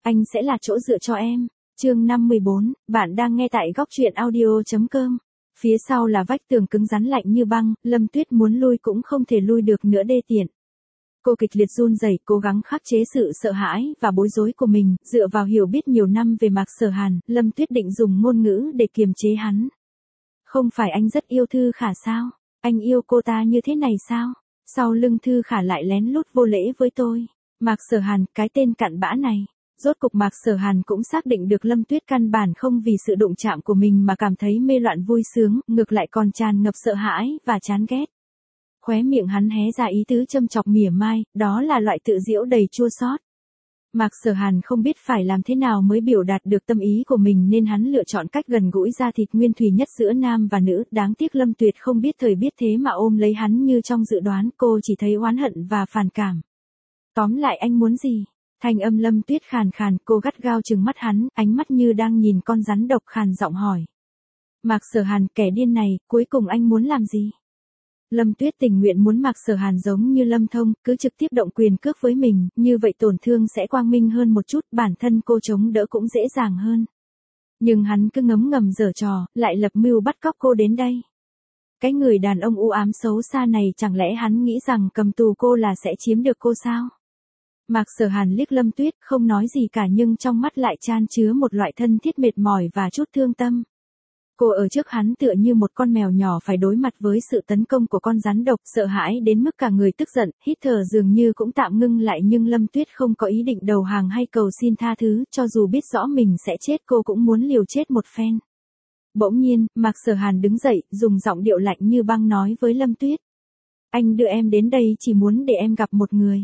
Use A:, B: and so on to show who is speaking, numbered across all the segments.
A: Anh sẽ là chỗ dựa cho em. Chương 514, bạn đang nghe tại góc truyện audio.com. Phía sau là vách tường cứng rắn lạnh như băng, Lâm Tuyết muốn lui cũng không thể lui được nữa đê tiện. Cô kịch liệt run rẩy, cố gắng khắc chế sự sợ hãi và bối rối của mình, dựa vào hiểu biết nhiều năm về Mạc Sở Hàn, Lâm Tuyết định dùng ngôn ngữ để kiềm chế hắn. Không phải anh rất yêu Thư Khả sao? Anh yêu cô ta như thế này sao? Sau lưng Thư Khả lại lén lút vô lễ với tôi. Mạc Sở Hàn, cái tên cặn bã này. Rốt cục Mạc Sở Hàn cũng xác định được Lâm Tuyết căn bản không vì sự đụng chạm của mình mà cảm thấy mê loạn vui sướng, ngược lại còn tràn ngập sợ hãi và chán ghét. Khóe miệng hắn hé ra ý tứ châm chọc mỉa mai, đó là loại tự giễu đầy chua xót. Mạc Sở Hàn không biết phải làm thế nào mới biểu đạt được tâm ý của mình nên hắn lựa chọn cách gần gũi da thịt nguyên thủy nhất giữa nam và nữ, đáng tiếc Lâm Tuyệt không biết thời biết thế mà ôm lấy hắn như trong dự đoán, cô chỉ thấy oán hận và phản cảm. Tóm lại anh muốn gì? Thanh âm Lâm Tuyết khàn khàn, cô gắt gao trừng mắt hắn, ánh mắt như đang nhìn con rắn độc, khàn giọng hỏi. Mạc Sở Hàn, kẻ điên này, cuối cùng anh muốn làm gì? Lâm Tuyết tình nguyện muốn Mạc Sở Hàn giống như Lâm Thông, cứ trực tiếp động quyền cước với mình, như vậy tổn thương sẽ quang minh hơn một chút, bản thân cô chống đỡ cũng dễ dàng hơn. Nhưng hắn cứ ngấm ngầm giở trò, lại lập mưu bắt cóc cô đến đây. Cái người đàn ông u ám xấu xa này chẳng lẽ hắn nghĩ rằng cầm tù cô là sẽ chiếm được cô sao? Mạc Sở Hàn liếc Lâm Tuyết, không nói gì cả nhưng trong mắt lại chan chứa một loại thân thiết mệt mỏi và chút thương tâm. Cô ở trước hắn tựa như một con mèo nhỏ phải đối mặt với sự tấn công của con rắn độc, sợ hãi đến mức cả người tức giận, hít thở dường như cũng tạm ngưng lại, nhưng Lâm Tuyết không có ý định đầu hàng hay cầu xin tha thứ, cho dù biết rõ mình sẽ chết cô cũng muốn liều chết một phen. Bỗng nhiên, Mạc Sở Hàn đứng dậy, dùng giọng điệu lạnh như băng nói với Lâm Tuyết. Anh đưa em đến đây chỉ muốn để em gặp một người.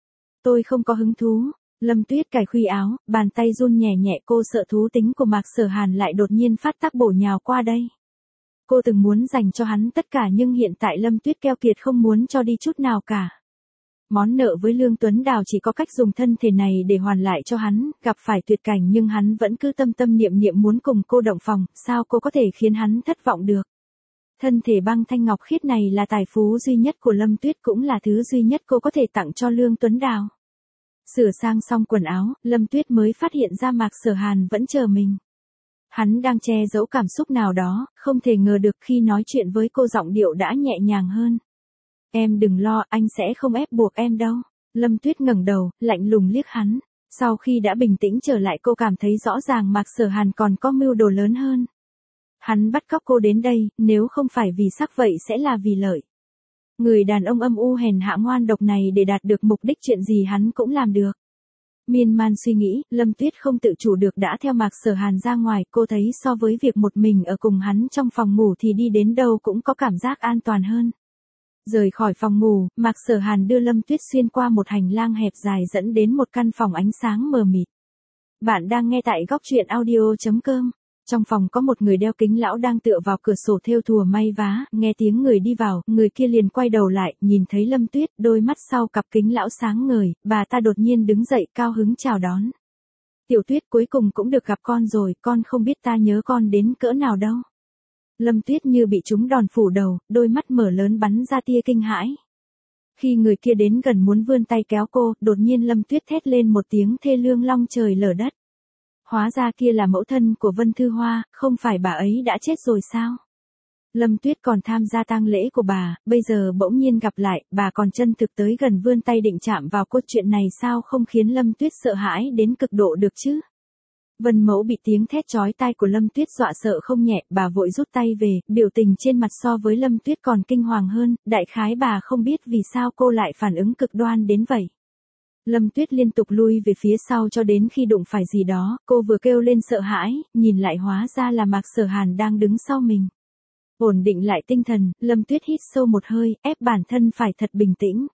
A: Tôi không có hứng thú. Lâm Tuyết cài khuy áo, bàn tay run nhẹ nhẹ, cô sợ thú tính của Mạc Sở Hàn lại đột nhiên phát tác bổ nhào qua đây. Cô từng muốn dành cho hắn tất cả nhưng hiện tại Lâm Tuyết keo kiệt không muốn cho đi chút nào cả. Món nợ với Lương Tuấn Đào chỉ có cách dùng thân thể này để hoàn lại cho hắn, gặp phải tuyệt cảnh nhưng hắn vẫn cứ tâm tâm niệm niệm muốn cùng cô động phòng, sao cô có thể khiến hắn thất vọng được. Thân thể băng thanh ngọc khiết này là tài phú duy nhất của Lâm Tuyết, cũng là thứ duy nhất cô có thể tặng cho Lương Tuấn Đào. Sửa sang xong quần áo, Lâm Tuyết mới phát hiện ra Mạc Sở Hàn vẫn chờ mình. Hắn đang che giấu cảm xúc nào đó, không thể ngờ được khi nói chuyện với cô giọng điệu đã nhẹ nhàng hơn. Em đừng lo, anh sẽ không ép buộc em đâu. Lâm Tuyết ngẩng đầu, lạnh lùng liếc hắn. Sau khi đã bình tĩnh trở lại cô cảm thấy rõ ràng Mạc Sở Hàn còn có mưu đồ lớn hơn. Hắn bắt cóc cô đến đây, nếu không phải vì sắc vậy sẽ là vì lợi. Người đàn ông âm u hèn hạ ngoan độc này để đạt được mục đích chuyện gì hắn cũng làm được. Miên man suy nghĩ, Lâm Tuyết không tự chủ được đã theo Mạc Sở Hàn ra ngoài, cô thấy so với việc một mình ở cùng hắn trong phòng ngủ thì đi đến đâu cũng có cảm giác an toàn hơn. Rời khỏi phòng ngủ, Mạc Sở Hàn đưa Lâm Tuyết xuyên qua một hành lang hẹp dài dẫn đến một căn phòng ánh sáng mờ mịt. Bạn đang nghe tại góc truyện audio.com. Trong phòng có một người đeo kính lão đang tựa vào cửa sổ thêu thùa may vá, nghe tiếng người đi vào, người kia liền quay đầu lại, nhìn thấy Lâm Tuyết, đôi mắt sau cặp kính lão sáng ngời, bà ta đột nhiên đứng dậy cao hứng chào đón. Tiểu Tuyết, cuối cùng cũng được gặp con rồi, con không biết ta nhớ con đến cỡ nào đâu. Lâm Tuyết như bị trúng đòn phủ đầu, đôi mắt mở lớn bắn ra tia kinh hãi. Khi người kia đến gần muốn vươn tay kéo cô, đột nhiên Lâm Tuyết thét lên một tiếng thê lương long trời lở đất. Hóa ra kia là mẫu thân của Vân Thư Hoa, không phải bà ấy đã chết rồi sao? Lâm Tuyết còn tham gia tang lễ của bà, bây giờ bỗng nhiên gặp lại, bà còn chân thực tới gần vươn tay định chạm vào cốt, chuyện này sao không khiến Lâm Tuyết sợ hãi đến cực độ được chứ? Vân Mẫu bị tiếng thét chói tai của Lâm Tuyết dọa sợ không nhẹ, bà vội rút tay về, biểu tình trên mặt so với Lâm Tuyết còn kinh hoàng hơn, đại khái bà không biết vì sao cô lại phản ứng cực đoan đến vậy. Lâm Tuyết liên tục lui về phía sau cho đến khi đụng phải gì đó, cô vừa kêu lên sợ hãi, nhìn lại hóa ra là Mạc Sở Hàn đang đứng sau mình. Ổn định lại tinh thần, Lâm Tuyết hít sâu một hơi, ép bản thân phải thật bình tĩnh.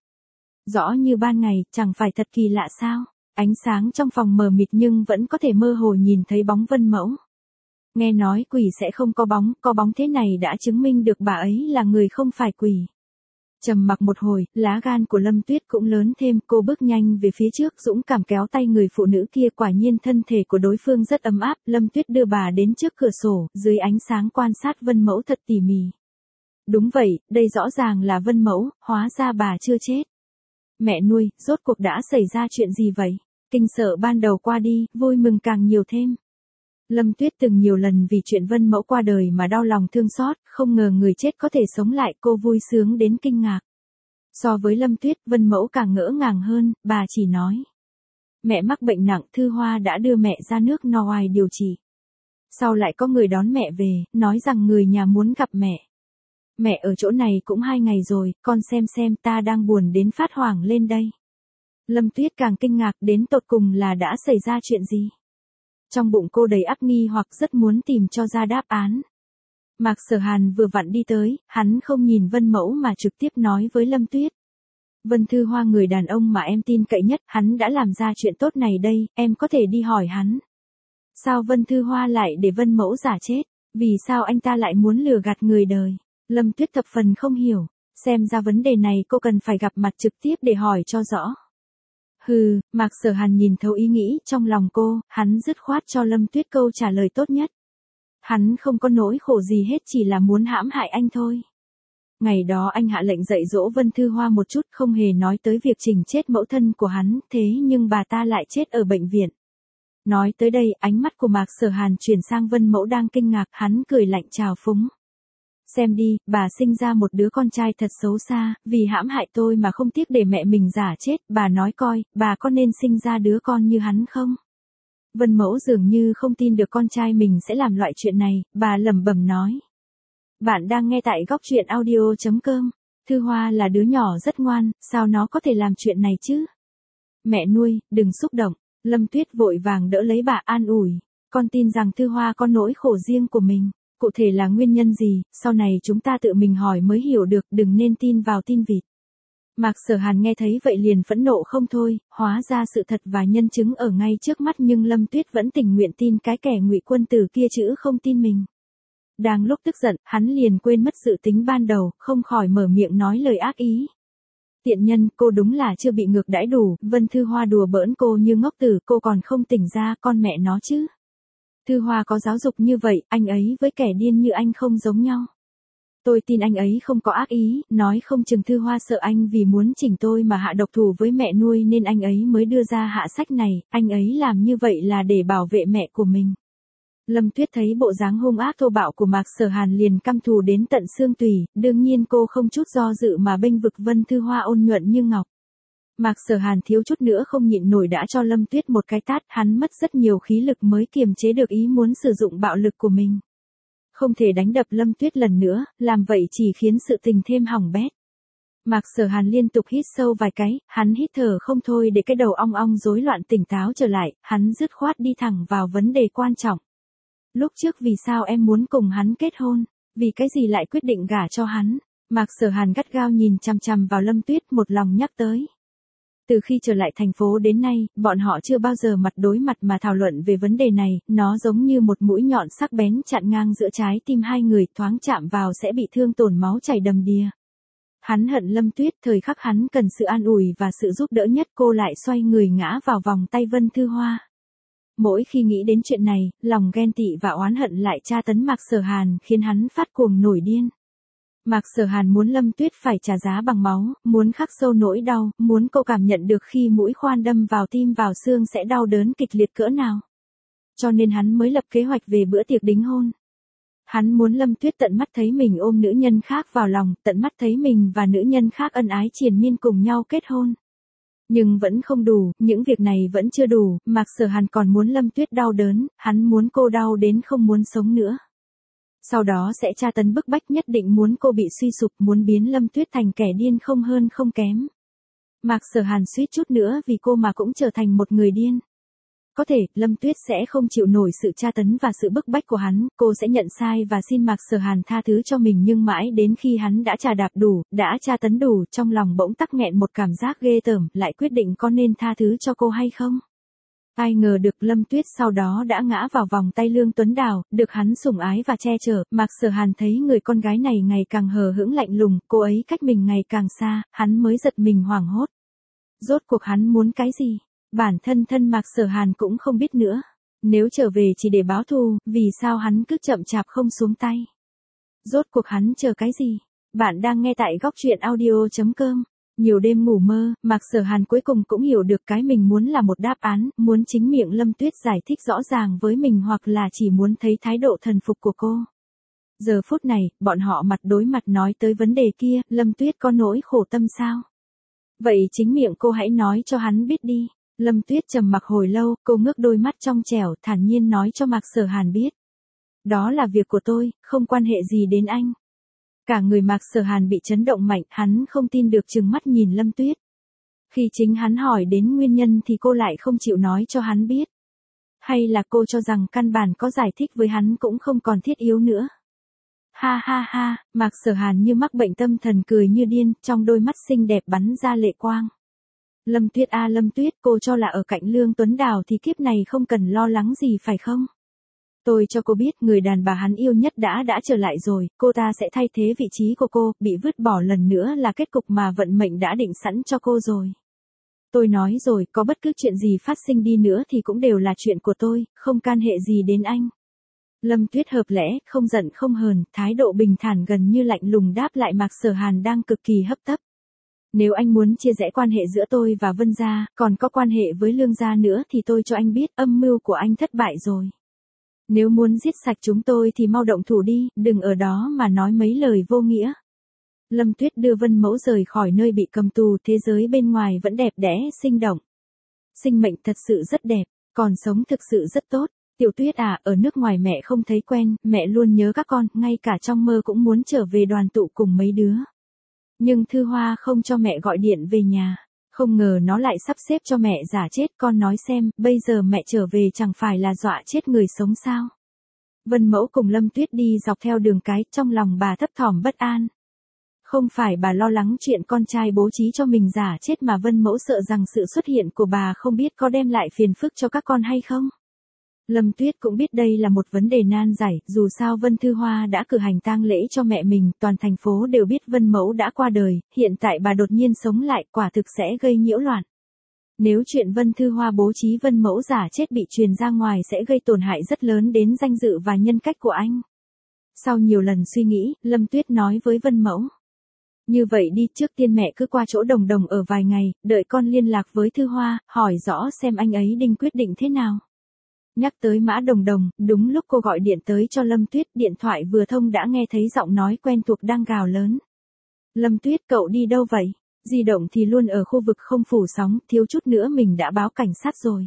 A: Rõ như ban ngày, chẳng phải thật kỳ lạ sao? Ánh sáng trong phòng mờ mịt nhưng vẫn có thể mơ hồ nhìn thấy bóng Vân Mẫu. Nghe nói quỷ sẽ không có bóng thế này đã chứng minh được bà ấy là người không phải quỷ. Trầm mặc một hồi, lá gan của Lâm Tuyết cũng lớn thêm, cô bước nhanh về phía trước, dũng cảm kéo tay người phụ nữ kia, quả nhiên thân thể của đối phương rất ấm áp, Lâm Tuyết đưa bà đến trước cửa sổ, dưới ánh sáng quan sát Vân Mẫu thật tỉ mỉ. Đúng vậy, đây rõ ràng là Vân Mẫu, hóa ra bà chưa chết. Mẹ nuôi, rốt cuộc đã xảy ra chuyện gì vậy? Kinh sợ ban đầu qua đi, vui mừng càng nhiều thêm. Lâm Tuyết từng nhiều lần vì chuyện Vân Mẫu qua đời mà đau lòng thương xót, không ngờ người chết có thể sống lại, cô vui sướng đến kinh ngạc. So với Lâm Tuyết, Vân Mẫu càng ngỡ ngàng hơn, bà chỉ nói. Mẹ mắc bệnh nặng, Thư Hoa đã đưa mẹ ra nước ngoài điều trị. Sau lại có người đón mẹ về, nói rằng người nhà muốn gặp mẹ. Mẹ ở chỗ này cũng 2 ngày rồi, con xem ta đang buồn đến phát hoảng lên đây. Lâm Tuyết càng kinh ngạc đến tột cùng là đã xảy ra chuyện gì. Trong bụng cô đầy ắp nghi hoặc rất muốn tìm cho ra đáp án. Mạc Sở Hàn vừa vặn đi tới, hắn không nhìn Vân Mẫu mà trực tiếp nói với Lâm Tuyết. Vân Thư Hoa người đàn ông mà em tin cậy nhất, hắn đã làm ra chuyện tốt này đây, em có thể đi hỏi hắn. Sao Vân Thư Hoa lại để Vân Mẫu giả chết? Vì sao anh ta lại muốn lừa gạt người đời? Lâm Tuyết thập phần không hiểu, xem ra vấn đề này cô cần phải gặp mặt trực tiếp để hỏi cho rõ. Mạc Sở Hàn nhìn thấu ý nghĩ trong lòng cô, hắn dứt khoát cho Lâm Tuyết câu trả lời tốt nhất. Hắn không có nỗi khổ gì hết, chỉ là muốn hãm hại anh thôi. Ngày đó anh hạ lệnh dạy dỗ Vân Thư Hoa một chút, không hề nói tới việc Trình chết mẫu thân của hắn, thế nhưng bà ta lại chết ở bệnh viện. Nói tới đây, ánh mắt của Mạc Sở Hàn chuyển sang Vân Mẫu đang kinh ngạc, hắn cười lạnh chào phúng. Xem đi, bà sinh ra một đứa con trai thật xấu xa, vì hãm hại tôi mà không tiếc để mẹ mình giả chết, bà nói coi, bà có nên sinh ra đứa con như hắn không? Vân Mẫu dường như không tin được con trai mình sẽ làm loại chuyện này, bà lẩm bẩm nói. Bạn đang nghe tại góc truyện audio.com. Thư Hoa là đứa nhỏ rất ngoan, sao nó có thể làm chuyện này chứ? Mẹ nuôi, đừng xúc động. Lâm Tuyết vội vàng đỡ lấy bà an ủi. Con tin rằng Thư Hoa có nỗi khổ riêng của mình. Cụ thể là nguyên nhân gì, sau này chúng ta tự mình hỏi mới hiểu được, đừng nên tin vào tin vịt. Mạc Sở Hàn nghe thấy vậy liền phẫn nộ không thôi, hóa ra sự thật và nhân chứng ở ngay trước mắt nhưng Lâm Tuyết vẫn tình nguyện tin cái kẻ ngụy quân tử kia chứ không tin mình. Đang lúc tức giận, hắn liền quên mất sự tính ban đầu, không khỏi mở miệng nói lời ác ý. Tiện nhân, cô đúng là chưa bị ngược đãi đủ, Vân Thư Hoa đùa bỡn cô như ngốc tử, cô còn không tỉnh ra, con mẹ nó chứ. Thư Hoa có giáo dục như vậy, anh ấy với kẻ điên như anh không giống nhau. Tôi tin anh ấy không có ác ý, nói không chừng Thư Hoa sợ anh vì muốn chỉnh tôi mà hạ độc thủ với mẹ nuôi nên anh ấy mới đưa ra hạ sách này, anh ấy làm như vậy là để bảo vệ mẹ của mình. Lâm Tuyết thấy bộ dáng hung ác thô bạo của Mạc Sở Hàn liền căm thù đến tận xương tủy, đương nhiên cô không chút do dự mà bênh vực Vân Thư Hoa ôn nhuận như ngọc. Mạc Sở Hàn thiếu chút nữa không nhịn nổi đã cho Lâm Tuyết một cái tát, hắn mất rất nhiều khí lực mới kiềm chế được ý muốn sử dụng bạo lực của mình. Không thể đánh đập Lâm Tuyết lần nữa, làm vậy chỉ khiến sự tình thêm hỏng bét. Mạc Sở Hàn liên tục hít sâu vài cái, hắn hít thở không thôi để cái đầu ong ong rối loạn tỉnh táo trở lại, hắn dứt khoát đi thẳng vào vấn đề quan trọng. Lúc trước vì sao em muốn cùng hắn kết hôn, vì cái gì lại quyết định gả cho hắn? Mạc Sở Hàn gắt gao nhìn chằm chằm vào Lâm Tuyết một lòng nhắc tới. Từ khi trở lại thành phố đến nay, bọn họ chưa bao giờ mặt đối mặt mà thảo luận về vấn đề này, nó giống như một mũi nhọn sắc bén chặn ngang giữa trái tim hai người, thoáng chạm vào sẽ bị thương tổn máu chảy đầm đìa. Hắn hận Lâm Tuyết, thời khắc hắn cần sự an ủi và sự giúp đỡ nhất, cô lại xoay người ngã vào vòng tay Vân Thư Hoa. Mỗi khi nghĩ đến chuyện này, lòng ghen tị và oán hận lại tra tấn Mạc Sở Hàn khiến hắn phát cuồng nổi điên. Mạc Sở Hàn muốn Lâm Tuyết phải trả giá bằng máu, muốn khắc sâu nỗi đau, muốn cô cảm nhận được khi mũi khoan đâm vào tim vào xương sẽ đau đớn kịch liệt cỡ nào. Cho nên hắn mới lập kế hoạch về bữa tiệc đính hôn. Hắn muốn Lâm Tuyết tận mắt thấy mình ôm nữ nhân khác vào lòng, tận mắt thấy mình và nữ nhân khác ân ái triền miên cùng nhau kết hôn. Nhưng vẫn không đủ, những việc này vẫn chưa đủ, Mạc Sở Hàn còn muốn Lâm Tuyết đau đớn, hắn muốn cô đau đến không muốn sống nữa. Sau đó sẽ tra tấn bức bách, nhất định muốn cô bị suy sụp, muốn biến Lâm Tuyết thành kẻ điên không hơn không kém. Mạc Sở Hàn suýt chút nữa vì cô mà cũng trở thành một người điên. Có thể, Lâm Tuyết sẽ không chịu nổi sự tra tấn và sự bức bách của hắn, cô sẽ nhận sai và xin Mạc Sở Hàn tha thứ cho mình, nhưng mãi đến khi hắn đã trà đạp đủ, đã tra tấn đủ, trong lòng bỗng tắc nghẹn một cảm giác ghê tởm, lại quyết định có nên tha thứ cho cô hay không. Ai ngờ được Lâm Tuyết sau đó đã ngã vào vòng tay Lương Tuấn Đào, được hắn sủng ái và che chở, Mạc Sở Hàn thấy người con gái này ngày càng hờ hững lạnh lùng, cô ấy cách mình ngày càng xa, hắn mới giật mình hoảng hốt. Rốt cuộc hắn muốn cái gì? Bản thân Mạc Sở Hàn cũng không biết nữa. Nếu trở về chỉ để báo thù, vì sao hắn cứ chậm chạp không xuống tay? Rốt cuộc hắn chờ cái gì? Bạn đang nghe tại góc truyện audio.com. Nhiều đêm ngủ mơ, Mạc Sở Hàn cuối cùng cũng hiểu được cái mình muốn là một đáp án, muốn chính miệng Lâm Tuyết giải thích rõ ràng với mình hoặc là chỉ muốn thấy thái độ thần phục của cô. Giờ phút này, bọn họ mặt đối mặt nói tới vấn đề kia, Lâm Tuyết có nỗi khổ tâm sao? Vậy chính miệng cô hãy nói cho hắn biết đi. Lâm Tuyết trầm mặc hồi lâu, cô ngước đôi mắt trong trẻo, thản nhiên nói cho Mạc Sở Hàn biết. Đó là việc của tôi, không quan hệ gì đến anh. Cả người Mạc Sở Hàn bị chấn động mạnh, hắn không tin được trừng mắt nhìn Lâm Tuyết. Khi chính hắn hỏi đến nguyên nhân thì cô lại không chịu nói cho hắn biết. Hay là cô cho rằng căn bản có giải thích với hắn cũng không còn thiết yếu nữa. Ha ha ha, Mạc Sở Hàn như mắc bệnh tâm thần cười như điên, trong đôi mắt xinh đẹp bắn ra lệ quang. Lâm Tuyết à Lâm Tuyết, cô cho là ở cạnh Lương Tuấn Đào thì kiếp này không cần lo lắng gì phải không? Tôi cho cô biết người đàn bà hắn yêu nhất đã trở lại rồi, cô ta sẽ thay thế vị trí của cô, bị vứt bỏ lần nữa là kết cục mà vận mệnh đã định sẵn cho cô rồi. Tôi nói rồi, có bất cứ chuyện gì phát sinh đi nữa thì cũng đều là chuyện của tôi, không can hệ gì đến anh. Lâm Tuyết hợp lẽ, không giận không hờn, thái độ bình thản gần như lạnh lùng đáp lại Mạc Sở Hàn đang cực kỳ hấp tấp. Nếu anh muốn chia rẽ quan hệ giữa tôi và Vân gia, còn có quan hệ với Lương gia nữa thì tôi cho anh biết âm mưu của anh thất bại rồi. Nếu muốn giết sạch chúng tôi thì mau động thủ đi, đừng ở đó mà nói mấy lời vô nghĩa. Lâm Tuyết đưa Vân Mẫu rời khỏi nơi bị cầm tù, thế giới bên ngoài vẫn đẹp đẽ, sinh động. Sinh mệnh thật sự rất đẹp, còn sống thực sự rất tốt. Tiểu Tuyết à, ở nước ngoài mẹ không thấy quen, mẹ luôn nhớ các con, ngay cả trong mơ cũng muốn trở về đoàn tụ cùng mấy đứa. Nhưng Thư Hoa không cho mẹ gọi điện về nhà. Không ngờ nó lại sắp xếp cho mẹ giả chết, con nói xem, bây giờ mẹ trở về chẳng phải là dọa chết người sống sao? Vân Mẫu cùng Lâm Tuyết đi dọc theo đường cái, trong lòng bà thấp thỏm bất an. Không phải bà lo lắng chuyện con trai bố trí cho mình giả chết mà Vân Mẫu sợ rằng sự xuất hiện của bà không biết có đem lại phiền phức cho các con hay không? Lâm Tuyết cũng biết đây là một vấn đề nan giải, dù sao Vân Thư Hoa đã cử hành tang lễ cho mẹ mình, toàn thành phố đều biết Vân Mẫu đã qua đời, hiện tại bà đột nhiên sống lại, quả thực sẽ gây nhiễu loạn. Nếu chuyện Vân Thư Hoa bố trí Vân Mẫu giả chết bị truyền ra ngoài sẽ gây tổn hại rất lớn đến danh dự và nhân cách của anh. Sau nhiều lần suy nghĩ, Lâm Tuyết nói với Vân Mẫu. Như vậy đi, trước tiên mẹ cứ qua chỗ Đồng Đồng ở vài ngày, đợi con liên lạc với Thư Hoa, hỏi rõ xem anh ấy định quyết định thế nào. Nhắc tới Mã Đồng Đồng, đúng lúc cô gọi điện tới cho Lâm Tuyết, điện thoại vừa thông đã nghe thấy giọng nói quen thuộc đang gào lớn. Lâm Tuyết, cậu đi đâu vậy? Di động thì luôn ở khu vực không phủ sóng, thiếu chút nữa mình đã báo cảnh sát rồi.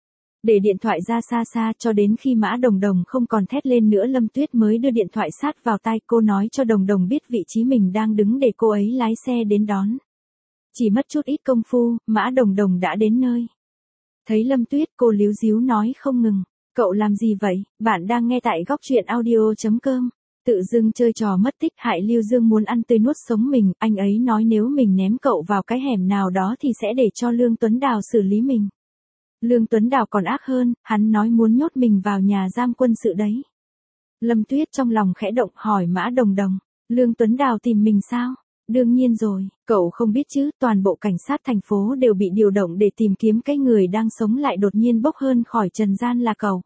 A: Để điện thoại ra xa xa cho đến khi Mã Đồng Đồng không còn thét lên nữa Lâm Tuyết mới đưa điện thoại sát vào tai cô, nói cho Đồng Đồng biết vị trí mình đang đứng để cô ấy lái xe đến đón. Chỉ mất chút ít công phu, Mã Đồng Đồng đã đến nơi. Thấy Lâm Tuyết, cô líu díu nói không ngừng. Cậu làm gì vậy? Bạn đang nghe tại góc truyện audio.com. Tự dưng chơi trò mất tích hại Lưu Dương muốn ăn tươi nuốt sống mình, anh ấy nói nếu mình ném cậu vào cái hẻm nào đó thì sẽ để cho Lương Tuấn Đào xử lý mình. Lương Tuấn Đào còn ác hơn, hắn nói muốn nhốt mình vào nhà giam quân sự đấy. Lâm Tuyết trong lòng khẽ động hỏi Mã Đồng Đồng, Lương Tuấn Đào tìm mình sao? Đương nhiên rồi, cậu không biết chứ, toàn bộ cảnh sát thành phố đều bị điều động để tìm kiếm cái người đang sống lại đột nhiên bốc hơi khỏi trần gian là cậu.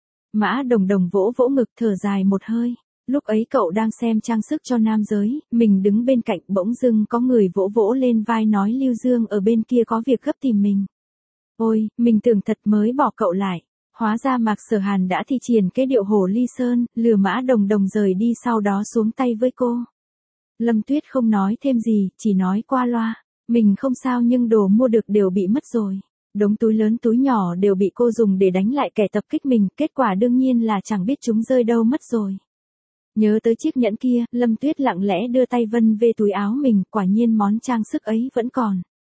A: Mã Đồng Đồng vỗ vỗ ngực thở dài một hơi. Lúc ấy cậu đang xem trang sức cho nam giới, mình đứng bên cạnh bỗng dưng có người vỗ vỗ lên vai nói Lưu Dương ở bên kia có việc gấp tìm mình. Ôi, mình tưởng thật mới bỏ cậu lại. Hóa ra Mạc Sở Hàn đã thi triển cái điệu hổ ly sơn, lừa Mã Đồng Đồng rời đi sau đó xuống tay với cô. Lâm Tuyết không nói thêm gì, chỉ nói qua loa. Mình không sao nhưng đồ mua được đều bị mất rồi. Đống túi lớn túi nhỏ đều bị cô dùng để đánh lại kẻ tập kích mình, kết quả đương nhiên là chẳng biết chúng rơi đâu mất rồi. Nhớ tới chiếc nhẫn kia, Lâm Tuyết lặng lẽ đưa tay vân về túi áo mình, quả nhiên món trang sức ấy vẫn còn.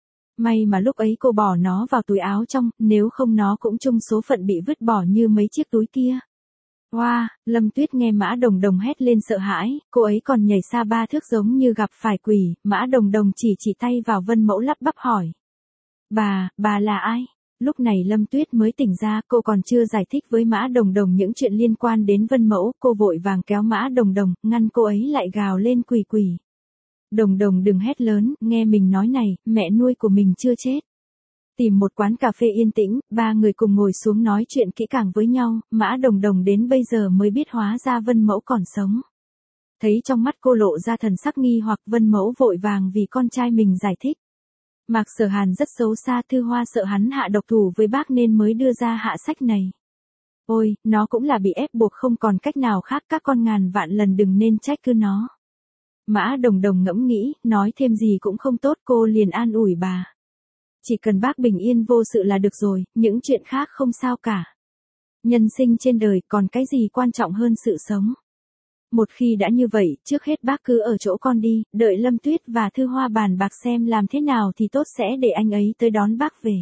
A: May mà lúc ấy cô bỏ nó vào túi áo trong, nếu không nó cũng chung số phận bị vứt bỏ như mấy chiếc túi kia. Wow, Lâm Tuyết nghe Mã Đồng Đồng hét lên sợ hãi, cô ấy còn nhảy xa 3 thước giống như gặp phải quỷ, Mã Đồng Đồng chỉ tay vào Vân Mẫu lắp bắp hỏi. Bà là ai? Lúc này Lâm Tuyết mới tỉnh ra, cô còn chưa giải thích với Mã Đồng Đồng những chuyện liên quan đến Vân Mẫu, cô vội vàng kéo Mã Đồng Đồng, ngăn cô ấy lại gào lên quỳ quỳ. Đồng Đồng đừng hét lớn, nghe mình nói này, mẹ nuôi của mình chưa chết. Tìm một quán cà phê yên tĩnh, ba người cùng ngồi xuống nói chuyện kỹ càng với nhau, Mã Đồng Đồng đến bây giờ mới biết hóa ra Vân Mẫu còn sống. Thấy trong mắt cô lộ ra thần sắc nghi hoặc Vân Mẫu vội vàng vì con trai mình giải thích. Mạc Sở Hàn rất xấu xa, Thư Hoa sợ hắn hạ độc thủ với bác nên mới đưa ra hạ sách này. Ôi, nó cũng là bị ép buộc không còn cách nào khác, các con ngàn vạn lần đừng nên trách cứ nó. Mã Đồng Đồng ngẫm nghĩ, nói thêm gì cũng không tốt, cô liền an ủi bà. Chỉ cần bác bình yên vô sự là được rồi, những chuyện khác không sao cả. Nhân sinh trên đời còn cái gì quan trọng hơn sự sống. Một khi đã như vậy, trước hết bác cứ ở chỗ con đi, đợi Lâm Tuyết và Thư Hoa bàn bạc xem làm thế nào thì tốt, sẽ để anh ấy tới đón bác về.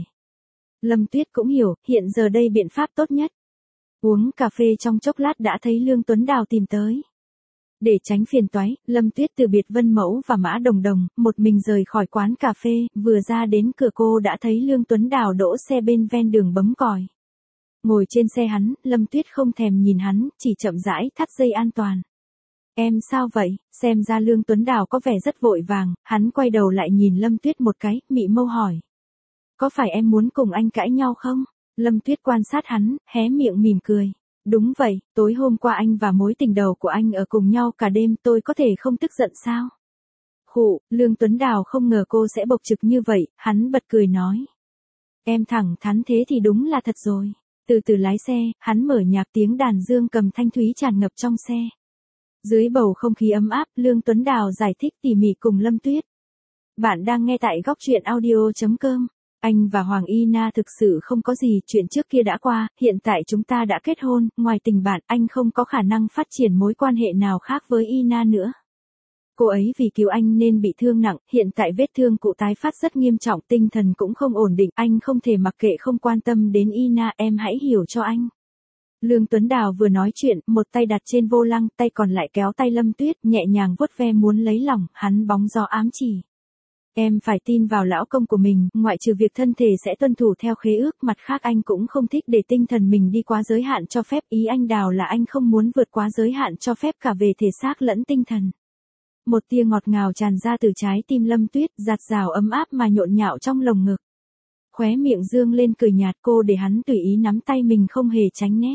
A: Lâm Tuyết cũng hiểu, hiện giờ đây biện pháp tốt nhất. Uống cà phê trong chốc lát đã thấy Lương Tuấn Đào tìm tới. Để tránh phiền toái, Lâm Tuyết từ biệt Vân Mẫu và Mã Đồng Đồng, một mình rời khỏi quán cà phê, vừa ra đến cửa cô đã thấy Lương Tuấn Đào đỗ xe bên ven đường bấm còi. Ngồi trên xe hắn, Lâm Tuyết không thèm nhìn hắn, chỉ chậm rãi thắt dây an toàn. Em sao vậy? Xem ra Lương Tuấn Đào có vẻ rất vội vàng, hắn quay đầu lại nhìn Lâm Tuyết một cái, mị mâu hỏi. Có phải em muốn cùng anh cãi nhau không? Lâm Tuyết quan sát hắn, hé miệng mỉm cười. Đúng vậy, tối hôm qua anh và mối tình đầu của anh ở cùng nhau cả đêm, tôi có thể không tức giận sao? Khụ, Lương Tuấn Đào không ngờ cô sẽ bộc trực như vậy, hắn bật cười nói. Em thẳng thắn thế thì đúng là thật rồi. Từ từ lái xe, hắn mở nhạc, tiếng đàn dương cầm thanh thúy tràn ngập trong xe. Dưới bầu không khí ấm áp, Lương Tuấn Đào giải thích tỉ mỉ cùng Lâm Tuyết. Bạn đang nghe tại góc truyện audio.com. Anh và Hoàng Y Na thực sự không có gì, chuyện trước kia đã qua, hiện tại chúng ta đã kết hôn, ngoài tình bạn, anh không có khả năng phát triển mối quan hệ nào khác với Y Na nữa. Cô ấy vì cứu anh nên bị thương nặng, hiện tại vết thương cụ tái phát rất nghiêm trọng, tinh thần cũng không ổn định, anh không thể mặc kệ không quan tâm đến Y Na, em hãy hiểu cho anh. Lương Tuấn Đào vừa nói chuyện, một tay đặt trên vô lăng, tay còn lại kéo tay Lâm Tuyết, nhẹ nhàng vuốt ve muốn lấy lòng, hắn bóng gió ám chỉ. Em phải tin vào lão công của mình, ngoại trừ việc thân thể sẽ tuân thủ theo khế ước, mặt khác anh cũng không thích để tinh thần mình đi quá giới hạn cho phép, ý anh Đào là anh không muốn vượt quá giới hạn cho phép cả về thể xác lẫn tinh thần. Một tia ngọt ngào tràn ra từ trái tim Lâm Tuyết, dạt dào ấm áp mà nhộn nhạo trong lồng ngực. Khóe miệng dương lên cười nhạt, cô để hắn tùy ý nắm tay mình không hề tránh né.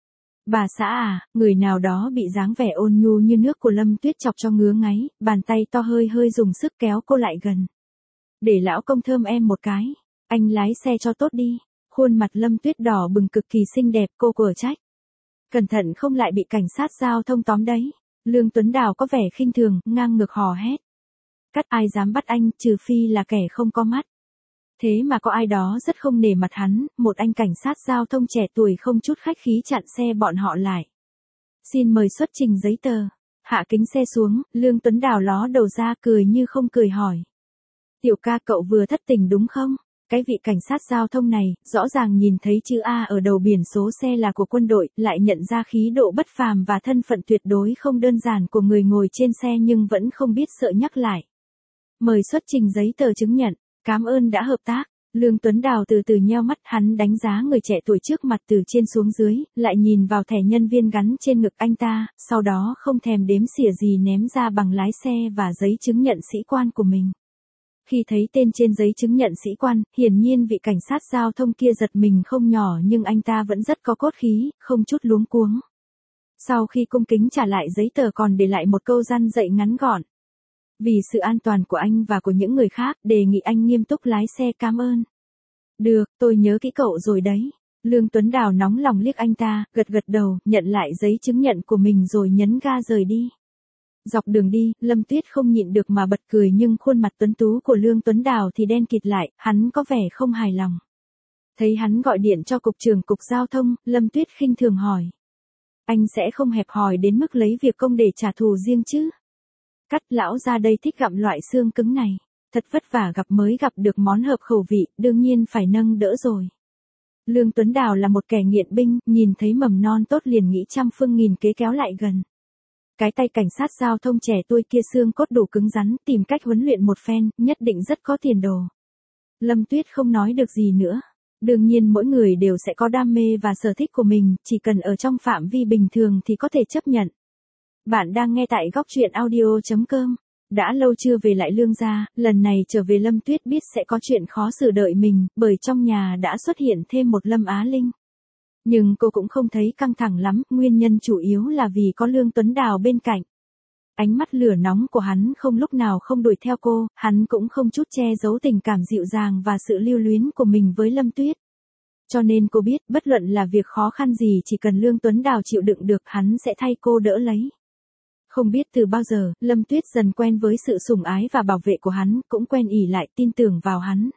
A: Bà xã à, người nào đó bị dáng vẻ ôn nhu như nước của Lâm Tuyết chọc cho ngứa ngáy, bàn tay to hơi hơi dùng sức kéo cô lại gần. Để lão công thơm em một cái, anh lái xe cho tốt đi. Khuôn mặt Lâm Tuyết đỏ bừng cực kỳ xinh đẹp, cô quở trách. Cẩn thận không lại bị cảnh sát giao thông tóm đấy. Lương Tuấn Đào có vẻ khinh thường, ngang ngược hò hét. Cắt, ai dám bắt anh, trừ phi là kẻ không có mắt. Thế mà có ai đó rất không nể mặt hắn, một anh cảnh sát giao thông trẻ tuổi không chút khách khí chặn xe bọn họ lại. Xin mời xuất trình giấy tờ. Hạ kính xe xuống, Lương Tuấn Đào ló đầu ra cười như không cười hỏi. Tiểu ca, cậu vừa thất tình đúng không? Cái vị cảnh sát giao thông này, rõ ràng nhìn thấy chữ A ở đầu biển số xe là của quân đội, lại nhận ra khí độ bất phàm và thân phận tuyệt đối không đơn giản của người ngồi trên xe nhưng vẫn không biết sợ nhắc lại. Mời xuất trình giấy tờ chứng nhận, cảm ơn đã hợp tác. Lương Tuấn Đào từ từ nheo mắt, hắn đánh giá người trẻ tuổi trước mặt từ trên xuống dưới, lại nhìn vào thẻ nhân viên gắn trên ngực anh ta, sau đó không thèm đếm xỉa gì ném ra bằng lái xe và giấy chứng nhận sĩ quan của mình. Khi thấy tên trên giấy chứng nhận sĩ quan, hiển nhiên vị cảnh sát giao thông kia giật mình không nhỏ nhưng anh ta vẫn rất có cốt khí, không chút luống cuống. Sau khi cung kính trả lại giấy tờ còn để lại một câu răn dạy ngắn gọn. Vì sự an toàn của anh và của những người khác, đề nghị anh nghiêm túc lái xe, cảm ơn. Được, tôi nhớ kỹ cậu rồi đấy. Lương Tuấn Đào nóng lòng liếc anh ta, gật gật đầu, nhận lại giấy chứng nhận của mình rồi nhấn ga rời đi. Dọc đường đi, Lâm Tuyết không nhịn được mà bật cười nhưng khuôn mặt tuấn tú của Lương Tuấn Đào thì đen kịt lại, hắn có vẻ không hài lòng. Thấy hắn gọi điện cho cục trưởng cục giao thông, Lâm Tuyết khinh thường hỏi. Anh sẽ không hẹp hòi đến mức lấy việc công để trả thù riêng chứ? Cắt, lão ra đây thích gặm loại xương cứng này. Thật vất vả mới gặp được món hợp khẩu vị, đương nhiên phải nâng đỡ rồi. Lương Tuấn Đào là một kẻ nghiện binh, nhìn thấy mầm non tốt liền nghĩ trăm phương nghìn kế kéo lại gần. Cái tay cảnh sát giao thông trẻ tuổi kia xương cốt đủ cứng rắn, tìm cách huấn luyện một phen, nhất định rất có tiền đồ. Lâm Tuyết không nói được gì nữa. Đương nhiên mỗi người đều sẽ có đam mê và sở thích của mình, chỉ cần ở trong phạm vi bình thường thì có thể chấp nhận. Bạn đang nghe tại góc truyện audio.com. Đã lâu chưa về lại Lương gia, lần này trở về Lâm Tuyết biết sẽ có chuyện khó xử đợi mình, bởi trong nhà đã xuất hiện thêm một Lâm Á Linh. Nhưng cô cũng không thấy căng thẳng lắm, nguyên nhân chủ yếu là vì có Lương Tuấn Đào bên cạnh. Ánh mắt lửa nóng của hắn không lúc nào không đuổi theo cô, hắn cũng không chút che giấu tình cảm dịu dàng và sự lưu luyến của mình với Lâm Tuyết. Cho nên cô biết, bất luận là việc khó khăn gì chỉ cần Lương Tuấn Đào chịu đựng được hắn sẽ thay cô đỡ lấy. Không biết từ bao giờ, Lâm Tuyết dần quen với sự sủng ái và bảo vệ của hắn, cũng quen ỉ lại tin tưởng vào hắn.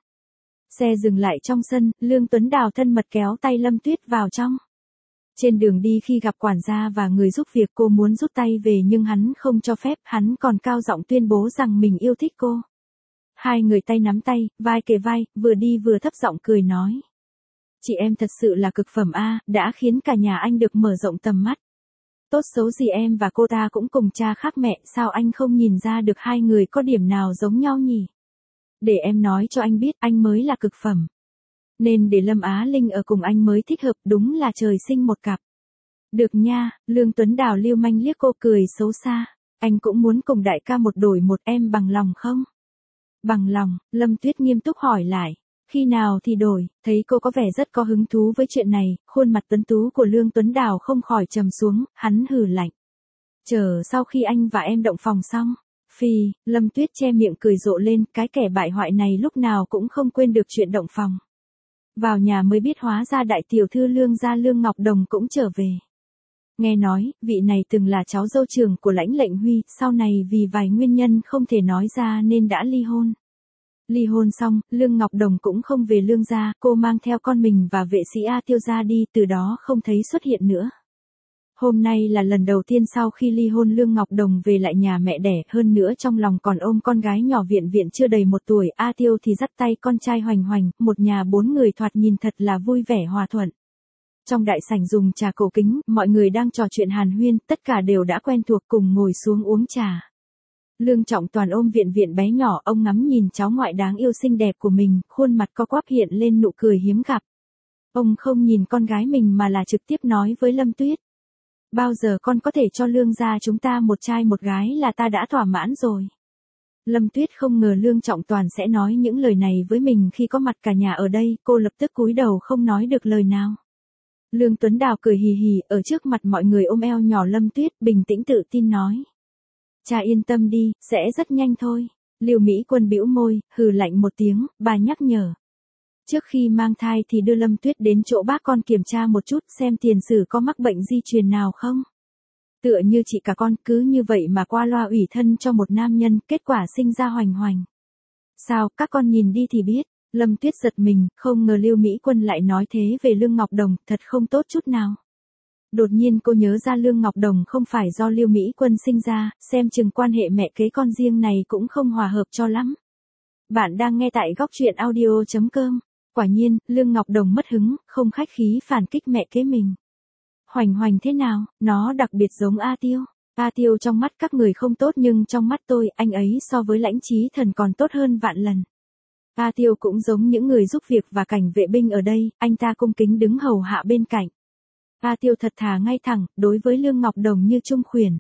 A: Xe dừng lại trong sân, Lương Tuấn Đào thân mật kéo tay Lâm Tuyết vào trong. Trên đường đi khi gặp quản gia và người giúp việc cô muốn rút tay về nhưng hắn không cho phép, hắn còn cao giọng tuyên bố rằng mình yêu thích cô. Hai người tay nắm tay, vai kề vai, vừa đi vừa thấp giọng cười nói. Chị em thật sự là cực phẩm a, đã khiến cả nhà anh được mở rộng tầm mắt. Tốt xấu gì em và cô ta cũng cùng cha khác mẹ, sao anh không nhìn ra được hai người có điểm nào giống nhau nhỉ? Để em nói cho anh biết, anh mới là cực phẩm. Nên để Lâm Á Linh ở cùng anh mới thích hợp, đúng là trời sinh một cặp. Được nha, Lương Tuấn Đào lưu manh liếc cô cười xấu xa. Anh cũng muốn cùng đại ca một đổi một, em bằng lòng không? Bằng lòng, Lâm Tuyết nghiêm túc hỏi lại. Khi nào thì đổi, thấy cô có vẻ rất có hứng thú với chuyện này, khuôn mặt tuấn tú của Lương Tuấn Đào không khỏi trầm xuống, hắn hừ lạnh. Chờ sau khi anh và em động phòng xong. Phi, Lâm Tuyết che miệng cười rộ lên, cái kẻ bại hoại này lúc nào cũng không quên được chuyện động phòng. Vào nhà mới biết hóa ra đại tiểu thư Lương gia Lương Ngọc Đồng cũng trở về. Nghe nói, vị này từng là cháu dâu trưởng của Lãnh Lệnh Huy, sau này vì vài nguyên nhân không thể nói ra nên đã ly hôn. Ly hôn xong, Lương Ngọc Đồng cũng không về Lương gia, cô mang theo con mình và vệ sĩ A Tiêu gia đi, từ đó không thấy xuất hiện nữa. Hôm nay là lần đầu tiên sau khi ly hôn Lương Ngọc Đồng về lại nhà mẹ đẻ, hơn nữa trong lòng còn ôm con gái nhỏ viện viện chưa đầy 1 tuổi, A Tiêu thì dắt tay con trai Hoành Hoành, một nhà 4 người thoạt nhìn thật là vui vẻ hòa thuận. Trong đại sảnh dùng trà cổ kính, mọi người đang trò chuyện hàn huyên, tất cả đều đã quen thuộc cùng ngồi xuống uống trà. Lương Trọng Toàn ôm viện viện bé nhỏ, ông ngắm nhìn cháu ngoại đáng yêu xinh đẹp của mình, khuôn mặt co quắp hiện lên nụ cười hiếm gặp. Ông không nhìn con gái mình mà là trực tiếp nói với Lâm Tuyết. Bao giờ con có thể cho Lương gia chúng ta một trai một gái là ta đã thỏa mãn rồi. Lâm Tuyết không ngờ Lương Trọng Toàn sẽ nói những lời này với mình khi có mặt cả nhà ở đây, cô lập tức cúi đầu không nói được lời nào. Lương Tuấn Đào cười hì hì, ở trước mặt mọi người ôm eo nhỏ Lâm Tuyết, bình tĩnh tự tin nói. Cha yên tâm đi, sẽ rất nhanh thôi. Lưu Mỹ Quân bĩu môi, hừ lạnh một tiếng, bà nhắc nhở. Trước khi mang thai thì đưa Lâm Tuyết đến chỗ bác con kiểm tra một chút xem tiền sử có mắc bệnh di truyền nào không. Tựa như chị cả con cứ như vậy mà qua loa ủy thân cho một nam nhân, kết quả sinh ra Hoành Hoành. Sao, các con nhìn đi thì biết. Lâm Tuyết giật mình, không ngờ Lưu Mỹ Quân lại nói thế về Lương Ngọc Đồng, thật không tốt chút nào. Đột nhiên cô nhớ ra Lương Ngọc Đồng không phải do Lưu Mỹ Quân sinh ra, xem chừng quan hệ mẹ kế con riêng này cũng không hòa hợp cho lắm. Bạn đang nghe tại góc truyện audio.com. Quả nhiên, Lương Ngọc Đồng mất hứng, không khách khí phản kích mẹ kế mình. Hoành Hoành thế nào, nó đặc biệt giống A Tiêu. A Tiêu trong mắt các người không tốt nhưng trong mắt tôi, anh ấy so với Lãnh Chí Thần còn tốt hơn vạn lần. A Tiêu cũng giống những người giúp việc và cảnh vệ binh ở đây, anh ta cung kính đứng hầu hạ bên cạnh. A Tiêu thật thà ngay thẳng, đối với Lương Ngọc Đồng như trung khuyển.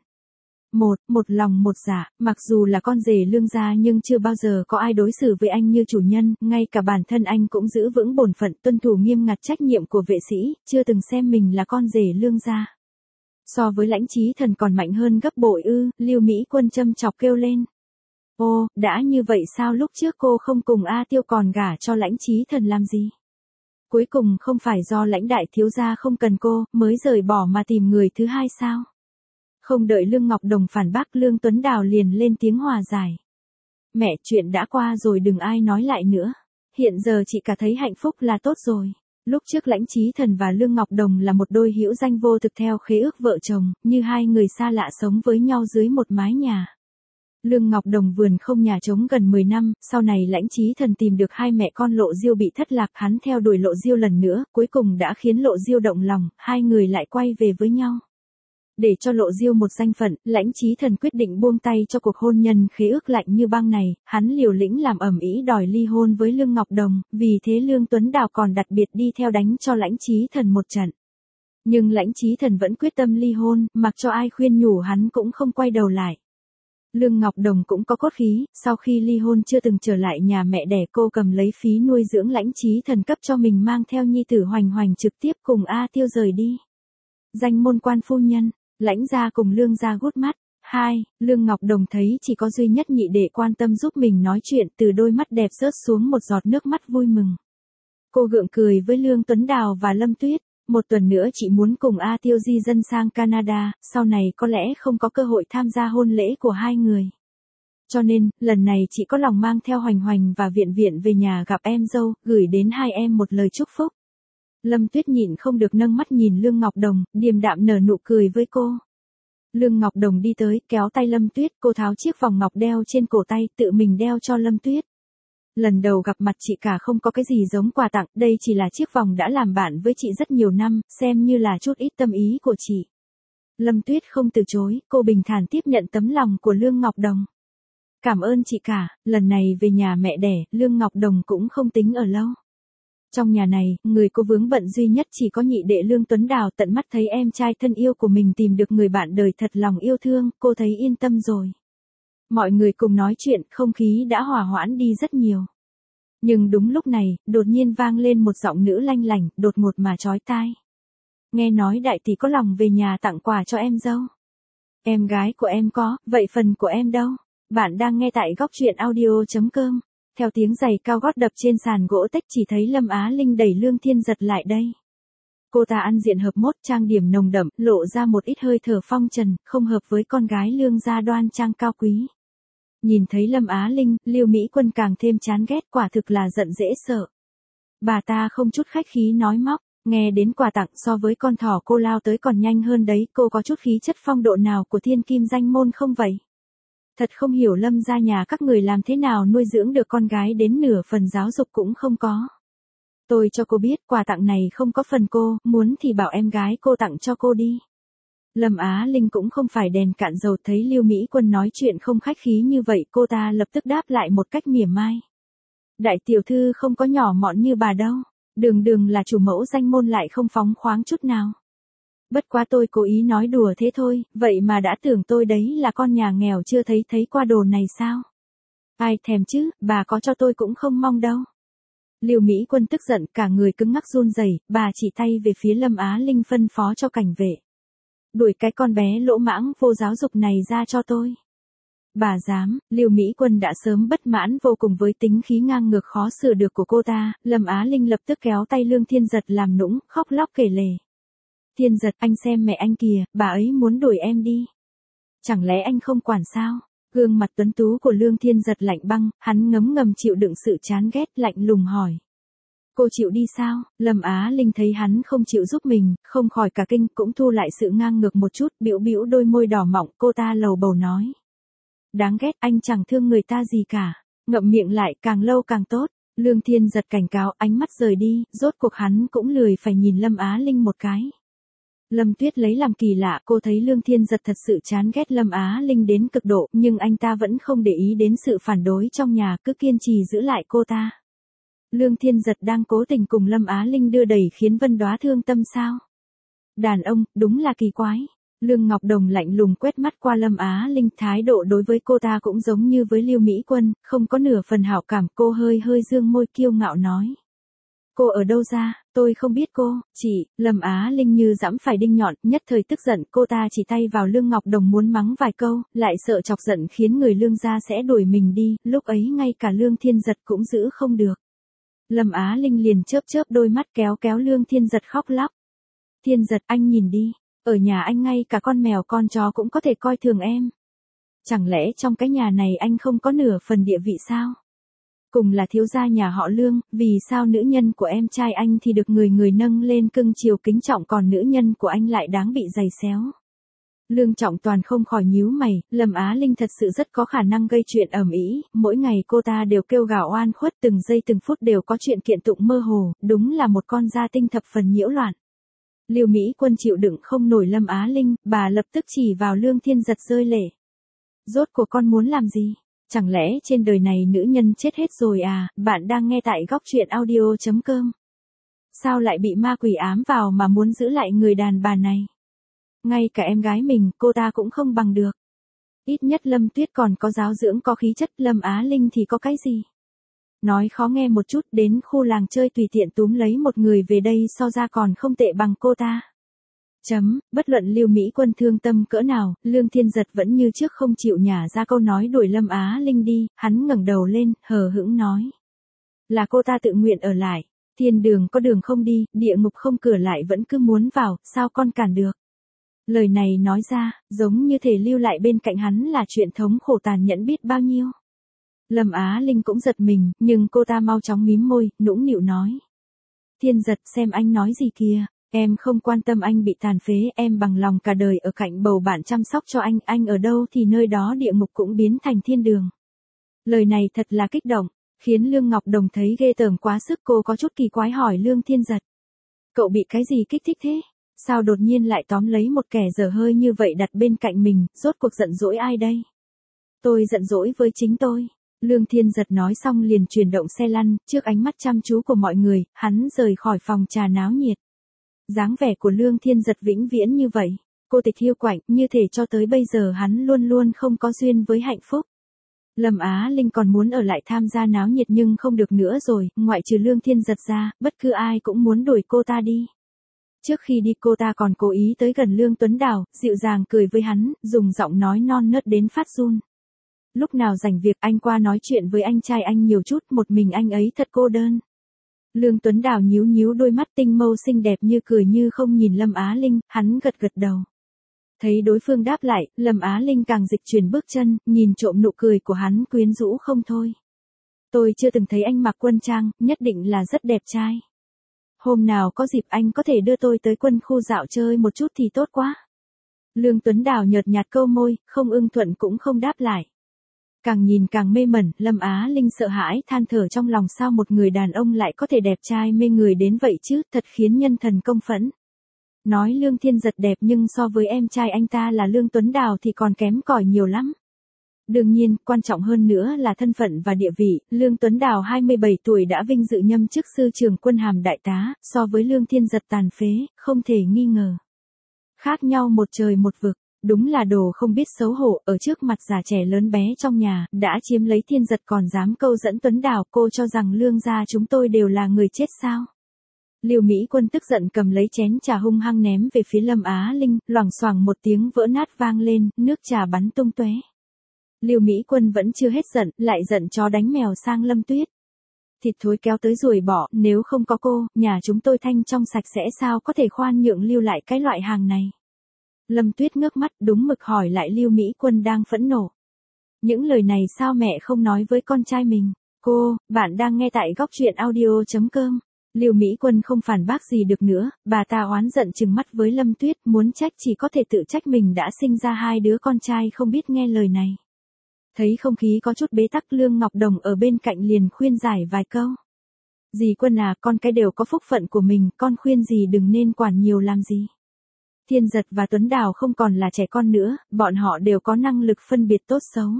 A: Một lòng một dạ, mặc dù là con rể Lương gia nhưng chưa bao giờ có ai đối xử với anh như chủ nhân, ngay cả bản thân anh cũng giữ vững bổn phận tuân thủ nghiêm ngặt trách nhiệm của vệ sĩ, chưa từng xem mình là con rể Lương gia. So với Lãnh Chí Thần còn mạnh hơn gấp bội ư, Lưu Mỹ Quân châm chọc kêu lên. Ô, đã như vậy sao lúc trước cô không cùng A Tiêu còn gả cho Lãnh Chí Thần làm gì? Cuối cùng không phải do Lãnh đại thiếu gia không cần cô, mới rời bỏ mà tìm người thứ hai sao? Không đợi Lương Ngọc Đồng phản bác, Lương Tuấn Đào liền lên tiếng hòa giải. Mẹ, chuyện đã qua rồi đừng ai nói lại nữa. Hiện giờ chị cả thấy hạnh phúc là tốt rồi. Lúc trước Lãnh Chí Thần và Lương Ngọc Đồng là một đôi hữu danh vô thực theo khế ước vợ chồng, như hai người xa lạ sống với nhau dưới một mái nhà. Lương Ngọc Đồng vườn không nhà trống gần 10 năm, sau này Lãnh Chí Thần tìm được hai mẹ con Lộ Diêu bị thất lạc, hắn theo đuổi Lộ Diêu lần nữa, cuối cùng đã khiến Lộ Diêu động lòng, hai người lại quay về với nhau. Để cho Lộ Diêu một danh phận, Lãnh Chí Thần quyết định buông tay cho cuộc hôn nhân khế ước lạnh như băng này, hắn liều lĩnh làm ầm ĩ đòi ly hôn với Lương Ngọc Đồng, vì thế Lương Tuấn Đào còn đặc biệt đi theo đánh cho Lãnh Chí Thần một trận. Nhưng Lãnh Chí Thần vẫn quyết tâm ly hôn, mặc cho ai khuyên nhủ hắn cũng không quay đầu lại. Lương Ngọc Đồng cũng có cốt khí, sau khi ly hôn chưa từng trở lại nhà mẹ đẻ, cô cầm lấy phí nuôi dưỡng Lãnh Chí Thần cấp cho mình mang theo nhi tử Hoành Hoành trực tiếp cùng A Tiêu rời đi. Danh môn quan phu nhân, Lãnh gia cùng Lương gia gút mắt, 2. Lương Ngọc Đồng thấy chỉ có duy nhất nhị đệ quan tâm giúp mình nói chuyện, từ đôi mắt đẹp rớt xuống một giọt nước mắt vui mừng. Cô gượng cười với Lương Tuấn Đào và Lâm Tuyết. Một tuần nữa chị muốn cùng A Tiêu di dân sang Canada, sau này có lẽ không có cơ hội tham gia hôn lễ của hai người. Cho nên, lần này chị có lòng mang theo Hoành Hoành và Viện Viện về nhà gặp em dâu, gửi đến hai em một lời chúc phúc. Lâm Tuyết nhịn không được nâng mắt nhìn Lương Ngọc Đồng, điềm đạm nở nụ cười với cô. Lương Ngọc Đồng đi tới, kéo tay Lâm Tuyết, cô tháo chiếc vòng ngọc đeo trên cổ tay, tự mình đeo cho Lâm Tuyết. Lần đầu gặp mặt chị cả không có cái gì giống quà tặng, đây chỉ là chiếc vòng đã làm bạn với chị rất nhiều năm, xem như là chút ít tâm ý của chị. Lâm Tuyết không từ chối, cô bình thản tiếp nhận tấm lòng của Lương Ngọc Đồng. Cảm ơn chị cả, lần này về nhà mẹ đẻ, Lương Ngọc Đồng cũng không tính ở lâu. Trong nhà này, người cô vướng bận duy nhất chỉ có nhị đệ Lương Tuấn Đào, tận mắt thấy em trai thân yêu của mình tìm được người bạn đời thật lòng yêu thương, cô thấy yên tâm rồi. Mọi người cùng nói chuyện, không khí đã hòa hoãn đi rất nhiều. Nhưng đúng lúc này, đột nhiên vang lên một giọng nữ lanh lảnh, đột ngột mà chói tai. Nghe nói đại tỷ có lòng về nhà tặng quà cho em dâu. Em gái của em có, vậy phần của em đâu? Bạn đang nghe tại góc truyện audio.com. Theo tiếng giày cao gót đập trên sàn gỗ tách, chỉ thấy Lâm Á Linh đẩy Lương Thiên Giật lại đây. Cô ta ăn diện hợp mốt, trang điểm nồng đậm, lộ ra một ít hơi thở phong trần, không hợp với con gái Lương gia đoan trang cao quý. Nhìn thấy Lâm Á Linh, Lưu Mỹ Quân càng thêm chán ghét, quả thực là giận dễ sợ. Bà ta không chút khách khí nói móc, nghe đến quà tặng so với con thỏ cô lao tới còn nhanh hơn đấy, cô có chút khí chất phong độ nào của thiên kim danh môn không vậy? Thật không hiểu Lâm gia nhà các người làm thế nào nuôi dưỡng được con gái đến nửa phần giáo dục cũng không có. Tôi cho cô biết quà tặng này không có phần cô, muốn thì bảo em gái cô tặng cho cô đi. Lâm Á Linh cũng không phải đèn cạn dầu, thấy Lưu Mỹ Quân nói chuyện không khách khí như vậy, cô ta lập tức đáp lại một cách mỉa mai. Đại tiểu thư không có nhỏ mọn như bà đâu, đường đường là chủ mẫu danh môn lại không phóng khoáng chút nào. Bất quá tôi cố ý nói đùa thế thôi, vậy mà đã tưởng tôi đấy là con nhà nghèo chưa thấy qua đồ này sao? Ai thèm chứ, bà có cho tôi cũng không mong đâu. Lưu Mỹ Quân tức giận, cả người cứng ngắc run rẩy, bà chỉ tay về phía Lâm Á Linh phân phó cho cảnh vệ. Đuổi cái con bé lỗ mãng vô giáo dục này ra cho tôi. Bà dám, Lưu Mỹ Quân đã sớm bất mãn vô cùng với tính khí ngang ngược khó sửa được của cô ta, Lâm Á Linh lập tức kéo tay Lương Thiên Giật làm nũng, khóc lóc kể lể. Thiên Giật, anh xem mẹ anh kìa, bà ấy muốn đuổi em đi. Chẳng lẽ anh không quản sao? Gương mặt tuấn tú của Lương Thiên Giật lạnh băng, hắn ngấm ngầm chịu đựng sự chán ghét, lạnh lùng hỏi. Cô chịu đi sao? Lâm Á Linh thấy hắn không chịu giúp mình, không khỏi cả kinh, cũng thu lại sự ngang ngược một chút, bĩu bĩu đôi môi đỏ mọng, cô ta lầu bầu nói. Đáng ghét, anh chẳng thương người ta gì cả. Ngậm miệng lại, càng lâu càng tốt. Lương Thiên Giật cảnh cáo, ánh mắt rời đi, rốt cuộc hắn cũng lười phải nhìn Lâm Á Linh một cái. Lâm Tuyết lấy làm kỳ lạ, cô thấy Lương Thiên Giật thật sự chán ghét Lâm Á Linh đến cực độ, nhưng anh ta vẫn không để ý đến sự phản đối trong nhà, cứ kiên trì giữ lại cô ta. Lương Thiên Giật đang cố tình cùng Lâm Á Linh đưa đẩy khiến Vân Đóa thương tâm sao? Đàn ông, đúng là kỳ quái. Lương Ngọc Đồng lạnh lùng quét mắt qua Lâm Á Linh, thái độ đối với cô ta cũng giống như với Lưu Mỹ Quân, không có nửa phần hảo cảm, cô hơi dương môi kiêu ngạo nói. Cô ở đâu ra, tôi không biết cô, chị, Lâm Á Linh như giẫm phải đinh nhọn, nhất thời tức giận, cô ta chỉ tay vào Lương Ngọc Đồng muốn mắng vài câu, lại sợ chọc giận khiến người Lương gia sẽ đuổi mình đi, lúc ấy ngay cả Lương Thiên Giật cũng giữ không được. Lâm Á Linh liền chớp đôi mắt kéo Lương Thiên Giật khóc lóc. Thiên Giật, anh nhìn đi, ở nhà anh ngay cả con mèo con chó cũng có thể coi thường em. Chẳng lẽ trong cái nhà này anh không có nửa phần địa vị sao? Cùng là thiếu gia nhà họ Lương, vì sao nữ nhân của em trai anh thì được người nâng lên cưng chiều kính trọng, còn nữ nhân của anh lại đáng bị giày xéo? Lương Trọng Toàn không khỏi nhíu mày, Lâm Á Linh thật sự rất có khả năng gây chuyện ầm ĩ, mỗi ngày cô ta đều kêu gào oan khuất, từng giây từng phút đều có chuyện kiện tụng mơ hồ, đúng là một con gia tinh thập phần nhiễu loạn. Lưu Mỹ Quân chịu đựng không nổi Lâm Á Linh, bà lập tức chỉ vào Lương Thiên Giật rơi lệ. Rốt cuộc con muốn làm gì? Chẳng lẽ trên đời này nữ nhân chết hết rồi à? Bạn đang nghe tại góc truyện audio.com. Sao lại bị ma quỷ ám vào mà muốn giữ lại người đàn bà này? Ngay cả em gái mình, cô ta cũng không bằng được. Ít nhất Lâm Tuyết còn có giáo dưỡng có khí chất, Lâm Á Linh thì có cái gì? Nói khó nghe một chút, đến khu làng chơi tùy tiện túm lấy một người về đây so ra còn không tệ bằng cô ta. Bất luận Lưu Mỹ Quân thương tâm cỡ nào, Lương Thiên Giật vẫn như trước không chịu nhả ra câu nói đuổi Lâm Á Linh đi, hắn ngẩng đầu lên, hờ hững nói. Là cô ta tự nguyện ở lại, thiên đường có đường không đi, địa ngục không cửa lại vẫn cứ muốn vào, sao con cản được. Lời này nói ra, giống như thể lưu lại bên cạnh hắn là chuyện thống khổ tàn nhẫn biết bao nhiêu. Lâm Á Linh cũng giật mình, nhưng cô ta mau chóng mím môi, nũng nịu nói. Thiên Giật xem anh nói gì kìa, em không quan tâm anh bị tàn phế, em bằng lòng cả đời ở cạnh bầu bạn chăm sóc cho anh ở đâu thì nơi đó địa ngục cũng biến thành thiên đường. Lời này thật là kích động, khiến Lương Ngọc Đồng thấy ghê tởm quá sức, cô có chút kỳ quái hỏi Lương Thiên Giật. Cậu bị cái gì kích thích thế? Sao đột nhiên lại tóm lấy một kẻ dở hơi như vậy đặt bên cạnh mình, rốt cuộc giận dỗi ai đây? Tôi giận dỗi với chính tôi. Lương Thiên Giật nói xong liền chuyển động xe lăn, trước ánh mắt chăm chú của mọi người, hắn rời khỏi phòng trà náo nhiệt. Dáng vẻ của Lương Thiên Giật vĩnh viễn như vậy, cô tịch hiu quạnh, như thể cho tới bây giờ hắn luôn luôn không có duyên với hạnh phúc. Lâm Á Linh còn muốn ở lại tham gia náo nhiệt nhưng không được nữa rồi, ngoại trừ Lương Thiên Giật ra, bất cứ ai cũng muốn đuổi cô ta đi. Trước khi đi cô ta còn cố ý tới gần Lương Tuấn Đào, dịu dàng cười với hắn, dùng giọng nói non nớt đến phát run. Lúc nào rảnh việc anh qua nói chuyện với anh trai anh nhiều chút, một mình anh ấy thật cô đơn. Lương Tuấn Đào nhíu nhíu đôi mắt tinh mâu xinh đẹp như cười như không nhìn Lâm Á Linh, hắn gật gật đầu. Thấy đối phương đáp lại, Lâm Á Linh càng dịch chuyển bước chân, nhìn trộm nụ cười của hắn quyến rũ không thôi. Tôi chưa từng thấy anh mặc quân trang, nhất định là rất đẹp trai. Hôm nào có dịp anh có thể đưa tôi tới quân khu dạo chơi một chút thì tốt quá. Lương Tuấn Đào nhợt nhạt câu môi, không ưng thuận cũng không đáp lại. Càng nhìn càng mê mẩn, Lâm Á Linh sợ hãi than thở trong lòng, sao một người đàn ông lại có thể đẹp trai mê người đến vậy chứ, thật khiến nhân thần công phẫn. Nói Lương Thiên Giật đẹp nhưng so với em trai anh ta là Lương Tuấn Đào thì còn kém cỏi nhiều lắm. Đương nhiên, quan trọng hơn nữa là thân phận và địa vị, Lương Tuấn Đào 27 tuổi đã vinh dự nhâm chức sư trưởng quân hàm đại tá, so với Lương Thiên Giật tàn phế, không thể nghi ngờ. Khác nhau một trời một vực, đúng là đồ không biết xấu hổ, ở trước mặt già trẻ lớn bé trong nhà, đã chiếm lấy Thiên Giật còn dám câu dẫn Tuấn Đào, cô cho rằng Lương gia chúng tôi đều là người chết sao? Lưu Mỹ Quân tức giận cầm lấy chén trà hung hăng ném về phía Lâm Á Linh, loảng xoảng một tiếng vỡ nát vang lên, nước trà bắn tung tóe. Lưu Mỹ Quân vẫn chưa hết giận, lại giận chó đánh mèo sang Lâm Tuyết. Thịt thối kéo tới ruồi bỏ, nếu không có cô, nhà chúng tôi thanh trong sạch sẽ, sao có thể khoan nhượng lưu lại cái loại hàng này. Lâm Tuyết ngước mắt đúng mực hỏi lại Lưu Mỹ Quân đang phẫn nộ. Những lời này sao mẹ không nói với con trai mình? Cô, bạn đang nghe tại góc truyện audio.com. Lưu Mỹ Quân không phản bác gì được nữa, bà ta oán giận trừng mắt với Lâm Tuyết, muốn trách chỉ có thể tự trách mình đã sinh ra hai đứa con trai không biết nghe lời này. Thấy không khí có chút bế tắc, Lương Ngọc Đồng ở bên cạnh liền khuyên giải vài câu. Dì Quân à, con cái đều có phúc phận của mình, con khuyên dì đừng nên quản nhiều làm gì. Thiên Giật và Tuấn Đào không còn là trẻ con nữa, bọn họ đều có năng lực phân biệt tốt xấu.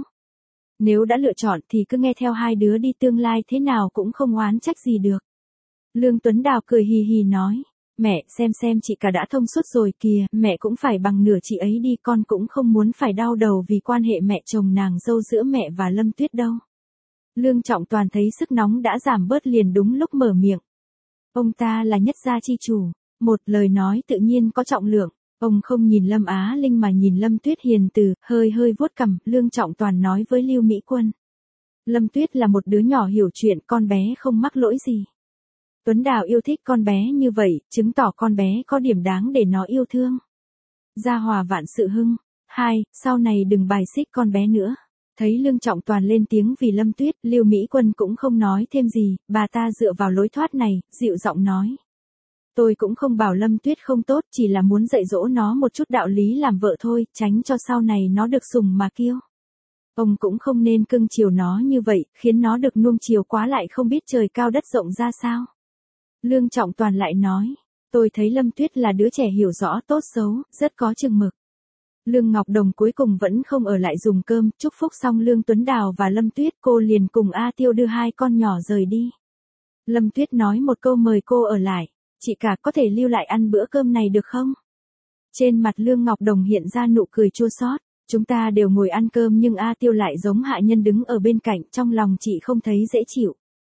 A: Nếu đã lựa chọn thì cứ nghe theo hai đứa đi, tương lai thế nào cũng không oán trách gì được. Lương Tuấn Đào cười hì hì nói, mẹ xem chị cả đã thông suốt rồi kìa, mẹ cũng phải bằng nửa chị ấy đi, con cũng không muốn phải đau đầu vì quan hệ mẹ chồng nàng dâu giữa mẹ và Lâm Tuyết đâu. Lương Trọng Toàn thấy sức nóng đã giảm bớt liền đúng lúc mở miệng. Ông ta là nhất gia chi chủ, một lời nói tự nhiên có trọng lượng. Ông không nhìn Lâm Á Linh mà nhìn Lâm Tuyết hiền từ, hơi vuốt cằm, Lương Trọng Toàn nói với Lưu Mỹ Quân. Lâm Tuyết là một đứa nhỏ hiểu chuyện, con bé không mắc lỗi gì. Tuấn Đào yêu thích con bé như vậy, chứng tỏ con bé có điểm đáng để nó yêu thương. Gia hòa vạn sự hưng. 2. Sau này đừng bài xích con bé nữa. Thấy Lương Trọng Toàn lên tiếng vì Lâm Tuyết, Lưu Mỹ Quân cũng không nói thêm gì, bà ta dựa vào lối thoát này, dịu giọng nói. Tôi cũng không bảo Lâm Tuyết không tốt, chỉ là muốn dạy dỗ nó một chút đạo lý làm vợ thôi, tránh cho sau này nó được sủng mà kiêu. Ông cũng không nên cưng chiều nó như vậy, khiến nó được nuông chiều quá lại không biết trời cao đất rộng ra sao. Lương Trọng Toàn lại nói, tôi thấy Lâm Tuyết là đứa trẻ hiểu rõ tốt xấu, rất có chừng mực. Lương Ngọc Đồng cuối cùng vẫn không ở lại dùng cơm, chúc phúc xong Lương Tuấn Đào và Lâm Tuyết, cô liền cùng A Tiêu đưa hai con nhỏ rời đi. Lâm Tuyết nói một câu mời cô ở lại, chị cả có thể lưu lại ăn bữa cơm này được không? Trên mặt Lương Ngọc Đồng hiện ra nụ cười chua xót. Chúng ta đều ngồi ăn cơm nhưng A Tiêu lại giống hạ nhân đứng ở bên cạnh, trong lòng chị không thấy dễ chịu.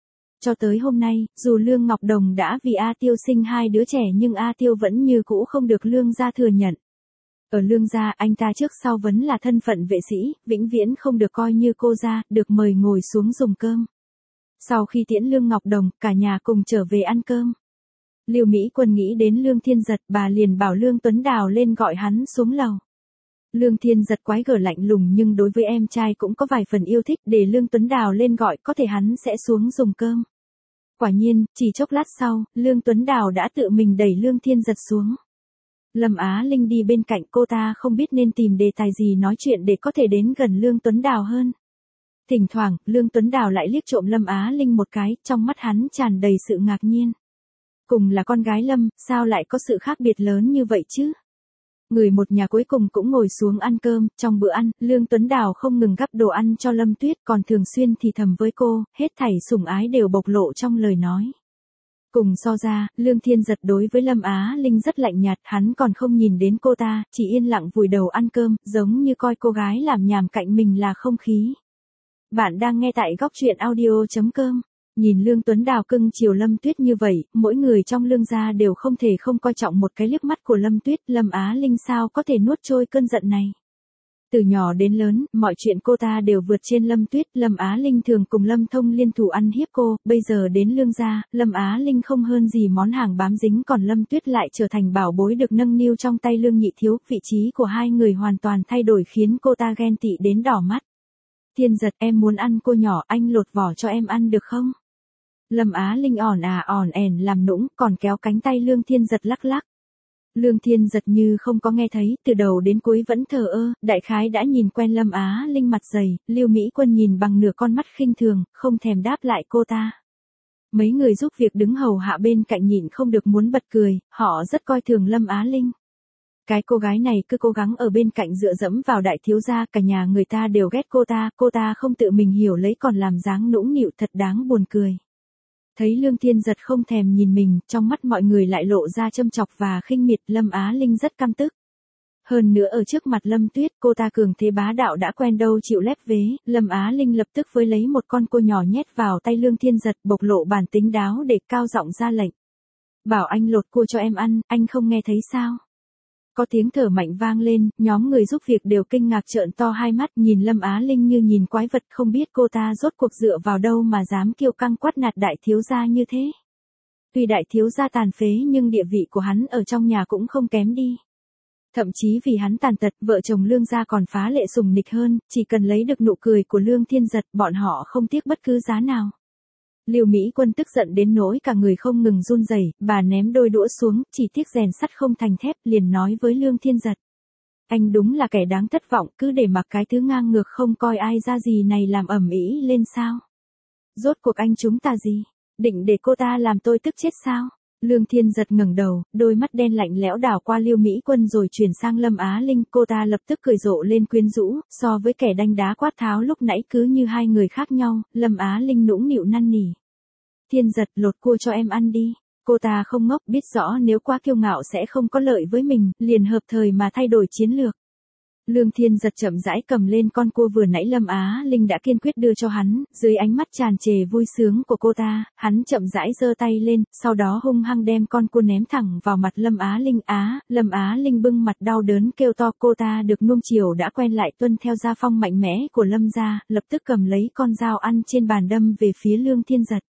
A: cho tới hôm nay, dù Lương Ngọc Đồng đã vì A Tiêu sinh 2 đứa trẻ nhưng A Tiêu vẫn như cũ không được Lương gia thừa nhận. Ở Lương gia, anh ta trước sau vẫn là thân phận vệ sĩ, vĩnh viễn không được coi như cô gia, được mời ngồi xuống dùng cơm. Sau khi tiễn Lương Ngọc Đồng, cả nhà cùng trở về ăn cơm. Lưu Mỹ Quân nghĩ đến Lương Thiên Giật, bà liền bảo Lương Tuấn Đào lên gọi hắn xuống lầu. Lương Thiên Giật quái gở lạnh lùng nhưng đối với em trai cũng có vài phần yêu thích, để Lương Tuấn Đào lên gọi có thể hắn sẽ xuống dùng cơm. Quả nhiên, chỉ chốc lát sau, Lương Tuấn Đào đã tự mình đẩy Lương Thiên Giật xuống. Lâm Á Linh đi bên cạnh cô ta không biết nên tìm đề tài gì nói chuyện để có thể đến gần Lương Tuấn Đào hơn. Thỉnh thoảng, Lương Tuấn Đào lại liếc trộm Lâm Á Linh một cái, trong mắt hắn tràn đầy sự ngạc nhiên. Cùng là con gái Lâm, sao lại có sự khác biệt lớn như vậy chứ? Người một nhà cuối cùng cũng ngồi xuống ăn cơm, trong bữa ăn, Lương Tuấn Đào không ngừng gắp đồ ăn cho Lâm Tuyết còn thường xuyên thì thầm với cô, hết thảy sủng ái đều bộc lộ trong lời nói. Cùng so ra, Lương Thiên Giật đối với Lâm Á Linh rất lạnh nhạt, hắn còn không nhìn đến cô ta, chỉ yên lặng vùi đầu ăn cơm, giống như coi cô gái làm nhảm cạnh mình là không khí. Bạn đang nghe tại góc truyện audio.com. Nhìn Lương Tuấn Đào cưng chiều Lâm Tuyết như vậy, mỗi người trong Lương gia đều không thể không coi trọng một cái liếc mắt của Lâm Tuyết, Lâm Á Linh sao có thể nuốt trôi cơn giận này. Từ nhỏ đến lớn, mọi chuyện cô ta đều vượt trên Lâm Tuyết, Lâm Á Linh thường cùng Lâm Thông liên thủ ăn hiếp cô, bây giờ đến Lương gia, Lâm Á Linh không hơn gì món hàng bám dính còn Lâm Tuyết lại trở thành bảo bối được nâng niu trong tay Lương Nhị Thiếu, vị trí của hai người hoàn toàn thay đổi khiến cô ta ghen tị đến đỏ mắt. Thiên Giật, em muốn ăn cô nhỏ, anh lột vỏ cho em ăn được không? Lâm Á Linh ỏn ẻn làm nũng, còn kéo cánh tay Lương Thiên Giật lắc lắc. Lương Thiên Giật như không có nghe thấy, từ đầu đến cuối vẫn thờ ơ, đại khái đã nhìn quen Lâm Á Linh mặt dày, Lưu Mỹ Quân nhìn bằng nửa con mắt khinh thường, không thèm đáp lại cô ta. Mấy người giúp việc đứng hầu hạ bên cạnh nhịn không được muốn bật cười, họ rất coi thường Lâm Á Linh. Cái cô gái này cứ cố gắng ở bên cạnh dựa dẫm vào đại thiếu gia, cả nhà người ta đều ghét cô ta không tự mình hiểu lấy còn làm dáng nũng nịu thật đáng buồn cười. Thấy Lương Thiên Giật không thèm nhìn mình, trong mắt mọi người lại lộ ra châm chọc và khinh miệt, Lâm Á Linh rất căm tức. Hơn nữa ở trước mặt Lâm Tuyết, cô ta cường thế bá đạo đã quen đâu chịu lép vế, Lâm Á Linh lập tức với lấy một con cua nhỏ nhét vào tay Lương Thiên Giật, bộc lộ bản tính đáo để cao giọng ra lệnh. Bảo anh lột cua cho em ăn, anh không nghe thấy sao? Có tiếng thở mạnh vang lên, nhóm người giúp việc đều kinh ngạc trợn to hai mắt nhìn Lâm Á Linh như nhìn quái vật, không biết cô ta rốt cuộc dựa vào đâu mà dám kiêu căng quát nạt đại thiếu gia như thế. Tuy đại thiếu gia tàn phế nhưng địa vị của hắn ở trong nhà cũng không kém đi. Thậm chí vì hắn tàn tật, vợ chồng Lương gia còn phá lệ sủng nịch hơn, chỉ cần lấy được nụ cười của Lương Thiên Giật, bọn họ không tiếc bất cứ giá nào. Lưu Mỹ Quân tức giận đến nỗi cả người không ngừng run rẩy, bà ném đôi đũa xuống, chỉ tiếc rèn sắt không thành thép, liền nói với Lương Thiên Giật. Anh đúng là kẻ đáng thất vọng, cứ để mặc cái thứ ngang ngược không coi ai ra gì này làm ầm ĩ lên sao? Rốt cuộc anh chúng ta gì? Định để cô ta làm tôi tức chết sao? Lương Thiên Giật ngẩng đầu, đôi mắt đen lạnh lẽo đảo qua Lưu Mỹ Quân rồi chuyển sang Lâm Á Linh, cô ta lập tức cười rộ lên quyến rũ, so với kẻ đanh đá quát tháo lúc nãy cứ như hai người khác nhau, Lâm Á Linh nũng nịu năn nỉ. Thiên Giật, lột cua cho em ăn đi. Cô ta không ngốc, biết rõ nếu quá kiêu ngạo sẽ không có lợi với mình, liền hợp thời mà thay đổi chiến lược. Lương Thiên Giật chậm rãi cầm lên con cua vừa nãy Lâm Á Linh đã kiên quyết đưa cho hắn, dưới ánh mắt tràn trề vui sướng của cô ta, hắn chậm rãi giơ tay lên, sau đó hung hăng đem con cua ném thẳng vào mặt Lâm Á Linh. Lâm Á Linh bưng mặt đau đớn kêu to, cô ta được nuông chiều đã quen lại tuân theo gia phong mạnh mẽ của Lâm gia, lập tức cầm lấy con dao ăn trên bàn đâm về phía Lương Thiên Giật.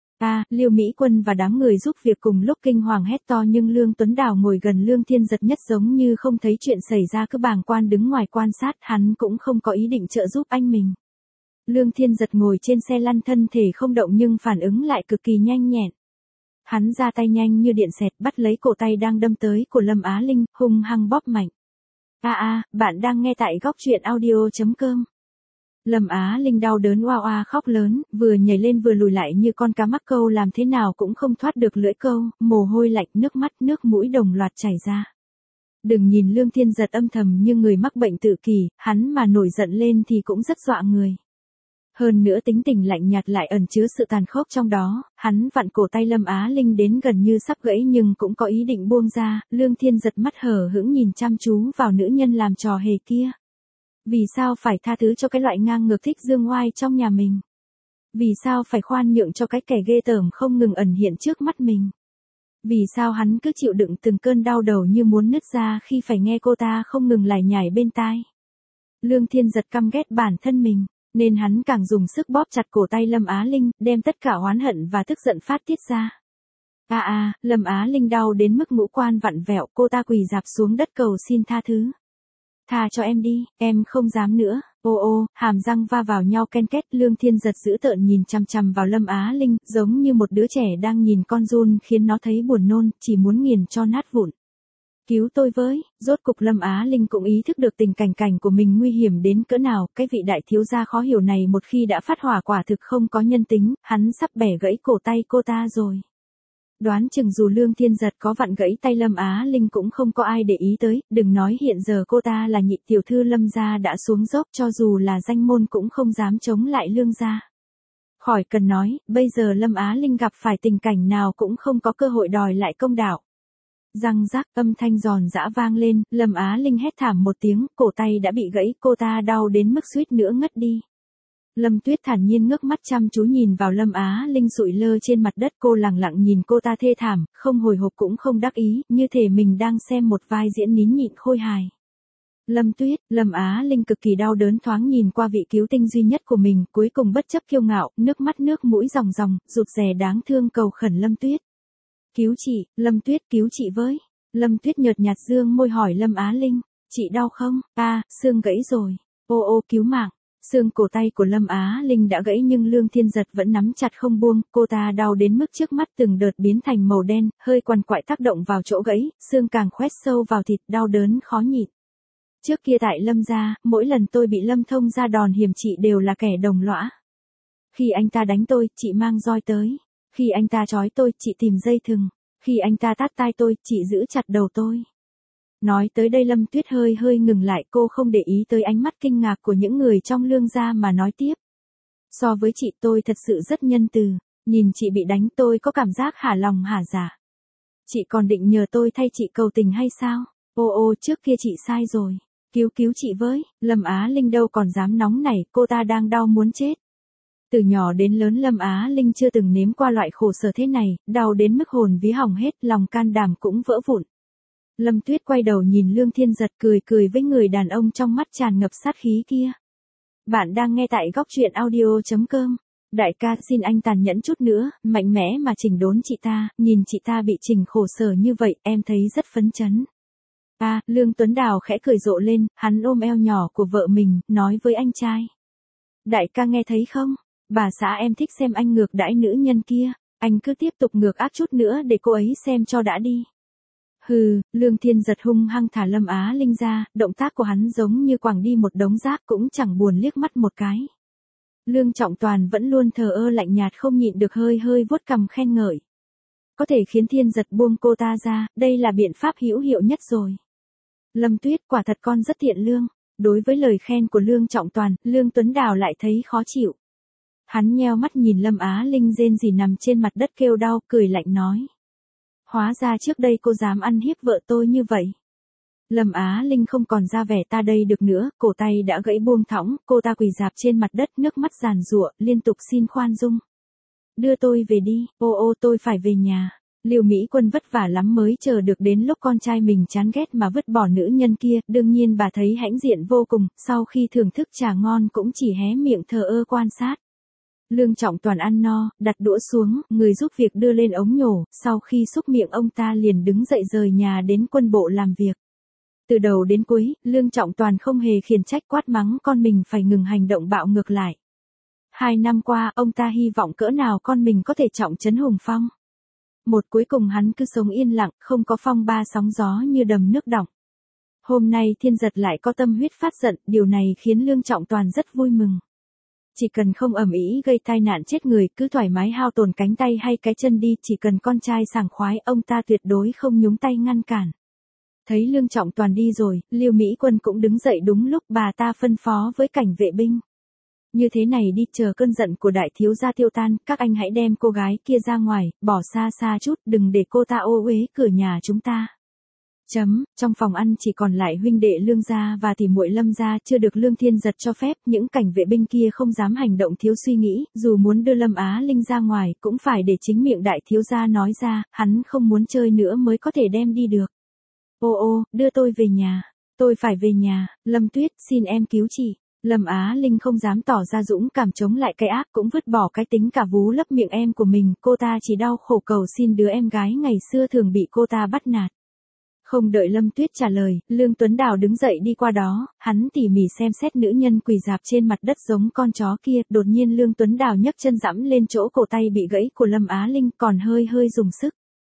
A: Lưu Mỹ Quân và đám người giúp việc cùng lúc kinh hoàng hét to nhưng Lương Tuấn Đào ngồi gần Lương Thiên Giật nhất giống như không thấy chuyện xảy ra, cứ bàng quan đứng ngoài quan sát, hắn cũng không có ý định trợ giúp anh mình. Lương Thiên Giật ngồi trên xe lăn thân thể không động nhưng phản ứng lại cực kỳ nhanh nhẹn. Hắn ra tay nhanh như điện xẹt bắt lấy cổ tay đang đâm tới của Lâm Á Linh, hung hăng bóp mạnh. Bạn đang nghe tại góc truyện audio.com. Lâm Á Linh đau đớn oa oa khóc lớn, vừa nhảy lên vừa lùi lại như con cá mắc câu, làm thế nào cũng không thoát được lưỡi câu, mồ hôi lạnh, nước mắt, nước mũi đồng loạt chảy ra. Đừng nhìn Lương Thiên Giật âm thầm như người mắc bệnh tự kỷ, hắn mà nổi giận lên thì cũng rất dọa người. Hơn nữa tính tình lạnh nhạt lại ẩn chứa sự tàn khốc trong đó, hắn vặn cổ tay Lâm Á Linh đến gần như sắp gãy nhưng cũng có ý định buông ra, Lương Thiên Giật mắt hở hững nhìn chăm chú vào nữ nhân làm trò hề kia. Vì sao phải tha thứ cho cái loại ngang ngược thích dương oai trong nhà mình? Vì sao phải khoan nhượng cho cái kẻ ghê tởm không ngừng ẩn hiện trước mắt mình? Vì sao hắn cứ chịu đựng từng cơn đau đầu như muốn nứt ra khi phải nghe cô ta không ngừng lải nhải bên tai? Lương Thiên Giật căm ghét bản thân mình, nên hắn càng dùng sức bóp chặt cổ tay Lâm Á Linh, đem tất cả oán hận và tức giận phát tiết ra. Lâm Á Linh đau đến mức ngũ quan vặn vẹo, cô ta quỳ rạp xuống đất cầu xin tha thứ. Tha cho em đi, em không dám nữa. Ô, hàm răng va vào nhau ken két, Lương Thiên Giật dữ tợn nhìn chằm chằm vào Lâm Á Linh, giống như một đứa trẻ đang nhìn con giun khiến nó thấy buồn nôn, chỉ muốn nghiền cho nát vụn. Cứu tôi với, rốt cục Lâm Á Linh cũng ý thức được tình cảnh của mình nguy hiểm đến cỡ nào, cái vị đại thiếu gia khó hiểu này một khi đã phát hỏa quả thực không có nhân tính, hắn sắp bẻ gãy cổ tay cô ta rồi. Đoán chừng dù Lương Thiên Giật có vặn gãy tay Lâm Á Linh cũng không có ai để ý tới, đừng nói hiện giờ cô ta là nhị tiểu thư Lâm gia đã xuống dốc, cho dù là danh môn cũng không dám chống lại Lương gia. Khỏi cần nói, bây giờ Lâm Á Linh gặp phải tình cảnh nào cũng không có cơ hội đòi lại công đạo. Răng rác, âm thanh giòn giã vang lên, Lâm Á Linh hét thảm một tiếng, cổ tay đã bị gãy, cô ta đau đến mức suýt nữa ngất đi. Lâm Tuyết thản nhiên ngước mắt chăm chú nhìn vào Lâm Á Linh sụi lơ trên mặt đất, cô lặng lặng nhìn cô ta thê thảm, không hồi hộp cũng không đắc ý, như thể mình đang xem một vai diễn nín nhịn khôi hài. Lâm Tuyết, Lâm Á Linh cực kỳ đau đớn thoáng nhìn qua vị cứu tinh duy nhất của mình, cuối cùng bất chấp kiêu ngạo, nước mắt nước mũi ròng ròng, rụt rè đáng thương cầu khẩn Lâm Tuyết. Cứu chị, Lâm Tuyết cứu chị với. Lâm Tuyết nhợt nhạt dương môi hỏi Lâm Á Linh, chị đau không? Xương gãy rồi. Ô cứu mạng. Xương cổ tay của Lâm Á Linh đã gãy nhưng Lương Thiên Giật vẫn nắm chặt không buông, cô ta đau đến mức trước mắt từng đợt biến thành màu đen, hơi quằn quại tác động vào chỗ gãy, xương càng khoét sâu vào thịt, đau đớn khó nhịn. Trước kia tại Lâm gia, mỗi lần tôi bị Lâm Thông ra đòn hiểm chị đều là kẻ đồng lõa. Khi anh ta đánh tôi, chị mang roi tới. Khi anh ta trói tôi, chị tìm dây thừng. Khi anh ta tát tai tôi, chị giữ chặt đầu tôi. Nói tới đây Lâm Tuyết hơi ngừng lại, cô không để ý tới ánh mắt kinh ngạc của những người trong Lương gia mà nói tiếp. So với chị tôi thật sự rất nhân từ, nhìn chị bị đánh tôi có cảm giác hả lòng hả dạ. Chị còn định nhờ tôi thay chị cầu tình hay sao? Ô trước kia chị sai rồi, cứu chị với. Lâm Á Linh đâu còn dám nóng nảy, cô ta đang đau muốn chết. Từ nhỏ đến lớn Lâm Á Linh chưa từng nếm qua loại khổ sở thế này, đau đến mức hồn vía hỏng hết, lòng can đảm cũng vỡ vụn. Lâm Tuyết quay đầu nhìn Lương Thiên Giật cười với người đàn ông trong mắt tràn ngập sát khí kia. Bạn đang nghe tại góc truyện audio.com. Đại ca xin anh tàn nhẫn chút nữa, mạnh mẽ mà chỉnh đốn chị ta, nhìn chị ta bị chỉnh khổ sở như vậy, em thấy rất phấn chấn. Lương Tuấn Đào khẽ cười rộ lên, hắn ôm eo nhỏ của vợ mình, nói với anh trai. Đại ca nghe thấy không? Bà xã em thích xem anh ngược đãi nữ nhân kia, anh cứ tiếp tục ngược áp chút nữa để cô ấy xem cho đã đi. Hừ, Lương Thiên Giật hung hăng thả Lâm Á Linh ra, động tác của hắn giống như quẳng đi một đống rác cũng chẳng buồn liếc mắt một cái. Lương Trọng Toàn vẫn luôn thờ ơ lạnh nhạt không nhịn được hơi vuốt cằm khen ngợi. Có thể khiến Thiên Giật buông cô ta ra, đây là biện pháp hữu hiệu nhất rồi. Lâm Tuyết quả thật con rất thiện lương. Đối với lời khen của Lương Trọng Toàn, Lương Tuấn Đào lại thấy khó chịu. Hắn nheo mắt nhìn Lâm Á Linh rên rỉ nằm trên mặt đất kêu đau, cười lạnh nói. Hóa ra trước đây cô dám ăn hiếp vợ tôi như vậy. Lâm Á Linh không còn ra vẻ ta đây được nữa, cổ tay đã gãy buông thõng, cô ta quỳ rạp trên mặt đất nước mắt giàn giụa, liên tục xin khoan dung. Đưa tôi về đi, ô tôi phải về nhà. Lưu Mỹ Quân vất vả lắm mới chờ được đến lúc con trai mình chán ghét mà vứt bỏ nữ nhân kia, đương nhiên bà thấy hãnh diện vô cùng, sau khi thưởng thức trà ngon cũng chỉ hé miệng thờ ơ quan sát. Lương Trọng Toàn ăn no, đặt đũa xuống, người giúp việc đưa lên ống nhổ, sau khi xúc miệng ông ta liền đứng dậy rời nhà đến quân bộ làm việc. Từ đầu đến cuối, Lương Trọng Toàn không hề khiển trách quát mắng con mình phải ngừng hành động bạo ngược lại. 2 năm qua, ông ta hy vọng cỡ nào con mình có thể trọng trấn hùng phong. Cuối cùng hắn cứ sống yên lặng, không có phong ba sóng gió như đầm nước đọng. Hôm nay Thiên Giật lại có tâm huyết phát giận, điều này khiến Lương Trọng Toàn rất vui mừng. Chỉ cần không ầm ĩ gây tai nạn chết người, cứ thoải mái hao tổn cánh tay hay cái chân đi, chỉ cần con trai sảng khoái, ông ta tuyệt đối không nhúng tay ngăn cản. Thấy Lương Trọng Toàn đi rồi, Lưu Mỹ Quân cũng đứng dậy đúng lúc bà ta phân phó với cảnh vệ binh. Như thế này đi, chờ cơn giận của đại thiếu gia tiêu tan, các anh hãy đem cô gái kia ra ngoài, bỏ xa chút, đừng để cô ta ô uế cửa nhà chúng ta. Trong phòng ăn chỉ còn lại huynh đệ Lương gia và tỷ muội Lâm gia, chưa được Lương Thiên Giật cho phép, những cảnh vệ binh kia không dám hành động thiếu suy nghĩ, dù muốn đưa Lâm Á Linh ra ngoài, cũng phải để chính miệng đại thiếu gia nói ra, hắn không muốn chơi nữa mới có thể đem đi được. Ô, đưa tôi về nhà. Tôi phải về nhà, Lâm Tuyết, xin em cứu chị. Lâm Á Linh không dám tỏ ra dũng cảm chống lại cái ác, cũng vứt bỏ cái tính cả vú lấp miệng em của mình, cô ta chỉ đau khổ cầu xin đứa em gái ngày xưa thường bị cô ta bắt nạt. Không đợi Lâm Tuyết trả lời, Lương Tuấn Đào đứng dậy đi qua đó, hắn tỉ mỉ xem xét nữ nhân quỳ rạp trên mặt đất giống con chó kia, đột nhiên Lương Tuấn Đào nhấc chân dẫm lên chỗ cổ tay bị gãy của Lâm Á Linh, còn hơi dùng sức.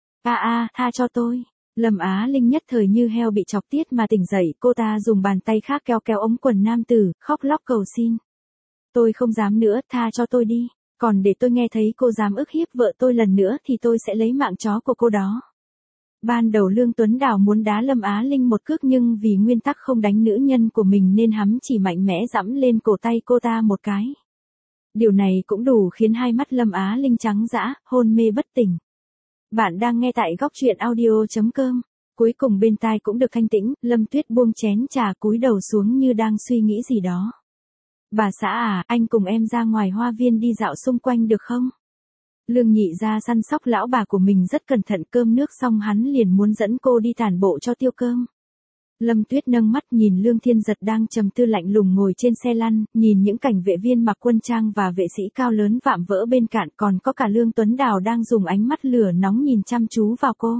A: Tha cho tôi. Lâm Á Linh nhất thời như heo bị chọc tiết mà tỉnh dậy, cô ta dùng bàn tay khác kéo ống quần nam tử, khóc lóc cầu xin. Tôi không dám nữa, tha cho tôi đi, còn để tôi nghe thấy cô dám ức hiếp vợ tôi lần nữa thì tôi sẽ lấy mạng chó của cô đó. Ban đầu Lương Tuấn Đào muốn đá Lâm Á Linh một cước nhưng vì nguyên tắc không đánh nữ nhân của mình nên hắn chỉ mạnh mẽ giẫm lên cổ tay cô ta một cái. Điều này cũng đủ khiến hai mắt Lâm Á Linh trắng dã, hôn mê bất tỉnh. Bạn đang nghe tại góc truyện audio.com. Cuối cùng bên tai cũng được thanh tĩnh, Lâm Tuyết buông chén trà cúi đầu xuống như đang suy nghĩ gì đó. Bà xã anh cùng em ra ngoài hoa viên đi dạo xung quanh được không? Lương Nhị ra săn sóc lão bà của mình rất cẩn thận, cơm nước xong hắn liền muốn dẫn cô đi tản bộ cho tiêu cơm. Lâm Tuyết nâng mắt nhìn Lương Thiên Giật đang trầm tư lạnh lùng ngồi trên xe lăn, nhìn những cảnh vệ viên mặc quân trang và vệ sĩ cao lớn vạm vỡ bên cạnh, còn có cả Lương Tuấn Đào đang dùng ánh mắt lửa nóng nhìn chăm chú vào cô.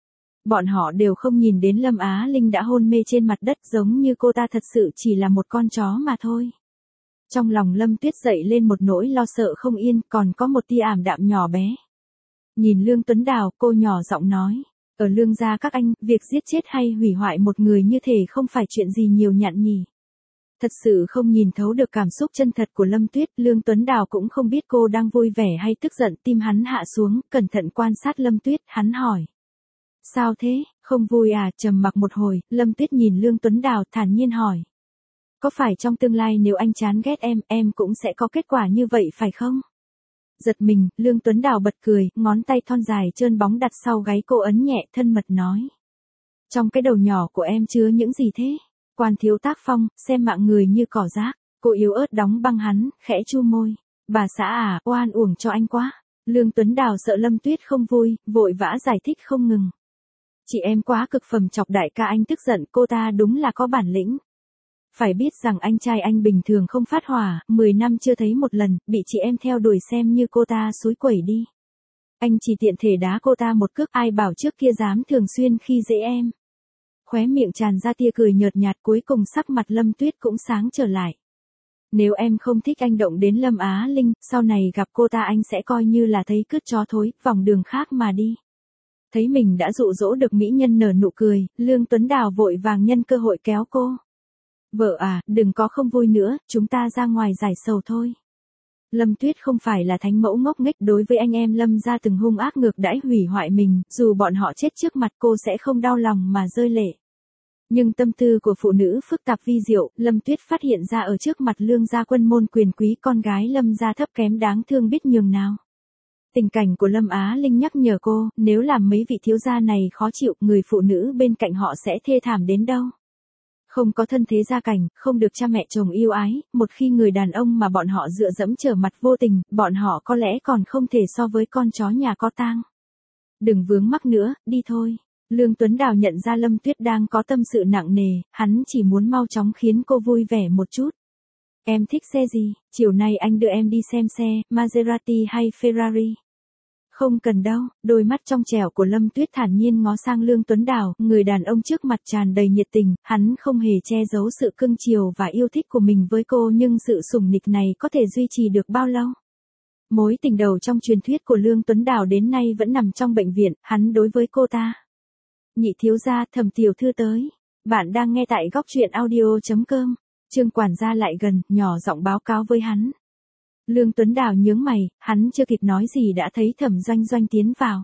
A: Bọn họ đều không nhìn đến Lâm Á Linh đã hôn mê trên mặt đất, giống như cô ta thật sự chỉ là một con chó mà thôi. Trong lòng Lâm Tuyết dậy lên một nỗi lo sợ không yên, còn có một tia ảm đạm nhỏ bé. Nhìn Lương Tuấn Đào, cô nhỏ giọng nói. Ở Lương gia các anh, việc giết chết hay hủy hoại một người như thể không phải chuyện gì nhiều nhặn nhỉ. Thật sự không nhìn thấu được cảm xúc chân thật của Lâm Tuyết, Lương Tuấn Đào cũng không biết cô đang vui vẻ hay tức giận, tim hắn hạ xuống, cẩn thận quan sát Lâm Tuyết, hắn hỏi. Sao thế, không vui à? Trầm mặc một hồi, Lâm Tuyết nhìn Lương Tuấn Đào thản nhiên hỏi. Có phải trong tương lai nếu anh chán ghét em cũng sẽ có kết quả như vậy phải không? Giật mình, Lương Tuấn Đào bật cười, ngón tay thon dài trơn bóng đặt sau gáy cô ấn nhẹ, thân mật nói. Trong cái đầu nhỏ của em chứa những gì thế? Quan thiếu tác phong, xem mạng người như cỏ rác. Cô yếu ớt đóng băng hắn, khẽ chu môi. Bà xã oan uổng cho anh quá. Lương Tuấn Đào sợ Lâm Tuyết không vui, vội vã giải thích không ngừng. Chị em quá cực phẩm chọc đại ca anh tức giận, cô ta đúng là có bản lĩnh. Phải biết rằng anh trai anh bình thường không phát hỏa, 10 năm chưa thấy một lần, bị chị em theo đuổi xem như cô ta xúi quẩy đi. Anh chỉ tiện thể đá cô ta một cước, ai bảo trước kia dám thường xuyên khi dễ em. Khóe miệng tràn ra tia cười nhợt nhạt, cuối cùng sắc mặt Lâm Tuyết cũng sáng trở lại. Nếu em không thích anh động đến Lâm Á Linh, sau này gặp cô ta anh sẽ coi như là thấy cứt chó thối, vòng đường khác mà đi. Thấy mình đã dụ dỗ được mỹ nhân nở nụ cười, Lương Tuấn Đào vội vàng nhân cơ hội kéo cô. Vợ đừng có không vui nữa, chúng ta ra ngoài giải sầu thôi. Lâm Tuyết không phải là thánh mẫu ngốc nghếch, đối với anh em Lâm gia từng hung ác ngược đãi hủy hoại mình, dù bọn họ chết trước mặt cô sẽ không đau lòng mà rơi lệ. Nhưng tâm tư của phụ nữ phức tạp vi diệu, Lâm Tuyết phát hiện ra ở trước mặt Lương gia quân môn quyền quý, con gái Lâm gia thấp kém đáng thương biết nhường nào. Tình cảnh của Lâm Á Linh nhắc nhở cô, nếu làm mấy vị thiếu gia này khó chịu, người phụ nữ bên cạnh họ sẽ thê thảm đến đâu. Không có thân thế gia cảnh, không được cha mẹ chồng yêu ái, một khi người đàn ông mà bọn họ dựa dẫm trở mặt vô tình, bọn họ có lẽ còn không thể so với con chó nhà có tang. Đừng vướng mắc nữa, đi thôi. Lương Tuấn Đào nhận ra Lâm Tuyết đang có tâm sự nặng nề, hắn chỉ muốn mau chóng khiến cô vui vẻ một chút. Em thích xe gì? Chiều nay anh đưa em đi xem xe, Maserati hay Ferrari? Không cần đâu, đôi mắt trong trẻo của Lâm Tuyết thản nhiên ngó sang Lương Tuấn Đào, người đàn ông trước mặt tràn đầy nhiệt tình, hắn không hề che giấu sự cưng chiều và yêu thích của mình với cô, nhưng sự sủng nịch này có thể duy trì được bao lâu? Mối tình đầu trong truyền thuyết của Lương Tuấn Đào đến nay vẫn nằm trong bệnh viện, hắn đối với cô ta. Nhị thiếu gia, Thẩm tiểu thư tới. Bạn đang nghe tại góc truyện audio.com. Trương quản gia lại gần, nhỏ giọng báo cáo với hắn. Lương Tuấn Đào nhướng mày, hắn chưa kịp nói gì đã thấy Thẩm Doanh Doanh tiến vào.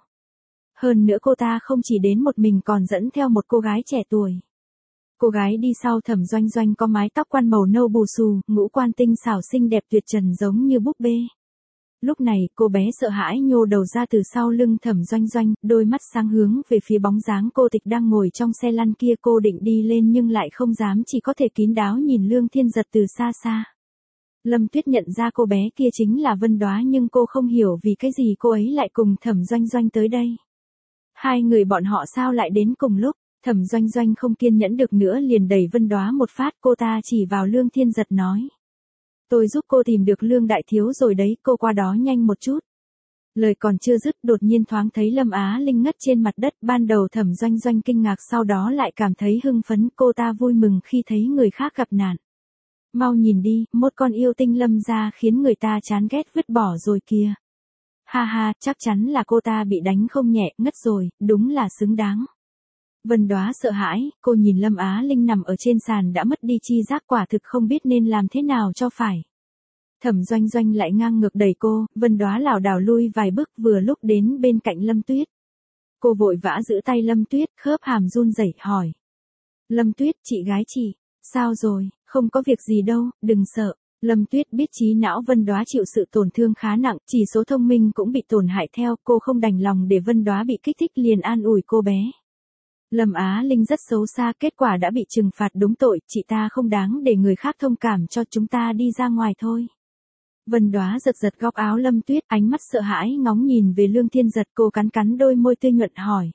A: Hơn nữa cô ta không chỉ đến một mình còn dẫn theo một cô gái trẻ tuổi. Cô gái đi sau Thẩm Doanh Doanh có mái tóc quăn màu nâu bù xù, ngũ quan tinh xảo xinh đẹp tuyệt trần giống như búp bê. Lúc này, cô bé sợ hãi nhô đầu ra từ sau lưng Thẩm Doanh Doanh, đôi mắt sáng hướng về phía bóng dáng cô Tịch đang ngồi trong xe lăn kia. Cô định đi lên nhưng lại không dám, chỉ có thể kín đáo nhìn Lương Thiên Giật từ xa xa. Lâm Tuyết nhận ra cô bé kia chính là Vân Đóa nhưng cô không hiểu vì cái gì cô ấy lại cùng Thẩm Doanh Doanh tới đây. Hai người bọn họ sao lại đến cùng lúc? Thẩm Doanh Doanh không kiên nhẫn được nữa liền đẩy Vân Đóa một phát, cô ta chỉ vào Lương Thiên Giật nói. Tôi giúp cô tìm được Lương đại thiếu rồi đấy, cô qua đó nhanh một chút. Lời còn chưa dứt đột nhiên thoáng thấy Lâm Á Linh ngất trên mặt đất, ban đầu Thẩm Doanh Doanh kinh ngạc sau đó lại cảm thấy hưng phấn, cô ta vui mừng khi thấy người khác gặp nạn. Mau nhìn đi, một con yêu tinh Lâm gia khiến người ta chán ghét vứt bỏ rồi kìa. Ha ha, chắc chắn là cô ta bị đánh không nhẹ, ngất rồi, đúng là xứng đáng. Vân Đóa sợ hãi, cô nhìn Lâm Á Linh nằm ở trên sàn đã mất đi chi giác, quả thực không biết nên làm thế nào cho phải. Thẩm Doanh Doanh lại ngang ngược đẩy cô, Vân Đóa lảo đảo lui vài bước vừa lúc đến bên cạnh Lâm Tuyết. Cô vội vã giữ tay Lâm Tuyết, khớp hàm run rẩy hỏi. Lâm Tuyết, chị gái chị, sao rồi, không có việc gì đâu, đừng sợ. Lâm Tuyết biết trí não Vân Đóa chịu sự tổn thương khá nặng, chỉ số thông minh cũng bị tổn hại theo, cô không đành lòng để Vân Đóa bị kích thích liền an ủi cô bé. Lâm Á Linh rất xấu xa, kết quả đã bị trừng phạt đúng tội, chị ta không đáng để người khác thông cảm cho, chúng ta đi ra ngoài thôi. Vân Đóa giật giật góc áo Lâm Tuyết, ánh mắt sợ hãi ngóng nhìn về Lương Thiên Giật, cô cắn cắn đôi môi tươi nhuận hỏi.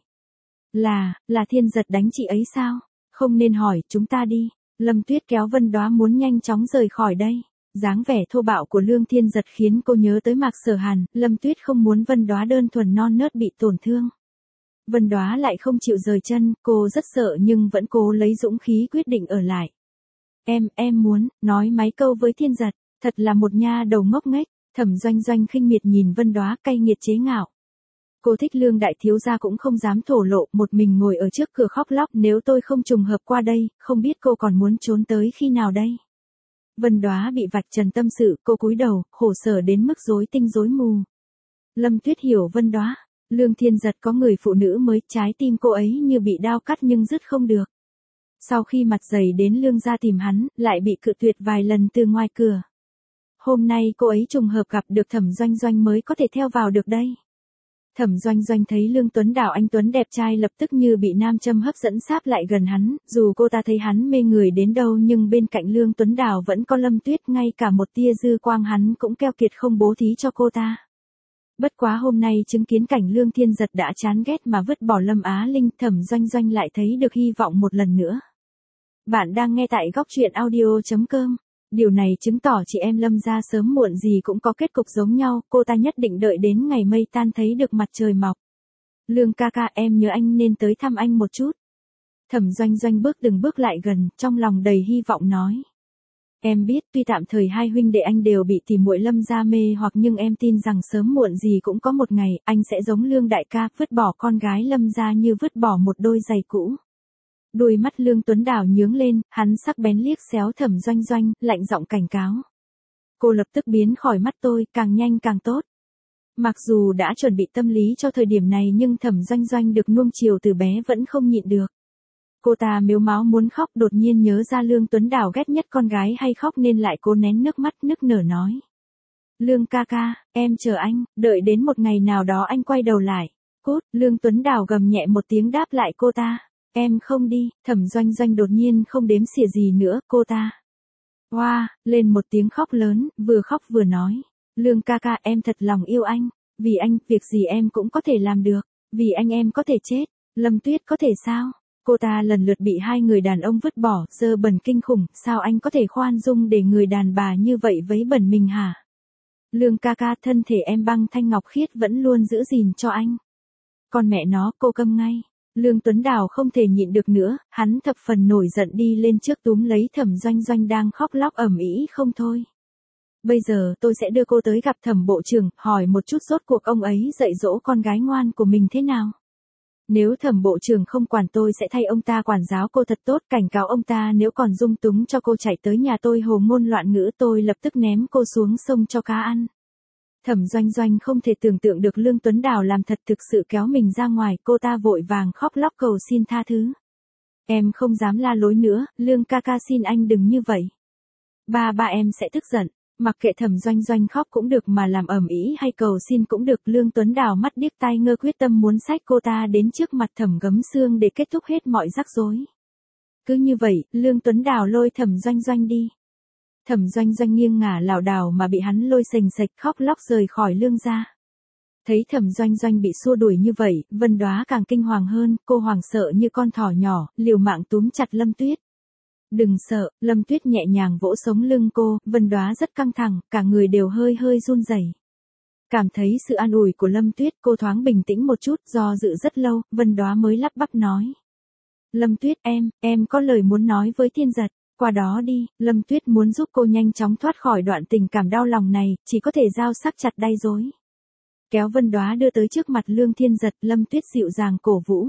A: Là Thiên Giật đánh chị ấy sao? Không nên hỏi, chúng ta đi. Lâm Tuyết kéo Vân Đóa muốn nhanh chóng rời khỏi đây. Dáng vẻ thô bạo của Lương Thiên Giật khiến cô nhớ tới Mạc Sở Hàn, Lâm Tuyết không muốn Vân Đóa đơn thuần non nớt bị tổn thương. Vân Đóa lại không chịu rời chân, cô rất sợ nhưng vẫn cố lấy dũng khí quyết định ở lại. Em muốn, nói mấy câu với Thiên Giật, thật là một nha đầu ngốc nghếch. Thẩm Doanh Doanh khinh miệt nhìn Vân Đóa cay nghiệt chế ngạo. Cô thích Lương đại thiếu gia cũng không dám thổ lộ, một mình ngồi ở trước cửa khóc lóc, nếu tôi không trùng hợp qua đây, không biết cô còn muốn trốn tới khi nào đây. Vân Đóa bị vạch trần tâm sự, cô cúi đầu, khổ sở đến mức rối tinh rối mù. Lâm Tuyết hiểu Vân Đóa. Lương Thiên Giật có người phụ nữ mới, trái tim cô ấy như bị đao cắt nhưng dứt không được. Sau khi mặt dày đến Lương gia tìm hắn, lại bị cự tuyệt vài lần từ ngoài cửa. Hôm nay cô ấy trùng hợp gặp được Thẩm Doanh Doanh mới có thể theo vào được đây. Thẩm Doanh Doanh thấy Lương Tuấn Đào anh tuấn đẹp trai lập tức như bị nam châm hấp dẫn sáp lại gần hắn, dù cô ta thấy hắn mê người đến đâu nhưng bên cạnh Lương Tuấn Đào vẫn có Lâm Tuyết, ngay cả một tia dư quang hắn cũng keo kiệt không bố thí cho cô ta. Bất quá hôm nay chứng kiến cảnh Lương Thiên Giật đã chán ghét mà vứt bỏ Lâm Á Linh, Thẩm Doanh Doanh lại thấy được hy vọng một lần nữa. Bạn đang nghe tại góc truyện audio.com. Điều này chứng tỏ chị em Lâm gia sớm muộn gì cũng có kết cục giống nhau, cô ta nhất định đợi đến ngày mây tan thấy được mặt trời mọc. Lương ca ca, em nhớ anh nên tới thăm anh một chút. Thẩm Doanh Doanh bước từng bước lại gần, trong lòng đầy hy vọng nói. Em biết tuy tạm thời hai huynh đệ anh đều bị tỷ muội Lâm gia mê hoặc nhưng em tin rằng sớm muộn gì cũng có một ngày, anh sẽ giống Lương đại ca, vứt bỏ con gái Lâm gia như vứt bỏ một đôi giày cũ. Đôi mắt Lương Tuấn Đào nhướng lên, hắn sắc bén liếc xéo Thẩm Doanh Doanh, lạnh giọng cảnh cáo. Cô lập tức biến khỏi mắt tôi, càng nhanh càng tốt. Mặc dù đã chuẩn bị tâm lý cho thời điểm này nhưng Thẩm Doanh Doanh được nuông chiều từ bé vẫn không nhịn được. Cô ta mếu máo muốn khóc, đột nhiên nhớ ra Lương Tuấn Đào ghét nhất con gái hay khóc nên lại cố nén nước mắt nức nở nói. Lương ca ca, em chờ anh, đợi đến một ngày nào đó anh quay đầu lại. Cút, Lương Tuấn Đào gầm nhẹ một tiếng đáp lại cô ta. Em không đi, Thẩm Doanh Doanh đột nhiên không đếm xỉa gì nữa, cô ta. Hoa, lên một tiếng khóc lớn, vừa khóc vừa nói. Lương ca ca, em thật lòng yêu anh. Vì anh, việc gì em cũng có thể làm được. Vì anh em có thể chết. Lâm Tuyết có thể sao? Cô ta lần lượt bị hai người đàn ông vứt bỏ, dơ bẩn kinh khủng, sao anh có thể khoan dung để người đàn bà như vậy vấy bẩn mình hả? Lương ca ca, thân thể em băng thanh ngọc khiết vẫn luôn giữ gìn cho anh. Con mẹ nó, cô câm ngay. Lương Tuấn Đào không thể nhịn được nữa, hắn thập phần nổi giận đi lên trước túm lấy Thẩm Doanh Doanh đang khóc lóc ầm ĩ không thôi. Bây giờ tôi sẽ đưa cô tới gặp Thẩm bộ trưởng, hỏi một chút rốt cuộc ông ấy dạy dỗ con gái ngoan của mình thế nào. Nếu Thẩm bộ trưởng không quản tôi sẽ thay ông ta quản giáo cô thật tốt, cảnh cáo ông ta nếu còn dung túng cho cô chạy tới nhà tôi hồ ngôn loạn ngữ tôi lập tức ném cô xuống sông cho cá ăn. Thẩm Doanh Doanh không thể tưởng tượng được Lương Tuấn Đào làm thật, thực sự kéo mình ra ngoài, cô ta vội vàng khóc lóc cầu xin tha thứ. Em không dám la lối nữa, Lương ca ca xin anh đừng như vậy. Ba em sẽ tức giận. Mặc kệ Thẩm Doanh Doanh khóc cũng được mà làm ầm ĩ hay cầu xin cũng được, Lương Tuấn Đào mắt điếc tai ngơ quyết tâm muốn xách cô ta đến trước mặt Thẩm Gấm Xương để kết thúc hết mọi rắc rối. Cứ như vậy, Lương Tuấn Đào lôi Thẩm Doanh Doanh đi. Thẩm Doanh Doanh nghiêng ngả lảo đảo mà bị hắn lôi sềnh sệch khóc lóc rời khỏi Lương gia. Thấy Thẩm Doanh Doanh bị xua đuổi như vậy, Vân Đóa càng kinh hoàng hơn, cô hoảng sợ như con thỏ nhỏ, liều mạng túm chặt Lâm Tuyết. Đừng sợ, Lâm Tuyết nhẹ nhàng vỗ sống lưng cô, Vân Đóa rất căng thẳng, cả người đều hơi hơi run rẩy. Cảm thấy sự an ủi của Lâm Tuyết, cô thoáng bình tĩnh một chút, do dự rất lâu, Vân Đóa mới lắp bắp nói. Lâm Tuyết em có lời muốn nói với Thiên Giật, qua đó đi. Lâm Tuyết muốn giúp cô nhanh chóng thoát khỏi đoạn tình cảm đau lòng này, chỉ có thể dao sắc chặt đay dối. Kéo Vân Đóa đưa tới trước mặt Lương Thiên Giật, Lâm Tuyết dịu dàng cổ vũ.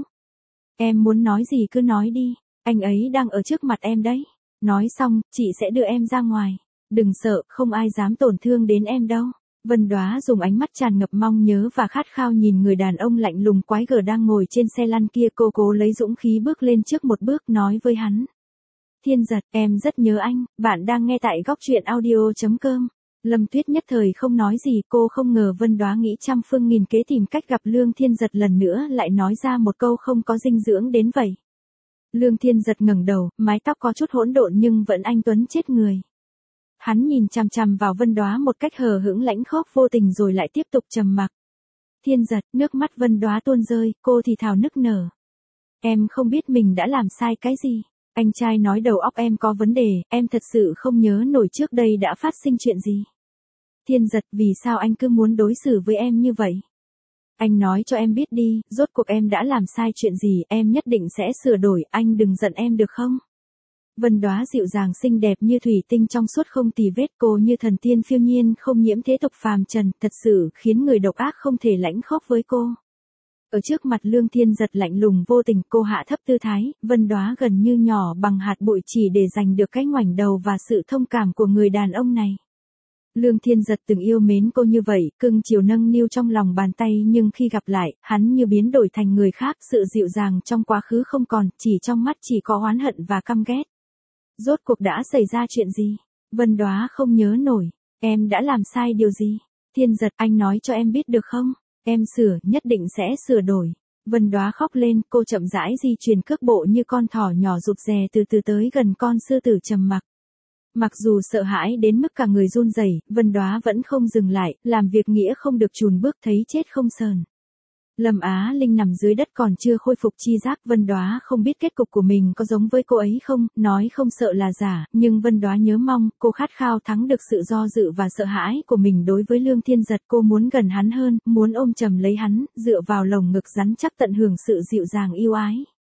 A: Em muốn nói gì cứ nói đi, anh ấy đang ở trước mặt em đấy. Nói xong, chị sẽ đưa em ra ngoài. Đừng sợ, không ai dám tổn thương đến em đâu. Vân Đóa dùng ánh mắt tràn ngập mong nhớ và khát khao nhìn người đàn ông lạnh lùng quái gở đang ngồi trên xe lăn kia, cô cố lấy dũng khí bước lên trước một bước nói với hắn. Thiên Giật, em rất nhớ anh, bạn đang nghe tại góc truyện audio.com. Lâm Tuyết nhất thời không nói gì, cô không ngờ Vân Đóa nghĩ trăm phương nghìn kế tìm cách gặp Lương Thiên Giật lần nữa lại nói ra một câu không có dinh dưỡng đến vậy. Lương Thiên Giật ngẩng đầu, mái tóc có chút hỗn độn nhưng vẫn anh tuấn chết người. Hắn nhìn chằm chằm vào Vân Đóa một cách hờ hững lãnh khốc vô tình rồi lại tiếp tục trầm mặc. Thiên Giật, nước mắt Vân Đóa tuôn rơi, cô thì thào nức nở. Em không biết mình đã làm sai cái gì. Anh trai nói đầu óc em có vấn đề, em thật sự không nhớ nổi trước đây đã phát sinh chuyện gì. Thiên Giật, vì sao anh cứ muốn đối xử với em như vậy? Anh nói cho em biết đi, rốt cuộc em đã làm sai chuyện gì, em nhất định sẽ sửa đổi, anh đừng giận em được không? Vân Đóa dịu dàng xinh đẹp như thủy tinh trong suốt không tì vết, cô như thần tiên phiêu nhiên không nhiễm thế tục phàm trần, thật sự khiến người độc ác không thể lãnh khốc với cô. Ở trước mặt Lương Thiên Giật lạnh lùng vô tình, cô hạ thấp tư thái, Vân Đóa gần như nhỏ bằng hạt bụi chỉ để giành được cái ngoảnh đầu và sự thông cảm của người đàn ông này. Lương Thiên Giật từng yêu mến cô như vậy, cưng chiều nâng niu trong lòng bàn tay, nhưng khi gặp lại, hắn như biến đổi thành người khác, sự dịu dàng trong quá khứ không còn, chỉ trong mắt chỉ có oán hận và căm ghét. Rốt cuộc đã xảy ra chuyện gì? Vân Đóa không nhớ nổi, em đã làm sai điều gì? Thiên Giật, anh nói cho em biết được không? Em sửa, nhất định sẽ sửa đổi. Vân Đóa khóc lên, cô chậm rãi di chuyển cước bộ như con thỏ nhỏ rụt rè từ từ tới gần con sư tử trầm mặc. Mặc dù sợ hãi đến mức cả người run rẩy, Vân Đóa vẫn không dừng lại, làm việc nghĩa không được chùn bước, thấy chết không sờn. Lâm Á Linh nằm dưới đất còn chưa khôi phục chi giác, Vân Đóa không biết kết cục của mình có giống với cô ấy không, nói không sợ là giả, nhưng Vân Đóa nhớ mong, cô khát khao thắng được sự do dự và sợ hãi của mình đối với Lương Thiên Giật, cô muốn gần hắn hơn, muốn ôm chầm lấy hắn, dựa vào lồng ngực rắn chắc tận hưởng sự dịu dàng yêu ái.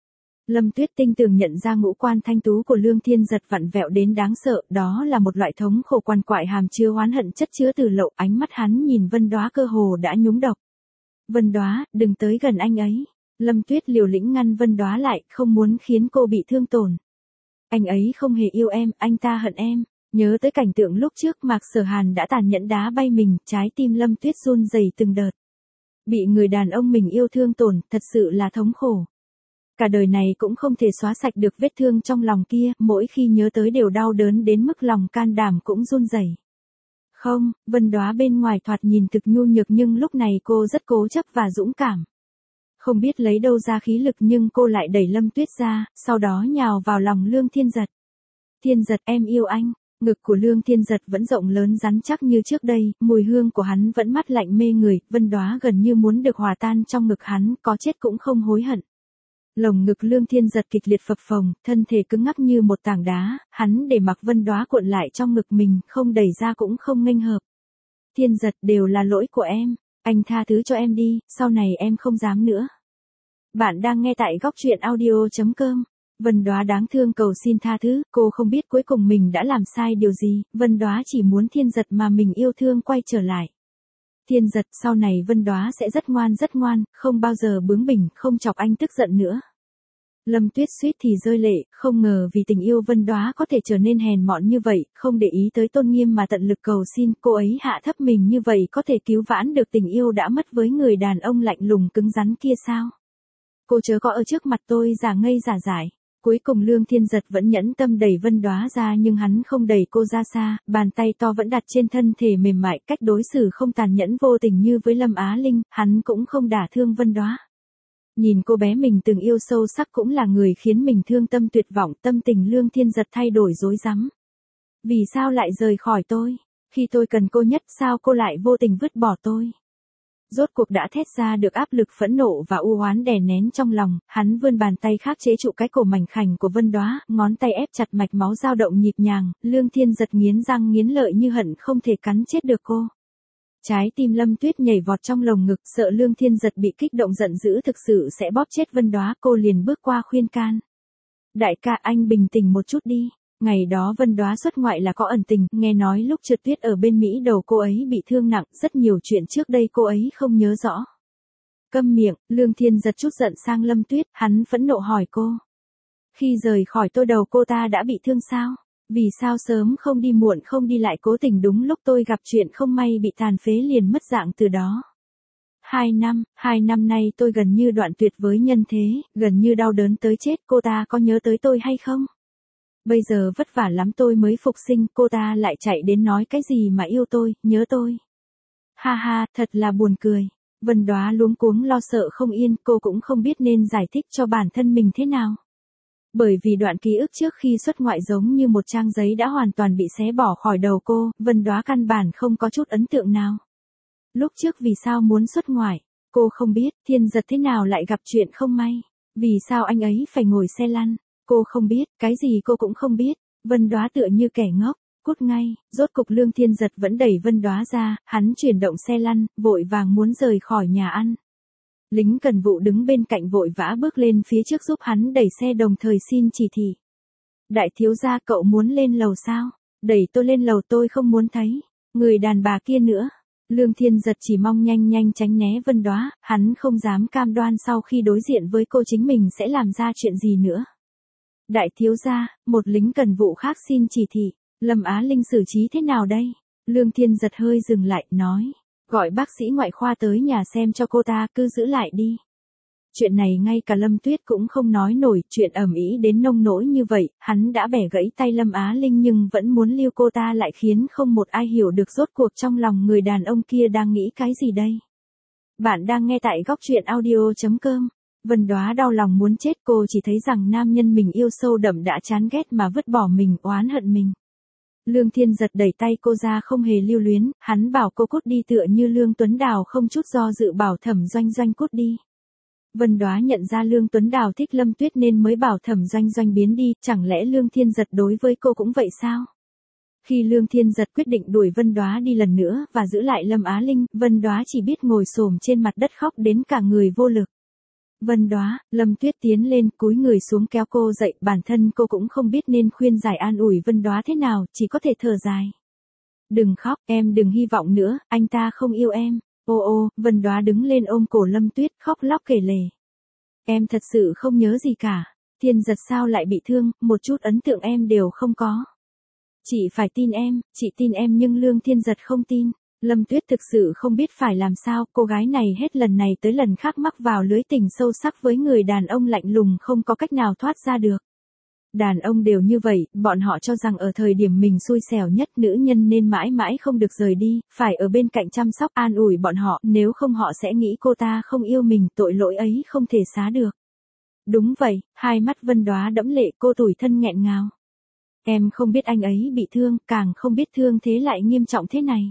A: Lâm Tuyết tinh tường nhận ra ngũ quan thanh tú của Lương Thiên Giật vặn vẹo đến đáng sợ, đó là một loại thống khổ quằn quại hàm chứa oán hận chất chứa từ lậu, ánh mắt hắn nhìn Vân Đóa cơ hồ đã nhúng độc. Vân Đóa, đừng tới gần anh ấy. Lâm Tuyết liều lĩnh ngăn Vân Đóa lại, không muốn khiến cô bị thương tổn. Anh ấy không hề yêu em, anh ta hận em. Nhớ tới cảnh tượng lúc trước Mạc Sở Hàn đã tàn nhẫn đá bay mình, trái tim Lâm Tuyết run rẩy từng đợt. Bị người đàn ông mình yêu thương tổn, thật sự là thống khổ. Cả đời này cũng không thể xóa sạch được vết thương trong lòng kia, mỗi khi nhớ tới đều đau đớn đến mức lòng can đảm cũng run rẩy. Không, Vân Đóa bên ngoài thoạt nhìn thực nhu nhược nhưng lúc này cô rất cố chấp và dũng cảm. Không biết lấy đâu ra khí lực nhưng cô lại đẩy Lâm Tuyết ra, sau đó nhào vào lòng Lương Thiên Giật. Thiên Giật, em yêu anh. Ngực của Lương Thiên Giật vẫn rộng lớn rắn chắc như trước đây, mùi hương của hắn vẫn mát lạnh mê người, Vân Đóa gần như muốn được hòa tan trong ngực hắn, có chết cũng không hối hận. Lồng ngực Lương Thiên Giật kịch liệt phập phồng, thân thể cứng ngắc như một tảng đá, hắn để mặc Vân Đóa cuộn lại trong ngực mình, không đẩy ra cũng không nghênh hợp. Thiên Giật, đều là lỗi của em, anh tha thứ cho em đi, sau này em không dám nữa. Bạn đang nghe tại góc truyện audio.com. Vân Đóa đáng thương cầu xin tha thứ, cô không biết cuối cùng mình đã làm sai điều gì, Vân Đóa chỉ muốn Thiên Giật mà mình yêu thương quay trở lại. Thiên Giật, sau này Vân Đóa sẽ rất ngoan, không bao giờ bướng bỉnh, không chọc anh tức giận nữa. Lâm Tuyết suýt thì rơi lệ, không ngờ vì tình yêu Vân Đóa có thể trở nên hèn mọn như vậy, không để ý tới tôn nghiêm mà tận lực cầu xin, cô ấy hạ thấp mình như vậy có thể cứu vãn được tình yêu đã mất với người đàn ông lạnh lùng cứng rắn kia sao? Cô chớ có ở trước mặt tôi giả ngây giả dại. Cuối cùng Lương Thiên Giật vẫn nhẫn tâm đẩy Vân Đóa ra nhưng hắn không đẩy cô ra xa, bàn tay to vẫn đặt trên thân thể mềm mại, cách đối xử không tàn nhẫn vô tình như với Lâm Á Linh, hắn cũng không đả thương Vân Đóa. Nhìn cô bé mình từng yêu sâu sắc cũng là người khiến mình thương tâm tuyệt vọng, tâm tình Lương Thiên Giật thay đổi rối rắm. Vì sao lại rời khỏi tôi? Khi tôi cần cô nhất sao cô lại vô tình vứt bỏ tôi? Rốt cuộc đã thét ra được áp lực phẫn nộ và u oán đè nén trong lòng, hắn vươn bàn tay khác chế trụ cái cổ mảnh khảnh của Vân Đóa, ngón tay ép chặt mạch máu dao động nhịp nhàng, Lương Thiên Giật nghiến răng nghiến lợi như hận không thể cắn chết được cô. Trái tim Lâm Tuyết nhảy vọt trong lồng ngực, sợ Lương Thiên Giật bị kích động giận dữ thực sự sẽ bóp chết Vân Đóa, cô liền bước qua khuyên can. Đại ca anh bình tĩnh một chút đi. Ngày đó Vân Đóa xuất ngoại là có ẩn tình, nghe nói lúc Trượt Tuyết ở bên Mỹ đầu cô ấy bị thương nặng, rất nhiều chuyện trước đây cô ấy không nhớ rõ. Câm miệng, Lương Thiên Giật chút giận sang Lâm Tuyết, hắn phẫn nộ hỏi cô. Khi rời khỏi tôi đầu cô ta đã bị thương sao? Vì sao sớm không đi muộn không đi lại cố tình đúng lúc tôi gặp chuyện không may bị tàn phế liền mất dạng từ đó? 2 năm nay tôi gần như đoạn tuyệt với nhân thế, gần như đau đớn tới chết, cô ta có nhớ tới tôi hay không? Bây giờ vất vả lắm tôi mới phục sinh, cô ta lại chạy đến nói cái gì mà yêu tôi, nhớ tôi. Ha ha, thật là buồn cười. Vân Đóa luống cuống lo sợ không yên, cô cũng không biết nên giải thích cho bản thân mình thế nào. Bởi vì đoạn ký ức trước khi xuất ngoại giống như một trang giấy đã hoàn toàn bị xé bỏ khỏi đầu cô, Vân Đóa căn bản không có chút ấn tượng nào. Lúc trước vì sao muốn xuất ngoại, cô không biết, Thiên Giật thế nào lại gặp chuyện không may. Vì sao anh ấy phải ngồi xe lăn, cô không biết, cái gì cô cũng không biết. Vân Đóa tựa như kẻ ngốc, cút ngay, rốt cục Lương Thiên Giật vẫn đẩy Vân Đóa ra, hắn chuyển động xe lăn, vội vàng muốn rời khỏi nhà ăn. Lính cần vụ đứng bên cạnh vội vã bước lên phía trước giúp hắn đẩy xe đồng thời xin chỉ thị. Đại thiếu gia cậu muốn lên lầu sao? Đẩy tôi lên lầu tôi không muốn thấy. Người đàn bà kia nữa. Lương Thiên Giật chỉ mong nhanh nhanh tránh né Vân Đóa, hắn không dám cam đoan sau khi đối diện với cô chính mình sẽ làm ra chuyện gì nữa. Đại thiếu gia, một lính cần vụ khác xin chỉ thị. Lâm Á Linh xử trí thế nào đây? Lương Thiên Giật hơi dừng lại, nói. Gọi bác sĩ ngoại khoa tới nhà xem cho cô ta, cứ giữ lại đi. Chuyện này ngay cả Lâm Tuyết cũng không nói nổi, chuyện ầm ĩ đến nông nỗi như vậy, hắn đã bẻ gãy tay Lâm Á Linh nhưng vẫn muốn lưu cô ta lại khiến không một ai hiểu được rốt cuộc trong lòng người đàn ông kia đang nghĩ cái gì đây. Bạn đang nghe tại góc truyện audio.com. Vân Đóa đau lòng muốn chết, cô chỉ thấy rằng nam nhân mình yêu sâu đậm đã chán ghét mà vứt bỏ mình, oán hận mình. Lương Thiên Giật đẩy tay cô ra không hề lưu luyến, hắn bảo cô cút đi tựa như Lương Tuấn Đào không chút do dự bảo Thẩm Doanh Doanh cút đi. Vân Đóa nhận ra Lương Tuấn Đào thích Lâm Tuyết nên mới bảo Thẩm Doanh Doanh biến đi, chẳng lẽ Lương Thiên Giật đối với cô cũng vậy sao? Khi Lương Thiên Giật quyết định đuổi Vân Đóa đi lần nữa và giữ lại Lâm Á Linh, Vân Đóa chỉ biết ngồi xổm trên mặt đất khóc đến cả người vô lực. Vân Đóa, Lâm Tuyết tiến lên cúi người xuống kéo cô dậy, bản thân cô cũng không biết nên khuyên giải an ủi Vân Đóa thế nào, chỉ có thể thở dài. Đừng khóc, em đừng hy vọng nữa, anh ta không yêu em. Ô, Vân Đóa đứng lên ôm cổ Lâm Tuyết khóc lóc kể lể. Em thật sự không nhớ gì cả. Thiên Giật sao lại bị thương, một chút ấn tượng em đều không có. Chị phải tin em, chị tin em nhưng Lương Thiên Giật không tin. Lâm Tuyết thực sự không biết phải làm sao, cô gái này hết lần này tới lần khác mắc vào lưới tình sâu sắc với người đàn ông lạnh lùng không có cách nào thoát ra được. Đàn ông đều như vậy, bọn họ cho rằng ở thời điểm mình xui xẻo nhất nữ nhân nên mãi mãi không được rời đi, phải ở bên cạnh chăm sóc an ủi bọn họ, nếu không họ sẽ nghĩ cô ta không yêu mình, tội lỗi ấy không thể xá được. Đúng vậy, hai mắt Vân Đóa đẫm lệ, cô tủi thân nghẹn ngào. Em không biết anh ấy bị thương, càng không biết thương thế lại nghiêm trọng thế này.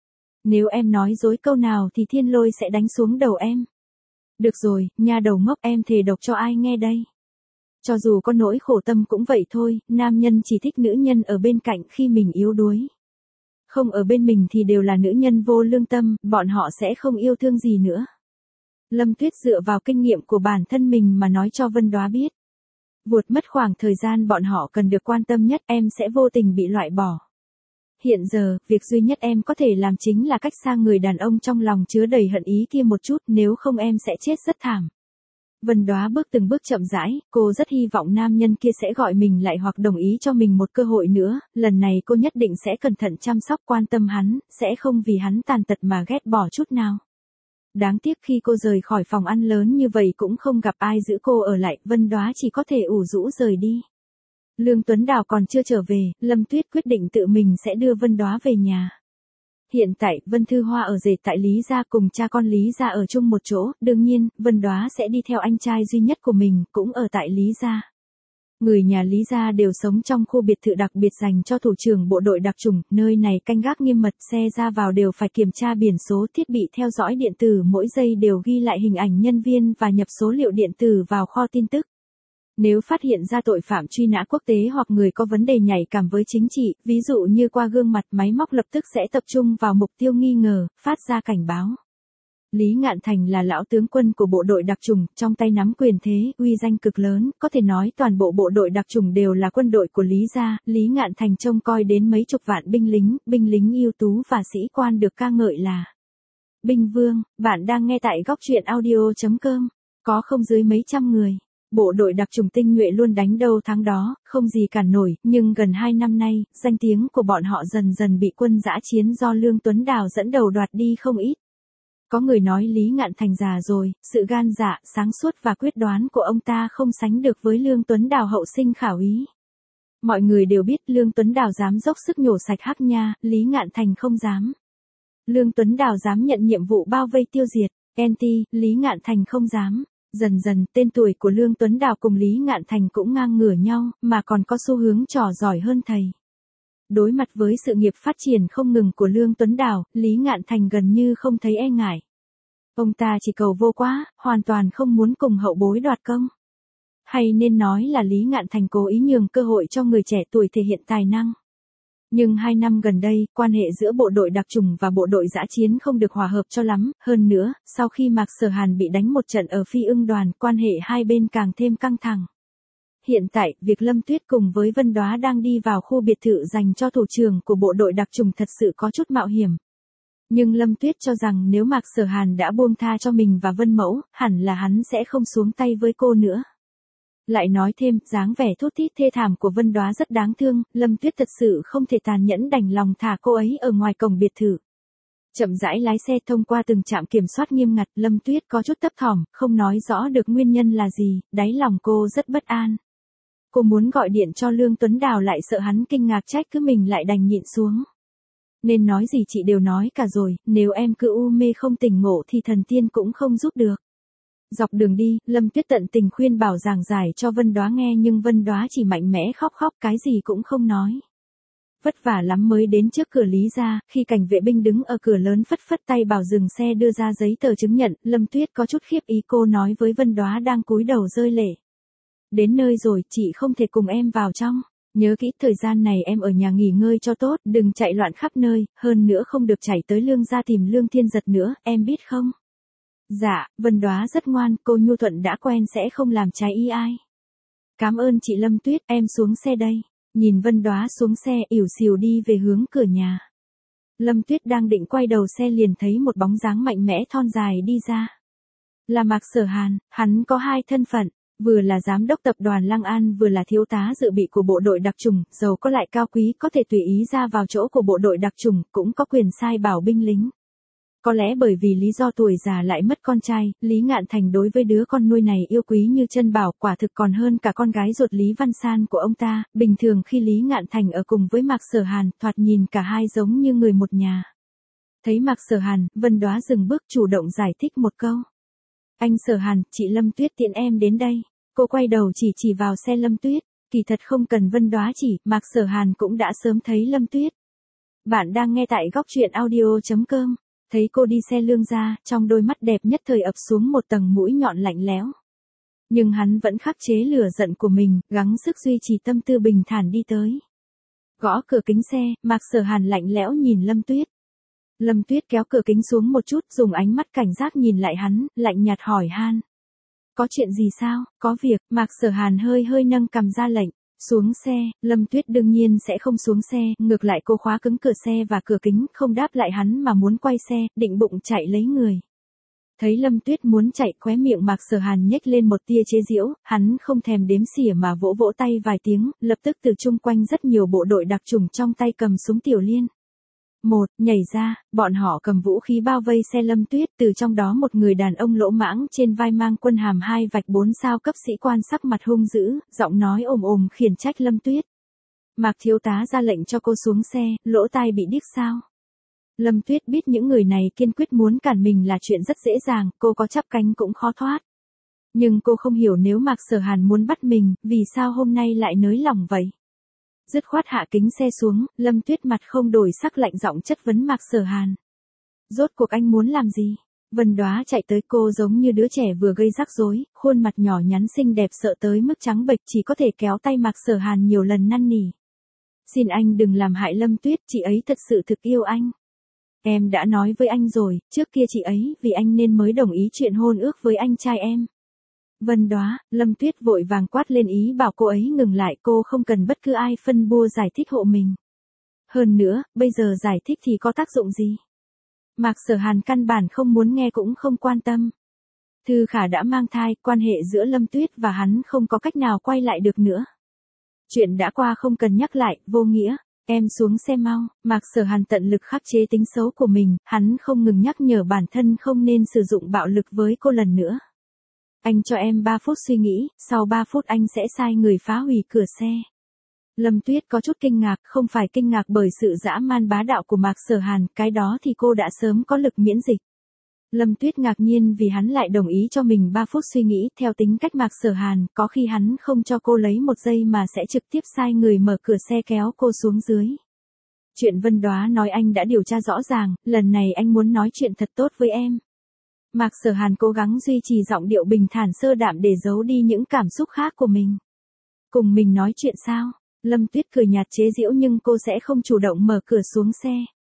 A: Nếu em nói dối câu nào thì thiên lôi sẽ đánh xuống đầu em. Được rồi, nha đầu ngốc, em thề độc cho ai nghe đây. Cho dù có nỗi khổ tâm cũng vậy thôi, nam nhân chỉ thích nữ nhân ở bên cạnh khi mình yếu đuối. Không ở bên mình thì đều là nữ nhân vô lương tâm, bọn họ sẽ không yêu thương gì nữa. Lâm Tuyết dựa vào kinh nghiệm của bản thân mình mà nói cho Vân Đóa biết. Vụt mất khoảng thời gian bọn họ cần được quan tâm nhất, em sẽ vô tình bị loại bỏ. Hiện giờ, việc duy nhất em có thể làm chính là cách xa người đàn ông trong lòng chứa đầy hận ý kia một chút, nếu không em sẽ chết rất thảm. Vân Đóa bước từng bước chậm rãi, cô rất hy vọng nam nhân kia sẽ gọi mình lại hoặc đồng ý cho mình một cơ hội nữa, lần này cô nhất định sẽ cẩn thận chăm sóc quan tâm hắn, sẽ không vì hắn tàn tật mà ghét bỏ chút nào. Đáng tiếc khi cô rời khỏi phòng ăn lớn như vậy cũng không gặp ai giữ cô ở lại, Vân Đóa chỉ có thể ủ rũ rời đi. Lương Tuấn Đào còn chưa trở về, Lâm Tuyết quyết định tự mình sẽ đưa Vân Đóa về nhà. Hiện tại, Vân Thư Hoa ở rể tại Lý gia cùng cha con Lý gia ở chung một chỗ, đương nhiên, Vân Đóa sẽ đi theo anh trai duy nhất của mình, cũng ở tại Lý gia. Người nhà Lý gia đều sống trong khu biệt thự đặc biệt dành cho thủ trưởng bộ đội đặc chủng, nơi này canh gác nghiêm mật, xe ra vào đều phải kiểm tra biển số, thiết bị theo dõi điện tử mỗi giây đều ghi lại hình ảnh nhân viên và nhập số liệu điện tử vào kho tin tức. Nếu phát hiện ra tội phạm truy nã quốc tế hoặc người có vấn đề nhạy cảm với chính trị, ví dụ như qua gương mặt, máy móc lập tức sẽ tập trung vào mục tiêu nghi ngờ, phát ra cảnh báo. Lý Ngạn Thành là lão tướng quân của bộ đội đặc chủng, trong tay nắm quyền thế, uy danh cực lớn, có thể nói toàn bộ bộ đội đặc chủng đều là quân đội của Lý gia. Lý Ngạn Thành trông coi đến mấy chục vạn binh lính ưu tú và sĩ quan được ca ngợi là binh vương. Bạn đang nghe tại góc truyện audio.com, có không dưới mấy trăm người. Bộ đội đặc chủng tinh nhuệ luôn đánh đâu thắng đó, không gì cản nổi, nhưng gần 2 năm nay, danh tiếng của bọn họ dần dần bị quân dã chiến do Lương Tuấn Đào dẫn đầu đoạt đi không ít. Có người nói Lý Ngạn Thành già rồi, sự gan dạ, sáng suốt và quyết đoán của ông ta không sánh được với Lương Tuấn Đào hậu sinh khảo ý. Mọi người đều biết Lương Tuấn Đào dám dốc sức nhổ sạch Hắc Nha, Lý Ngạn Thành không dám. Lương Tuấn Đào dám nhận nhiệm vụ bao vây tiêu diệt, Lý Ngạn Thành không dám. Dần dần, tên tuổi của Lương Tuấn Đào cùng Lý Ngạn Thành cũng ngang ngửa nhau, mà còn có xu hướng trò giỏi hơn thầy. Đối mặt với sự nghiệp phát triển không ngừng của Lương Tuấn Đào, Lý Ngạn Thành gần như không thấy e ngại. Ông ta chỉ cầu vô quá, hoàn toàn không muốn cùng hậu bối đoạt công. Hay nên nói là Lý Ngạn Thành cố ý nhường cơ hội cho người trẻ tuổi thể hiện tài năng. Nhưng 2 năm gần đây, quan hệ giữa bộ đội đặc chủng và bộ đội dã chiến không được hòa hợp cho lắm, hơn nữa, sau khi Mạc Sở Hàn bị đánh một trận ở Phi Ưng đoàn, quan hệ hai bên càng thêm căng thẳng. Hiện tại, việc Lâm Tuyết cùng với Vân Đóa đang đi vào khu biệt thự dành cho thủ trưởng của bộ đội đặc chủng thật sự có chút mạo hiểm. Nhưng Lâm Tuyết cho rằng nếu Mạc Sở Hàn đã buông tha cho mình và Vân Mẫu, hẳn là hắn sẽ không xuống tay với cô nữa. Lại nói thêm, dáng vẻ thút thít thê thảm của Vân Đóa rất đáng thương, Lâm Tuyết thật sự không thể tàn nhẫn đành lòng thả cô ấy ở ngoài cổng biệt thự. Chậm rãi lái xe thông qua từng trạm kiểm soát nghiêm ngặt, Lâm Tuyết có chút thấp thỏm, không nói rõ được nguyên nhân là gì, đáy lòng cô rất bất an. Cô muốn gọi điện cho Lương Tuấn Đào lại sợ hắn kinh ngạc trách cứ mình lại đành nhịn xuống. Nên nói gì chị đều nói cả rồi, nếu em cứ u mê không tỉnh ngộ thì thần tiên cũng không giúp được. Dọc đường đi, Lâm Tuyết tận tình khuyên bảo giảng giải cho Vân Đóa nghe nhưng Vân Đóa chỉ mạnh mẽ khóc cái gì cũng không nói. Vất vả lắm mới đến trước cửa Lý gia, khi cảnh vệ binh đứng ở cửa lớn phất phất tay bảo dừng xe đưa ra giấy tờ chứng nhận, Lâm Tuyết có chút khiếp ý, cô nói với Vân Đóa đang cúi đầu rơi lệ. Đến nơi rồi, chị không thể cùng em vào trong. Nhớ kỹ thời gian này em ở nhà nghỉ ngơi cho tốt, đừng chạy loạn khắp nơi, hơn nữa không được chạy tới Lương gia tìm Lương Thiên Giật nữa, em biết không? Dạ, Vân Đóa rất ngoan, cô nhu thuận đã quen sẽ không làm trái ý ai. Cảm ơn chị Lâm Tuyết, em xuống xe đây. Nhìn Vân Đóa xuống xe ỉu xìu đi về hướng cửa nhà. Lâm Tuyết đang định quay đầu xe liền thấy một bóng dáng mạnh mẽ thon dài đi ra. Là Mạc Sở Hàn, hắn có 2 thân phận. Vừa là giám đốc tập đoàn Lăng An vừa là thiếu tá dự bị của bộ đội đặc chủng, giàu có lại cao quý có thể tùy ý ra vào chỗ của bộ đội đặc chủng, cũng có quyền sai bảo binh lính. Có lẽ bởi vì lý do tuổi già lại mất con trai, Lý Ngạn Thành đối với đứa con nuôi này yêu quý như chân bảo, quả thực còn hơn cả con gái ruột Lý Văn San của ông ta. Bình thường khi Lý Ngạn Thành ở cùng với Mạc Sở Hàn, thoạt nhìn cả hai giống như người một nhà. Thấy Mạc Sở Hàn, Vân Đóa dừng bước chủ động giải thích một câu. Anh Sở Hàn, chị Lâm Tuyết tiện em đến đây. Cô quay đầu chỉ vào xe Lâm Tuyết, kỳ thật không cần Vân Đóa chỉ, Mạc Sở Hàn cũng đã sớm thấy Lâm Tuyết. Bạn đang nghe tại góc truyện audio.com. Thấy cô đi xe Lương gia, trong đôi mắt đẹp nhất thời ập xuống một tầng mũi nhọn lạnh lẽo. Nhưng hắn vẫn khắc chế lửa giận của mình, gắng sức duy trì tâm tư bình thản đi tới. Gõ cửa kính xe, Mạc Sở Hàn lạnh lẽo nhìn Lâm Tuyết. Lâm Tuyết kéo cửa kính xuống một chút, dùng ánh mắt cảnh giác nhìn lại hắn, lạnh nhạt hỏi han. Có chuyện gì sao? Có việc, Mạc Sở Hàn hơi nâng cằm ra lệnh. Xuống xe, Lâm Tuyết đương nhiên sẽ không xuống xe, ngược lại cô khóa cứng cửa xe và cửa kính, không đáp lại hắn mà muốn quay xe, định bụng chạy lấy người. Thấy Lâm Tuyết muốn chạy, khóe miệng Mạc Sở Hàn nhếch lên một tia chế giễu, hắn không thèm đếm xỉa mà vỗ tay vài tiếng, lập tức từ chung quanh rất nhiều bộ đội đặc chủng trong tay cầm súng tiểu liên. Một, nhảy ra, bọn họ cầm vũ khí bao vây xe Lâm Tuyết, từ trong đó một người đàn ông lỗ mãng trên vai mang quân hàm 2 vạch 4 sao cấp sĩ quan sắc mặt hung dữ, giọng nói ồm ồm khiển trách Lâm Tuyết. Mạc thiếu tá ra lệnh cho cô xuống xe, lỗ tai bị điếc sao? Lâm Tuyết biết những người này kiên quyết muốn cản mình là chuyện rất dễ dàng, cô có chắp cánh cũng khó thoát. Nhưng cô không hiểu nếu Mạc Sở Hàn muốn bắt mình, vì sao hôm nay lại nới lỏng vậy? Dứt khoát hạ kính xe xuống, Lâm Tuyết mặt không đổi sắc lạnh giọng chất vấn Mạc Sở Hàn. Rốt cuộc anh muốn làm gì? Vân Đóa chạy tới cô giống như đứa trẻ vừa gây rắc rối, khuôn mặt nhỏ nhắn xinh đẹp sợ tới mức trắng bệch chỉ có thể kéo tay Mạc Sở Hàn nhiều lần năn nỉ. Xin anh đừng làm hại Lâm Tuyết, chị ấy thật sự thực yêu anh. Em đã nói với anh rồi, trước kia chị ấy vì anh nên mới đồng ý chuyện hôn ước với anh trai em. Vân Đóa, Lâm Tuyết vội vàng quát lên ý bảo cô ấy ngừng lại, cô không cần bất cứ ai phân bua giải thích hộ mình. Hơn nữa, bây giờ giải thích thì có tác dụng gì? Mạc Sở Hàn căn bản không muốn nghe cũng không quan tâm. Thư Khả đã mang thai, quan hệ giữa Lâm Tuyết và hắn không có cách nào quay lại được nữa. Chuyện đã qua không cần nhắc lại, vô nghĩa. Em xuống xe mau, Mạc Sở Hàn tận lực khắc chế tính xấu của mình, hắn không ngừng nhắc nhở bản thân không nên sử dụng bạo lực với cô lần nữa. Anh cho em 3 phút suy nghĩ, sau 3 phút anh sẽ sai người phá hủy cửa xe. Lâm Tuyết có chút kinh ngạc, không phải kinh ngạc bởi sự dã man bá đạo của Mạc Sở Hàn, cái đó thì cô đã sớm có lực miễn dịch. Lâm Tuyết ngạc nhiên vì hắn lại đồng ý cho mình 3 phút suy nghĩ, theo tính cách Mạc Sở Hàn, có khi hắn không cho cô lấy 1 giây mà sẽ trực tiếp sai người mở cửa xe kéo cô xuống dưới. Chuyện Vân Đóa nói anh đã điều tra rõ ràng, lần này anh muốn nói chuyện thật tốt với em. Mạc Sở Hàn cố gắng duy trì giọng điệu bình thản sơ đạm để giấu đi những cảm xúc khác của mình. Cùng mình nói chuyện sao? Lâm Tuyết cười nhạt chế giễu nhưng cô sẽ không chủ động mở cửa xuống xe.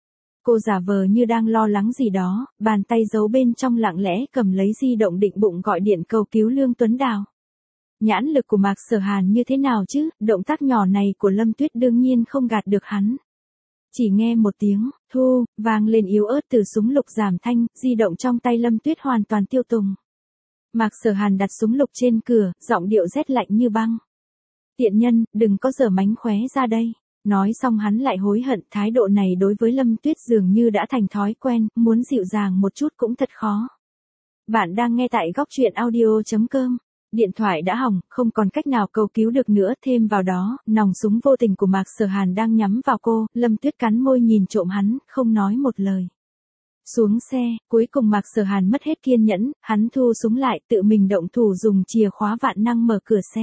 A: Cô giả vờ như đang lo lắng gì đó, bàn tay giấu bên trong lặng lẽ cầm lấy di động định bụng gọi điện cầu cứu Lương Tuấn Đào. Nhãn lực của Mạc Sở Hàn như thế nào chứ, động tác nhỏ này của Lâm Tuyết đương nhiên không gạt được hắn. Chỉ nghe một tiếng, thu, vang lên yếu ớt từ súng lục giảm thanh, di động trong tay Lâm Tuyết hoàn toàn tiêu tùng. Mạc Sở Hàn đặt súng lục trên cửa, giọng điệu rét lạnh như băng. Tiện nhân, đừng có giở mánh khóe ra đây. Nói xong hắn lại hối hận, thái độ này đối với Lâm Tuyết dường như đã thành thói quen, muốn dịu dàng một chút cũng thật khó. Bạn đang nghe tại góc truyện audio.com. Điện thoại đã hỏng, không còn cách nào cầu cứu được nữa, thêm vào đó, nòng súng vô tình của Mạc Sở Hàn đang nhắm vào cô, Lâm Tuyết cắn môi nhìn trộm hắn, không nói một lời. Xuống xe, cuối cùng Mạc Sở Hàn mất hết kiên nhẫn, hắn thu súng lại, tự mình động thủ dùng chìa khóa vạn năng mở cửa xe.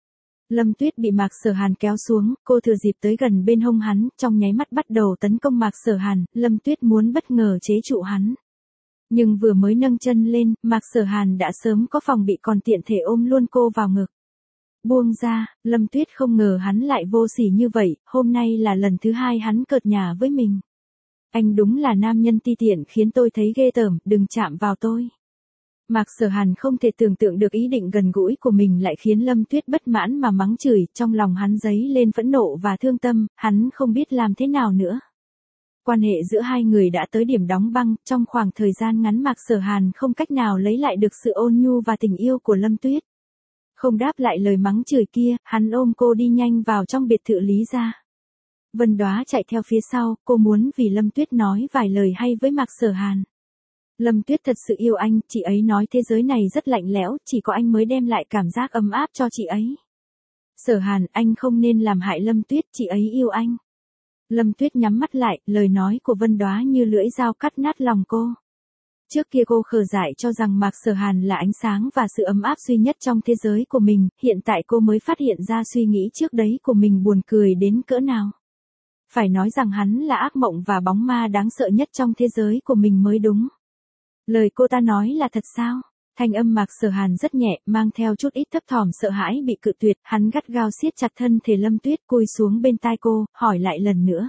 A: Lâm Tuyết bị Mạc Sở Hàn kéo xuống, cô thừa dịp tới gần bên hông hắn, trong nháy mắt bắt đầu tấn công Mạc Sở Hàn, Lâm Tuyết muốn bất ngờ chế trụ hắn. Nhưng vừa mới nâng chân lên, Mạc Sở Hàn đã sớm có phòng bị còn tiện thể ôm luôn cô vào ngực. Buông ra, Lâm Tuyết không ngờ hắn lại vô sỉ như vậy, hôm nay là lần thứ 2 hắn cợt nhả với mình. Anh đúng là nam nhân ti tiện khiến tôi thấy ghê tởm, đừng chạm vào tôi. Mạc Sở Hàn không thể tưởng tượng được ý định gần gũi của mình lại khiến Lâm Tuyết bất mãn mà mắng chửi, trong lòng hắn dấy lên phẫn nộ và thương tâm, hắn không biết làm thế nào nữa. Quan hệ giữa hai người đã tới điểm đóng băng, trong khoảng thời gian ngắn Mạc Sở Hàn không cách nào lấy lại được sự ôn nhu và tình yêu của Lâm Tuyết. Không đáp lại lời mắng chửi kia, hắn ôm cô đi nhanh vào trong biệt thự Lý gia. Vân Đóa chạy theo phía sau, cô muốn vì Lâm Tuyết nói vài lời hay với Mạc Sở Hàn. Lâm Tuyết thật sự yêu anh, chị ấy nói thế giới này rất lạnh lẽo, chỉ có anh mới đem lại cảm giác ấm áp cho chị ấy. Sở Hàn, anh không nên làm hại Lâm Tuyết, chị ấy yêu anh. Lâm Tuyết nhắm mắt lại, lời nói của Vân Đóa như lưỡi dao cắt nát lòng cô. Trước kia cô khờ dại cho rằng Mạc Sở Hàn là ánh sáng và sự ấm áp duy nhất trong thế giới của mình, hiện tại cô mới phát hiện ra suy nghĩ trước đấy của mình buồn cười đến cỡ nào. Phải nói rằng hắn là ác mộng và bóng ma đáng sợ nhất trong thế giới của mình mới đúng. Lời cô ta nói là thật sao? Thanh âm Mạc Sở Hàn rất nhẹ, mang theo chút ít thấp thỏm sợ hãi bị cự tuyệt, hắn gắt gao siết chặt thân thể Lâm Tuyết cúi xuống bên tai cô, hỏi lại lần nữa.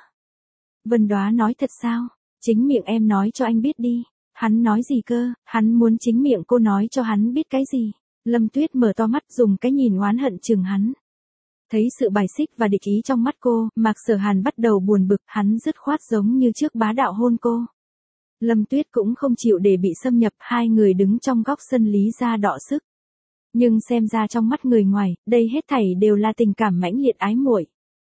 A: Vân Đóa nói thật sao? Chính miệng em nói cho anh biết đi. Hắn nói gì cơ? Hắn muốn chính miệng cô nói cho hắn biết cái gì? Lâm Tuyết mở to mắt dùng cái nhìn oán hận chừng hắn. Thấy sự bài xích và địch ý trong mắt cô, Mạc Sở Hàn bắt đầu buồn bực, hắn dứt khoát giống như trước bá đạo hôn cô. Lâm Tuyết cũng không chịu để bị xâm nhập, hai người đứng trong góc sân Lý gia đọ sức. Nhưng xem ra trong mắt người ngoài, đây hết thảy đều là tình cảm mãnh liệt ái muội.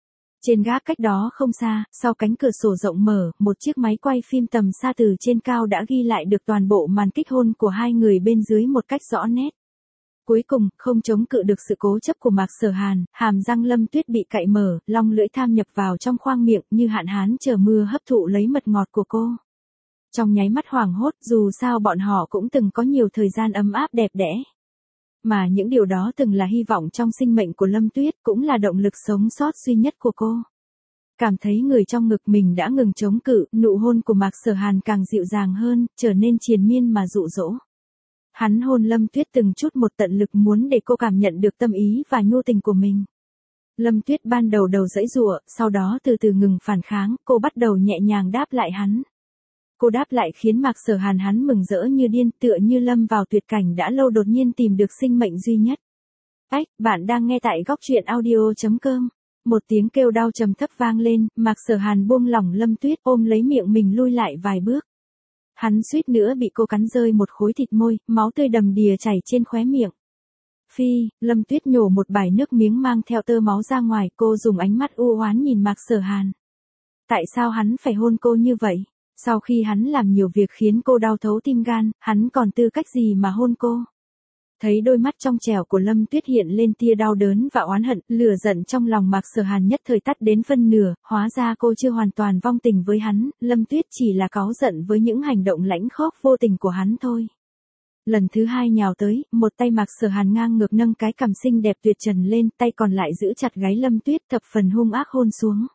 A: Trên gác cách đó không xa, sau cánh cửa sổ rộng mở, một chiếc máy quay phim tầm xa từ trên cao đã ghi lại được toàn bộ màn kích hôn của hai người bên dưới một cách rõ nét. Cuối cùng, không chống cự được sự cố chấp của Mạc Sở Hàn, hàm răng Lâm Tuyết bị cạy mở, long lưỡi tham nhập vào trong khoang miệng như hạn hán chờ mưa hấp thụ lấy mật ngọt của cô. Trong nháy mắt hoảng hốt, dù sao bọn họ cũng từng có nhiều thời gian ấm áp đẹp đẽ. Mà những điều đó từng là hy vọng trong sinh mệnh của Lâm Tuyết, cũng là động lực sống sót duy nhất của cô. Cảm thấy người trong ngực mình đã ngừng chống cự, nụ hôn của Mạc Sở Hàn càng dịu dàng hơn, trở nên triền miên mà dụ dỗ. Hắn hôn Lâm Tuyết từng chút một tận lực muốn để cô cảm nhận được tâm ý và nhu tình của mình. Lâm Tuyết ban đầu giãy giụa, sau đó từ từ ngừng phản kháng, cô bắt đầu nhẹ nhàng đáp lại hắn. Cô đáp lại khiến Mạc Sở Hàn hắn mừng rỡ như điên, tựa như lâm vào tuyệt cảnh đã lâu đột nhiên tìm được sinh mệnh duy nhất. Ách, bạn đang nghe tại góc truyện audio.com. Một tiếng kêu đau trầm thấp vang lên, Mạc Sở Hàn buông lỏng Lâm Tuyết ôm lấy miệng mình lui lại vài bước. Hắn suýt nữa bị cô cắn rơi một khối thịt môi, máu tươi đầm đìa chảy trên khóe miệng. Phi, Lâm Tuyết nhổ một bãi nước miếng mang theo tơ máu ra ngoài, cô dùng ánh mắt u oán nhìn Mạc Sở Hàn. Tại sao hắn phải hôn cô như vậy? Sau khi hắn làm nhiều việc khiến cô đau thấu tim gan, hắn còn tư cách gì mà hôn cô? Thấy đôi mắt trong trẻo của Lâm Tuyết hiện lên tia đau đớn và oán hận, lửa giận trong lòng Mạc Sở Hàn nhất thời tắt đến phân nửa, hóa ra cô chưa hoàn toàn vong tình với hắn, Lâm Tuyết chỉ là cáu giận với những hành động lãnh khốc vô tình của hắn thôi. Lần thứ hai nhào tới, một tay Mạc Sở Hàn ngang ngược nâng cái cằm xinh đẹp tuyệt trần lên, tay còn lại giữ chặt gáy Lâm Tuyết thập phần hung ác hôn xuống.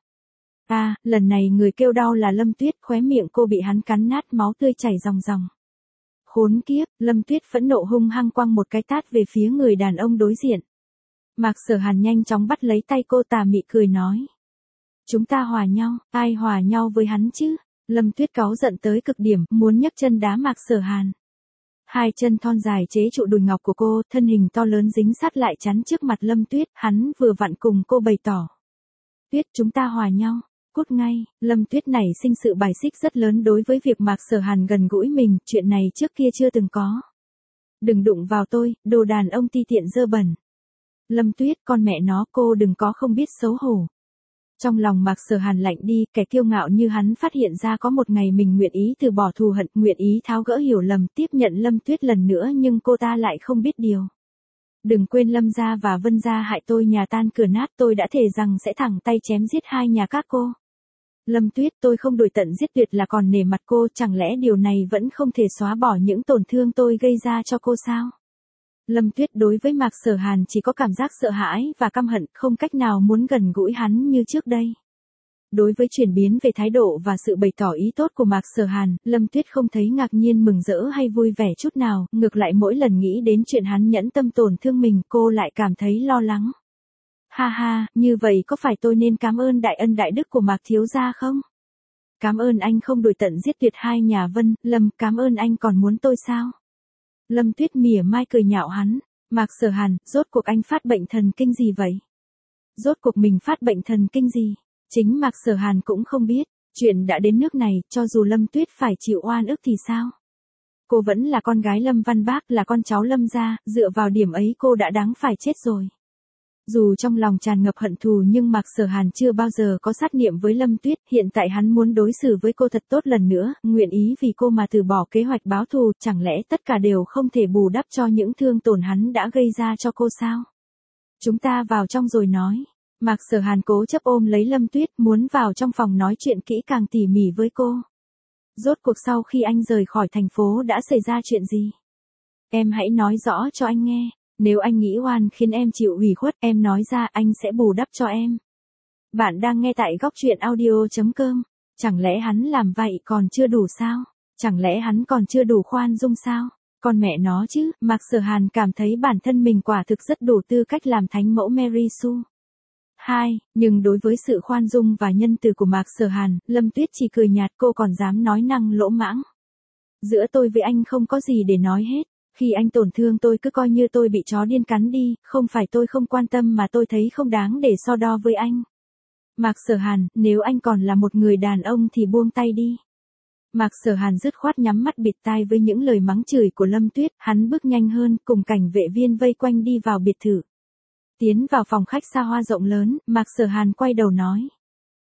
A: Lần này người kêu đau là Lâm Tuyết, khóe miệng cô bị hắn cắn nát, máu tươi chảy ròng ròng. Khốn kiếp, Lâm Tuyết phẫn nộ hung hăng quăng một cái tát về phía người đàn ông đối diện. Mạc Sở Hàn nhanh chóng bắt lấy tay cô, tà mị cười nói. Chúng ta hòa nhau, ai hòa nhau với hắn chứ? Lâm Tuyết cáu giận tới cực điểm, muốn nhấc chân đá Mạc Sở Hàn. Hai chân thon dài chế trụ đùi ngọc của cô, thân hình to lớn dính sát lại chắn trước mặt Lâm Tuyết, hắn vừa vặn cùng cô bày tỏ. Tuyết, chúng ta hòa nhau. Cút ngay, Lâm Tuyết nảy sinh sự bài xích rất lớn đối với việc Mạc Sở Hàn gần gũi mình, chuyện này trước kia chưa từng có. Đừng đụng vào tôi, đồ đàn ông ti tiện dơ bẩn. Lâm Tuyết, con mẹ nó, cô đừng có không biết xấu hổ. Trong lòng Mạc Sở Hàn lạnh đi, kẻ kiêu ngạo như hắn phát hiện ra có một ngày mình nguyện ý từ bỏ thù hận, nguyện ý tháo gỡ hiểu lầm, tiếp nhận Lâm Tuyết lần nữa, nhưng cô ta lại không biết điều. Đừng quên Lâm gia và Vân gia hại tôi nhà tan cửa nát, tôi đã thề rằng sẽ thẳng tay chém giết hai nhà các cô. Lâm Tuyết, tôi không đuổi tận giết tuyệt là còn nể mặt cô, chẳng lẽ điều này vẫn không thể xóa bỏ những tổn thương tôi gây ra cho cô sao? Lâm Tuyết đối với Mạc Sở Hàn chỉ có cảm giác sợ hãi và căm hận, không cách nào muốn gần gũi hắn như trước đây. Đối với chuyển biến về thái độ và sự bày tỏ ý tốt của Mạc Sở Hàn, Lâm Tuyết không thấy ngạc nhiên mừng rỡ hay vui vẻ chút nào, ngược lại mỗi lần nghĩ đến chuyện hắn nhẫn tâm tổn thương mình, cô lại cảm thấy lo lắng. Ha ha, như vậy có phải tôi nên cảm ơn đại ân đại đức của Mạc thiếu gia không? Cảm ơn anh không đuổi tận giết tuyệt hai nhà Vân, Lâm, cảm ơn anh còn muốn tôi sao? Lâm Tuyết mỉa mai cười nhạo hắn. Mạc Sở Hàn, rốt cuộc anh phát bệnh thần kinh gì vậy? Rốt cuộc mình phát bệnh thần kinh gì? Chính Mạc Sở Hàn cũng không biết, chuyện đã đến nước này, cho dù Lâm Tuyết phải chịu oan ức thì sao? Cô vẫn là con gái Lâm Văn Bác, là con cháu Lâm gia, dựa vào điểm ấy cô đã đáng phải chết rồi. Dù trong lòng tràn ngập hận thù nhưng Mạc Sở Hàn chưa bao giờ có sát niệm với Lâm Tuyết, hiện tại hắn muốn đối xử với cô thật tốt lần nữa, nguyện ý vì cô mà từ bỏ kế hoạch báo thù, chẳng lẽ tất cả đều không thể bù đắp cho những thương tổn hắn đã gây ra cho cô sao? Chúng ta vào trong rồi nói. Mạc Sở Hàn cố chấp ôm lấy Lâm Tuyết, muốn vào trong phòng nói chuyện kỹ càng tỉ mỉ với cô. Rốt cuộc sau khi anh rời khỏi thành phố đã xảy ra chuyện gì? Em hãy nói rõ cho anh nghe. Nếu anh nghĩ oan khiến em chịu ủy khuất, em nói ra, anh sẽ bù đắp cho em. Bạn đang nghe tại góc truyện audio.com. Chẳng lẽ hắn làm vậy còn chưa đủ sao? Chẳng lẽ hắn còn chưa đủ khoan dung sao? Con mẹ nó chứ, Mạc Sở Hàn cảm thấy bản thân mình quả thực rất đủ tư cách làm thánh mẫu Mary Sue. 2. Nhưng đối với sự khoan dung và nhân từ của Mạc Sở Hàn, Lâm Tuyết chỉ cười nhạt, cô còn dám nói năng lỗ mãng. Giữa tôi với anh không có gì để nói hết. Khi anh tổn thương tôi cứ coi như tôi bị chó điên cắn đi, không phải tôi không quan tâm mà tôi thấy không đáng để so đo với anh. Mạc Sở Hàn, nếu anh còn là một người đàn ông thì buông tay đi. Mạc Sở Hàn dứt khoát nhắm mắt bịt tai với những lời mắng chửi của Lâm Tuyết, hắn bước nhanh hơn, cùng cảnh vệ viên vây quanh đi vào biệt thự. Tiến vào phòng khách xa hoa rộng lớn, Mạc Sở Hàn quay đầu nói.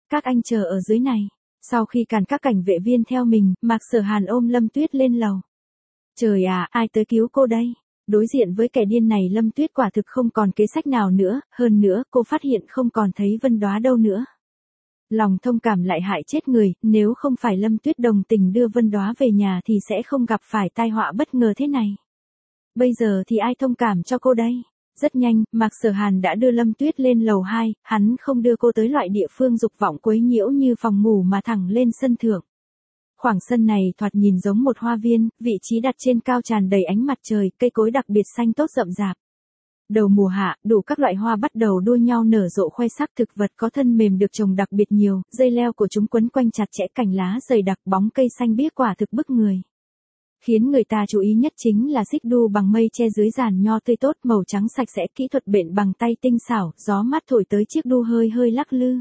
A: các anh chờ ở dưới này. Sau khi cản các cảnh vệ viên theo mình, Mạc Sở Hàn ôm Lâm Tuyết lên lầu. Trời à, ai tới cứu cô đây? Đối diện với kẻ điên này Lâm Tuyết quả thực không còn kế sách nào nữa, hơn nữa cô phát hiện không còn thấy Vân Đóa đâu nữa. Lòng thông cảm lại hại chết người, nếu không phải Lâm Tuyết đồng tình đưa Vân Đóa về nhà thì sẽ không gặp phải tai họa bất ngờ thế này. Bây giờ thì ai thông cảm cho cô đây? Rất nhanh, Mạc Sở Hàn đã đưa Lâm Tuyết lên lầu 2, hắn không đưa cô tới loại địa phương dục vọng quấy nhiễu như phòng ngủ mà thẳng lên sân thượng. Khoảng sân này thoạt nhìn giống một hoa viên, vị trí đặt trên cao tràn đầy ánh mặt trời, cây cối đặc biệt xanh tốt rậm rạp. Đầu mùa hạ, đủ các loại hoa bắt đầu đua nhau nở rộ khoe sắc, thực vật có thân mềm được trồng đặc biệt nhiều, dây leo của chúng quấn quanh chặt chẽ, cành lá dày đặc, bóng cây xanh biếc quả thực bức người. Khiến người ta chú ý nhất chính là xích đu bằng mây che dưới giàn nho tươi tốt, màu trắng sạch sẽ, kỹ thuật bện bằng tay tinh xảo, gió mát thổi tới chiếc đu hơi hơi lắc lư.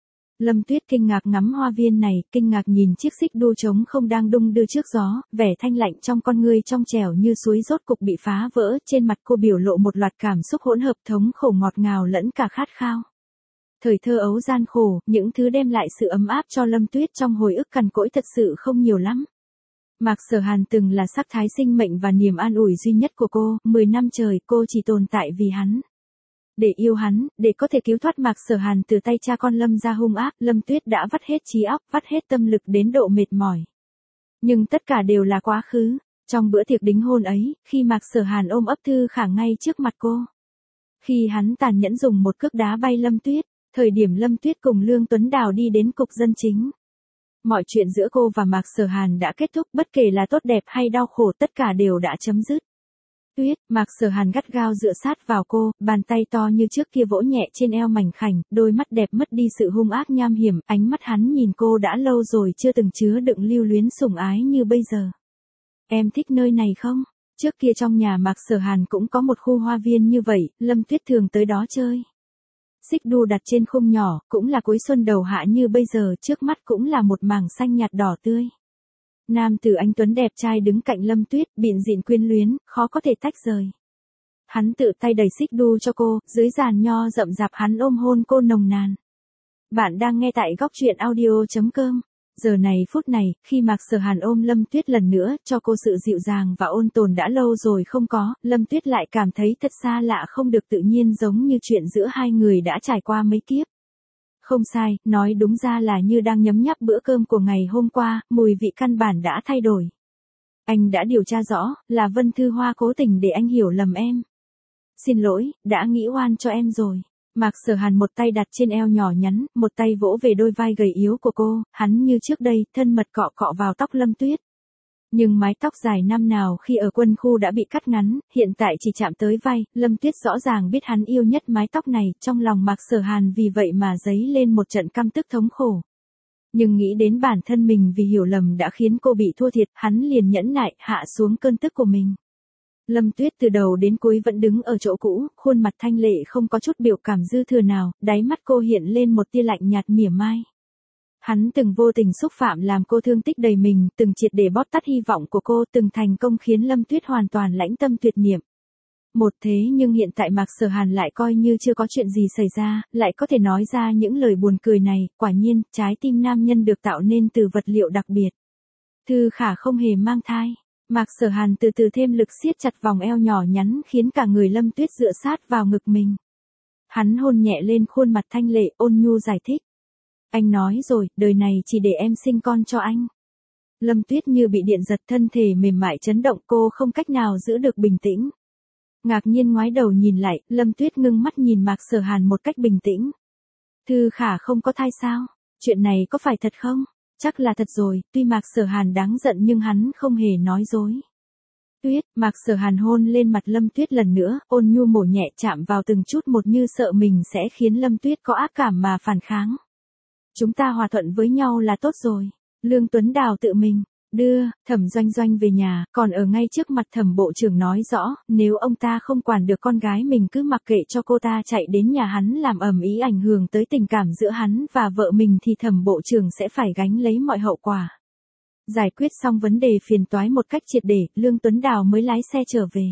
A: Lâm Tuyết kinh ngạc ngắm hoa viên này, kinh ngạc nhìn chiếc xích đu trống không đang đung đưa trước gió, vẻ thanh lạnh trong con ngươi trong trẻo như suối rốt cục bị phá vỡ, trên mặt cô biểu lộ một loạt cảm xúc hỗn hợp, thống khổ ngọt ngào lẫn cả khát khao. Thời thơ ấu gian khổ, những thứ đem lại sự ấm áp cho Lâm Tuyết trong hồi ức cằn cỗi thật sự không nhiều lắm. Mạc Sở Hàn từng là sắc thái sinh mệnh và niềm an ủi duy nhất của cô, 10 năm trời cô chỉ tồn tại vì hắn. Để yêu hắn, để có thể cứu thoát Mạc Sở Hàn từ tay cha con Lâm gia hung ác, Lâm Tuyết đã vắt hết trí óc, vắt hết tâm lực đến độ mệt mỏi. Nhưng tất cả đều là quá khứ. Trong bữa tiệc đính hôn ấy, khi Mạc Sở Hàn ôm ấp Thư Khả ngay trước mặt cô. Khi hắn tàn nhẫn dùng một cước đá bay Lâm Tuyết, thời điểm Lâm Tuyết cùng Lương Tuấn Đào đi đến cục dân chính. Mọi chuyện giữa cô và Mạc Sở Hàn đã kết thúc, bất kể là tốt đẹp hay đau khổ tất cả đều đã chấm dứt. Tuyết, Mạc Sở Hàn gắt gao dựa sát vào cô, bàn tay to như trước kia vỗ nhẹ trên eo mảnh khảnh, đôi mắt đẹp mất đi sự hung ác nham hiểm, ánh mắt hắn nhìn cô đã lâu rồi chưa từng chứa đựng lưu luyến sủng ái như bây giờ. Em thích nơi này không? Trước kia trong nhà Mạc Sở Hàn cũng có một khu hoa viên như vậy, Lâm Tuyết thường tới đó chơi. Xích đu đặt trên khung nhỏ, cũng là cuối xuân đầu hạ như bây giờ, trước mắt cũng là một mảng xanh nhạt đỏ tươi. Nam tử anh tuấn đẹp trai đứng cạnh Lâm Tuyết, bịn dịn quyến luyến, khó có thể tách rời. Hắn tự tay đẩy xích đu cho cô, dưới giàn nho rậm rạp hắn ôm hôn cô nồng nàn. Bạn đang nghe tại góc truyện audio.com. Giờ này phút này, khi Mạc Sở Hàn ôm Lâm Tuyết lần nữa, cho cô sự dịu dàng và ôn tồn đã lâu rồi không có, Lâm Tuyết lại cảm thấy thật xa lạ, không được tự nhiên, giống như chuyện giữa hai người đã trải qua mấy kiếp. Không sai, nói đúng ra là như đang nhấm nháp bữa cơm của ngày hôm qua, mùi vị căn bản đã thay đổi. Anh đã điều tra rõ, là Vân Thư Hoa cố tình để anh hiểu lầm em. Xin lỗi, đã nghĩ oan cho em rồi. Mạc Sở Hàn một tay đặt trên eo nhỏ nhắn, một tay vỗ về đôi vai gầy yếu của cô, hắn như trước đây, thân mật cọ cọ vào tóc Lâm Tuyết. Nhưng mái tóc dài năm nào khi ở quân khu đã bị cắt ngắn, hiện tại chỉ chạm tới vai, Lâm Tuyết rõ ràng biết hắn yêu nhất mái tóc này, trong lòng Mạc Sở Hàn vì vậy mà dấy lên một trận căm tức thống khổ. Nhưng nghĩ đến bản thân mình vì hiểu lầm đã khiến cô bị thua thiệt, hắn liền nhẫn nại, hạ xuống cơn tức của mình. Lâm Tuyết từ đầu đến cuối vẫn đứng ở chỗ cũ, khuôn mặt thanh lệ không có chút biểu cảm dư thừa nào, đáy mắt cô hiện lên một tia lạnh nhạt mỉa mai. Hắn từng vô tình xúc phạm làm cô thương tích đầy mình, từng triệt để bóp tắt hy vọng của cô, từng thành công khiến Lâm Tuyết hoàn toàn lãnh tâm tuyệt niệm. Một thế nhưng hiện tại Mạc Sở Hàn lại coi như chưa có chuyện gì xảy ra, lại có thể nói ra những lời buồn cười này, quả nhiên, trái tim nam nhân được tạo nên từ vật liệu đặc biệt. Thư Khả không hề mang thai. Mạc Sở Hàn từ từ thêm lực siết chặt vòng eo nhỏ nhắn khiến cả người Lâm Tuyết dựa sát vào ngực mình. Hắn hôn nhẹ lên khuôn mặt thanh lệ, ôn nhu giải thích. Anh nói rồi, đời này chỉ để em sinh con cho anh. Lâm Tuyết như bị điện giật, thân thể mềm mại chấn động, cô không cách nào giữ được bình tĩnh. Ngạc nhiên ngoái đầu nhìn lại, Lâm Tuyết ngưng mắt nhìn Mạc Sở Hàn một cách bình tĩnh. Thư Khả không có thai sao? Chuyện này có phải thật không? Chắc là thật rồi, tuy Mạc Sở Hàn đáng giận nhưng hắn không hề nói dối. Tuyết, Mạc Sở Hàn hôn lên mặt Lâm Tuyết lần nữa, ôn nhu mổ nhẹ chạm vào từng chút một như sợ mình sẽ khiến Lâm Tuyết có ác cảm mà phản kháng. Chúng ta hòa thuận với nhau là tốt rồi. Lương Tuấn Đào tự mình đưa Thẩm Doanh Doanh về nhà, còn ở ngay trước mặt Thẩm bộ trưởng nói rõ, nếu ông ta không quản được con gái mình cứ mặc kệ cho cô ta chạy đến nhà hắn làm ầm ĩ ảnh hưởng tới tình cảm giữa hắn và vợ mình thì Thẩm bộ trưởng sẽ phải gánh lấy mọi hậu quả. Giải quyết xong vấn đề phiền toái một cách triệt để, Lương Tuấn Đào mới lái xe trở về.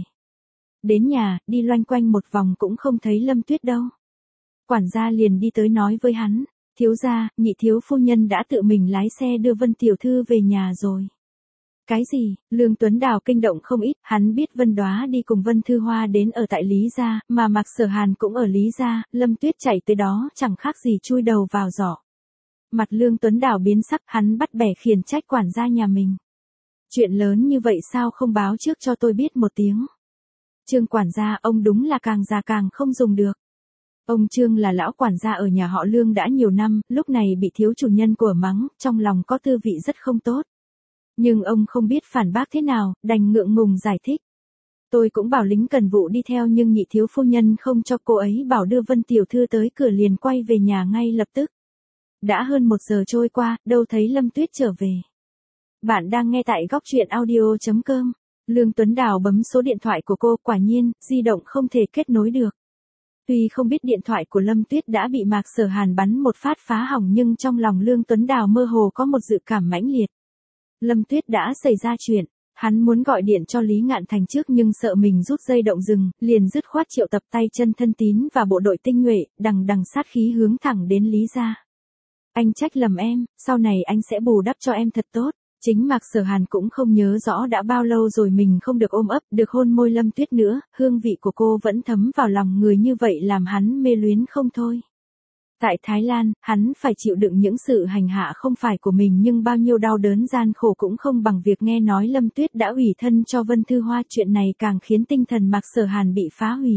A: Đến nhà, đi loanh quanh một vòng cũng không thấy Lâm Tuyết đâu. Quản gia liền đi tới nói với hắn, Thiếu gia, nhị thiếu phu nhân đã tự mình lái xe đưa Vân tiểu thư về nhà rồi. Cái gì? Lương Tuấn Đào kinh động không ít, hắn biết Vân Đóa đi cùng Vân Thư Hoa đến ở tại Lý gia, mà Mạc Sở Hàn cũng ở Lý gia, Lâm Tuyết chạy tới đó chẳng khác gì chui đầu vào giỏ. Mặt Lương Tuấn Đào biến sắc, hắn bắt bẻ khiển trách quản gia nhà mình. Chuyện lớn như vậy sao không báo trước cho tôi biết một tiếng? Trương quản gia, ông đúng là càng già càng không dùng được. Ông Trương là lão quản gia ở nhà họ Lương đã nhiều năm, lúc này bị thiếu chủ nhân của mắng, trong lòng có tư vị rất không tốt. Nhưng ông không biết phản bác thế nào, đành ngượng ngùng giải thích. Tôi cũng bảo lính cần vụ đi theo nhưng nhị thiếu phu nhân không cho, cô ấy bảo đưa Vân tiểu thư tới cửa liền quay về nhà ngay lập tức. Đã hơn 1 giờ trôi qua, đâu thấy Lâm Tuyết trở về. Bạn đang nghe tại góc truyện audio.com. Lương Tuấn Đào bấm số điện thoại của cô, quả nhiên, di động không thể kết nối được. Tuy không biết điện thoại của Lâm Tuyết đã bị Mạc Sở Hàn bắn một phát phá hỏng nhưng trong lòng Lương Tuấn Đào mơ hồ có một dự cảm mãnh liệt. Lâm Tuyết đã xảy ra chuyện, hắn muốn gọi điện cho Lý Ngạn Thành trước nhưng sợ mình rút dây động rừng, liền dứt khoát triệu tập tay chân thân tín và bộ đội tinh nhuệ, đằng đằng sát khí hướng thẳng đến Lý gia. Anh trách lầm em, sau này anh sẽ bù đắp cho em thật tốt. Chính Mạc Sở Hàn cũng không nhớ rõ đã bao lâu rồi mình không được ôm ấp, được hôn môi Lâm Tuyết nữa, hương vị của cô vẫn thấm vào lòng người như vậy làm hắn mê luyến không thôi. Tại Thái Lan, hắn phải chịu đựng những sự hành hạ không phải của mình nhưng bao nhiêu đau đớn gian khổ cũng không bằng việc nghe nói Lâm Tuyết đã ủy thân cho Vân Thư Hoa, chuyện này càng khiến tinh thần Mạc Sở Hàn bị phá hủy.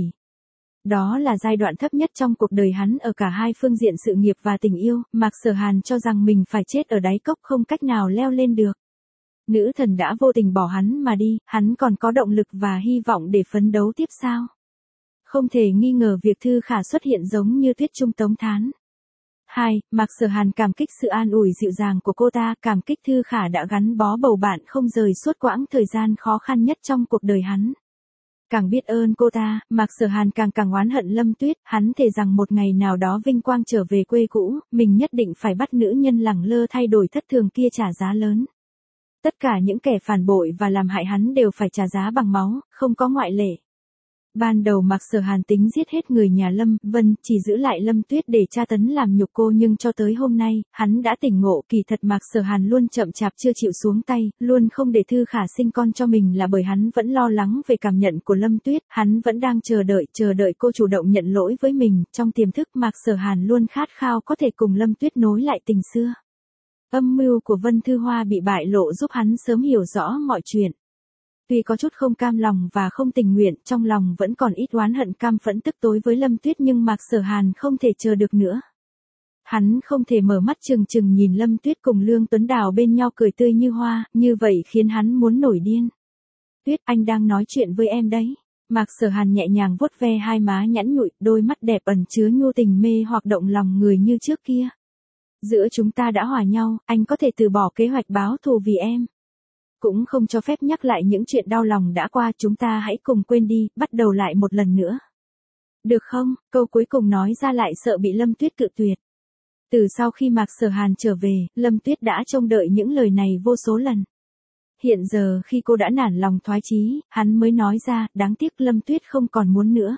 A: Đó là giai đoạn thấp nhất trong cuộc đời hắn ở cả hai phương diện sự nghiệp và tình yêu, Mạc Sở Hàn cho rằng mình phải chết ở đáy cốc không cách nào leo lên được. Nữ thần đã vô tình bỏ hắn mà đi, hắn còn có động lực và hy vọng để phấn đấu tiếp sao? Không thể nghi ngờ việc Thư Khả xuất hiện giống như Tuyết Trung tống thán. 2. Mạc Sở Hàn cảm kích sự an ủi dịu dàng của cô ta, cảm kích Thư Khả đã gắn bó bầu bạn không rời suốt quãng thời gian khó khăn nhất trong cuộc đời hắn. Càng biết ơn cô ta, Mạc Sở Hàn càng oán hận Lâm Tuyết, hắn thề rằng một ngày nào đó vinh quang trở về quê cũ, mình nhất định phải bắt nữ nhân lẳng lơ thay đổi thất thường kia trả giá lớn. Tất cả những kẻ phản bội và làm hại hắn đều phải trả giá bằng máu, không có ngoại lệ. Ban đầu Mạc Sở Hàn tính giết hết người nhà Lâm Vân, chỉ giữ lại Lâm Tuyết để tra tấn làm nhục cô nhưng cho tới hôm nay, hắn đã tỉnh ngộ, kỳ thật Mạc Sở Hàn luôn chậm chạp chưa chịu xuống tay, luôn không để Thư Khả sinh con cho mình là bởi hắn vẫn lo lắng về cảm nhận của Lâm Tuyết, hắn vẫn đang chờ đợi cô chủ động nhận lỗi với mình, trong tiềm thức Mạc Sở Hàn luôn khát khao có thể cùng Lâm Tuyết nối lại tình xưa. Âm mưu của Vân Thư Hoa bị bại lộ giúp hắn sớm hiểu rõ mọi chuyện. Tuy có chút không cam lòng và không tình nguyện, trong lòng vẫn còn ít oán hận cam phẫn tức tối với Lâm Tuyết nhưng Mạc Sở Hàn không thể chờ được nữa. Hắn không thể mở mắt trừng trừng nhìn Lâm Tuyết cùng Lương Tuấn Đào bên nhau cười tươi như hoa, như vậy khiến hắn muốn nổi điên. Tuyết, anh đang nói chuyện với em đấy. Mạc Sở Hàn nhẹ nhàng vuốt ve hai má nhẵn nhụi, đôi mắt đẹp ẩn chứa nhu tình mê hoặc động lòng người như trước kia. Giữa chúng ta đã hòa nhau, anh có thể từ bỏ kế hoạch báo thù vì em. Cũng không cho phép nhắc lại những chuyện đau lòng đã qua, chúng ta hãy cùng quên đi, bắt đầu lại một lần nữa. Được không? Câu cuối cùng nói ra lại sợ bị Lâm Tuyết cự tuyệt. Từ sau khi Mạc Sở Hàn trở về, Lâm Tuyết đã trông đợi những lời này vô số lần. Hiện giờ khi cô đã nản lòng thoái chí, hắn mới nói ra, đáng tiếc Lâm Tuyết không còn muốn nữa.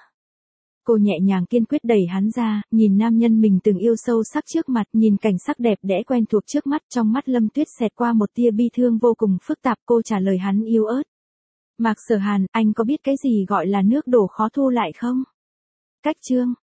A: Cô nhẹ nhàng kiên quyết đẩy hắn ra, nhìn nam nhân mình từng yêu sâu sắc trước mặt, nhìn cảnh sắc đẹp đẽ quen thuộc trước mắt, trong mắt Lâm Tuyết xẹt qua một tia bi thương vô cùng phức tạp, cô trả lời hắn yếu ớt. Mạc Sở Hàn, anh có biết cái gì gọi là nước đổ khó thu lại không? Cách chương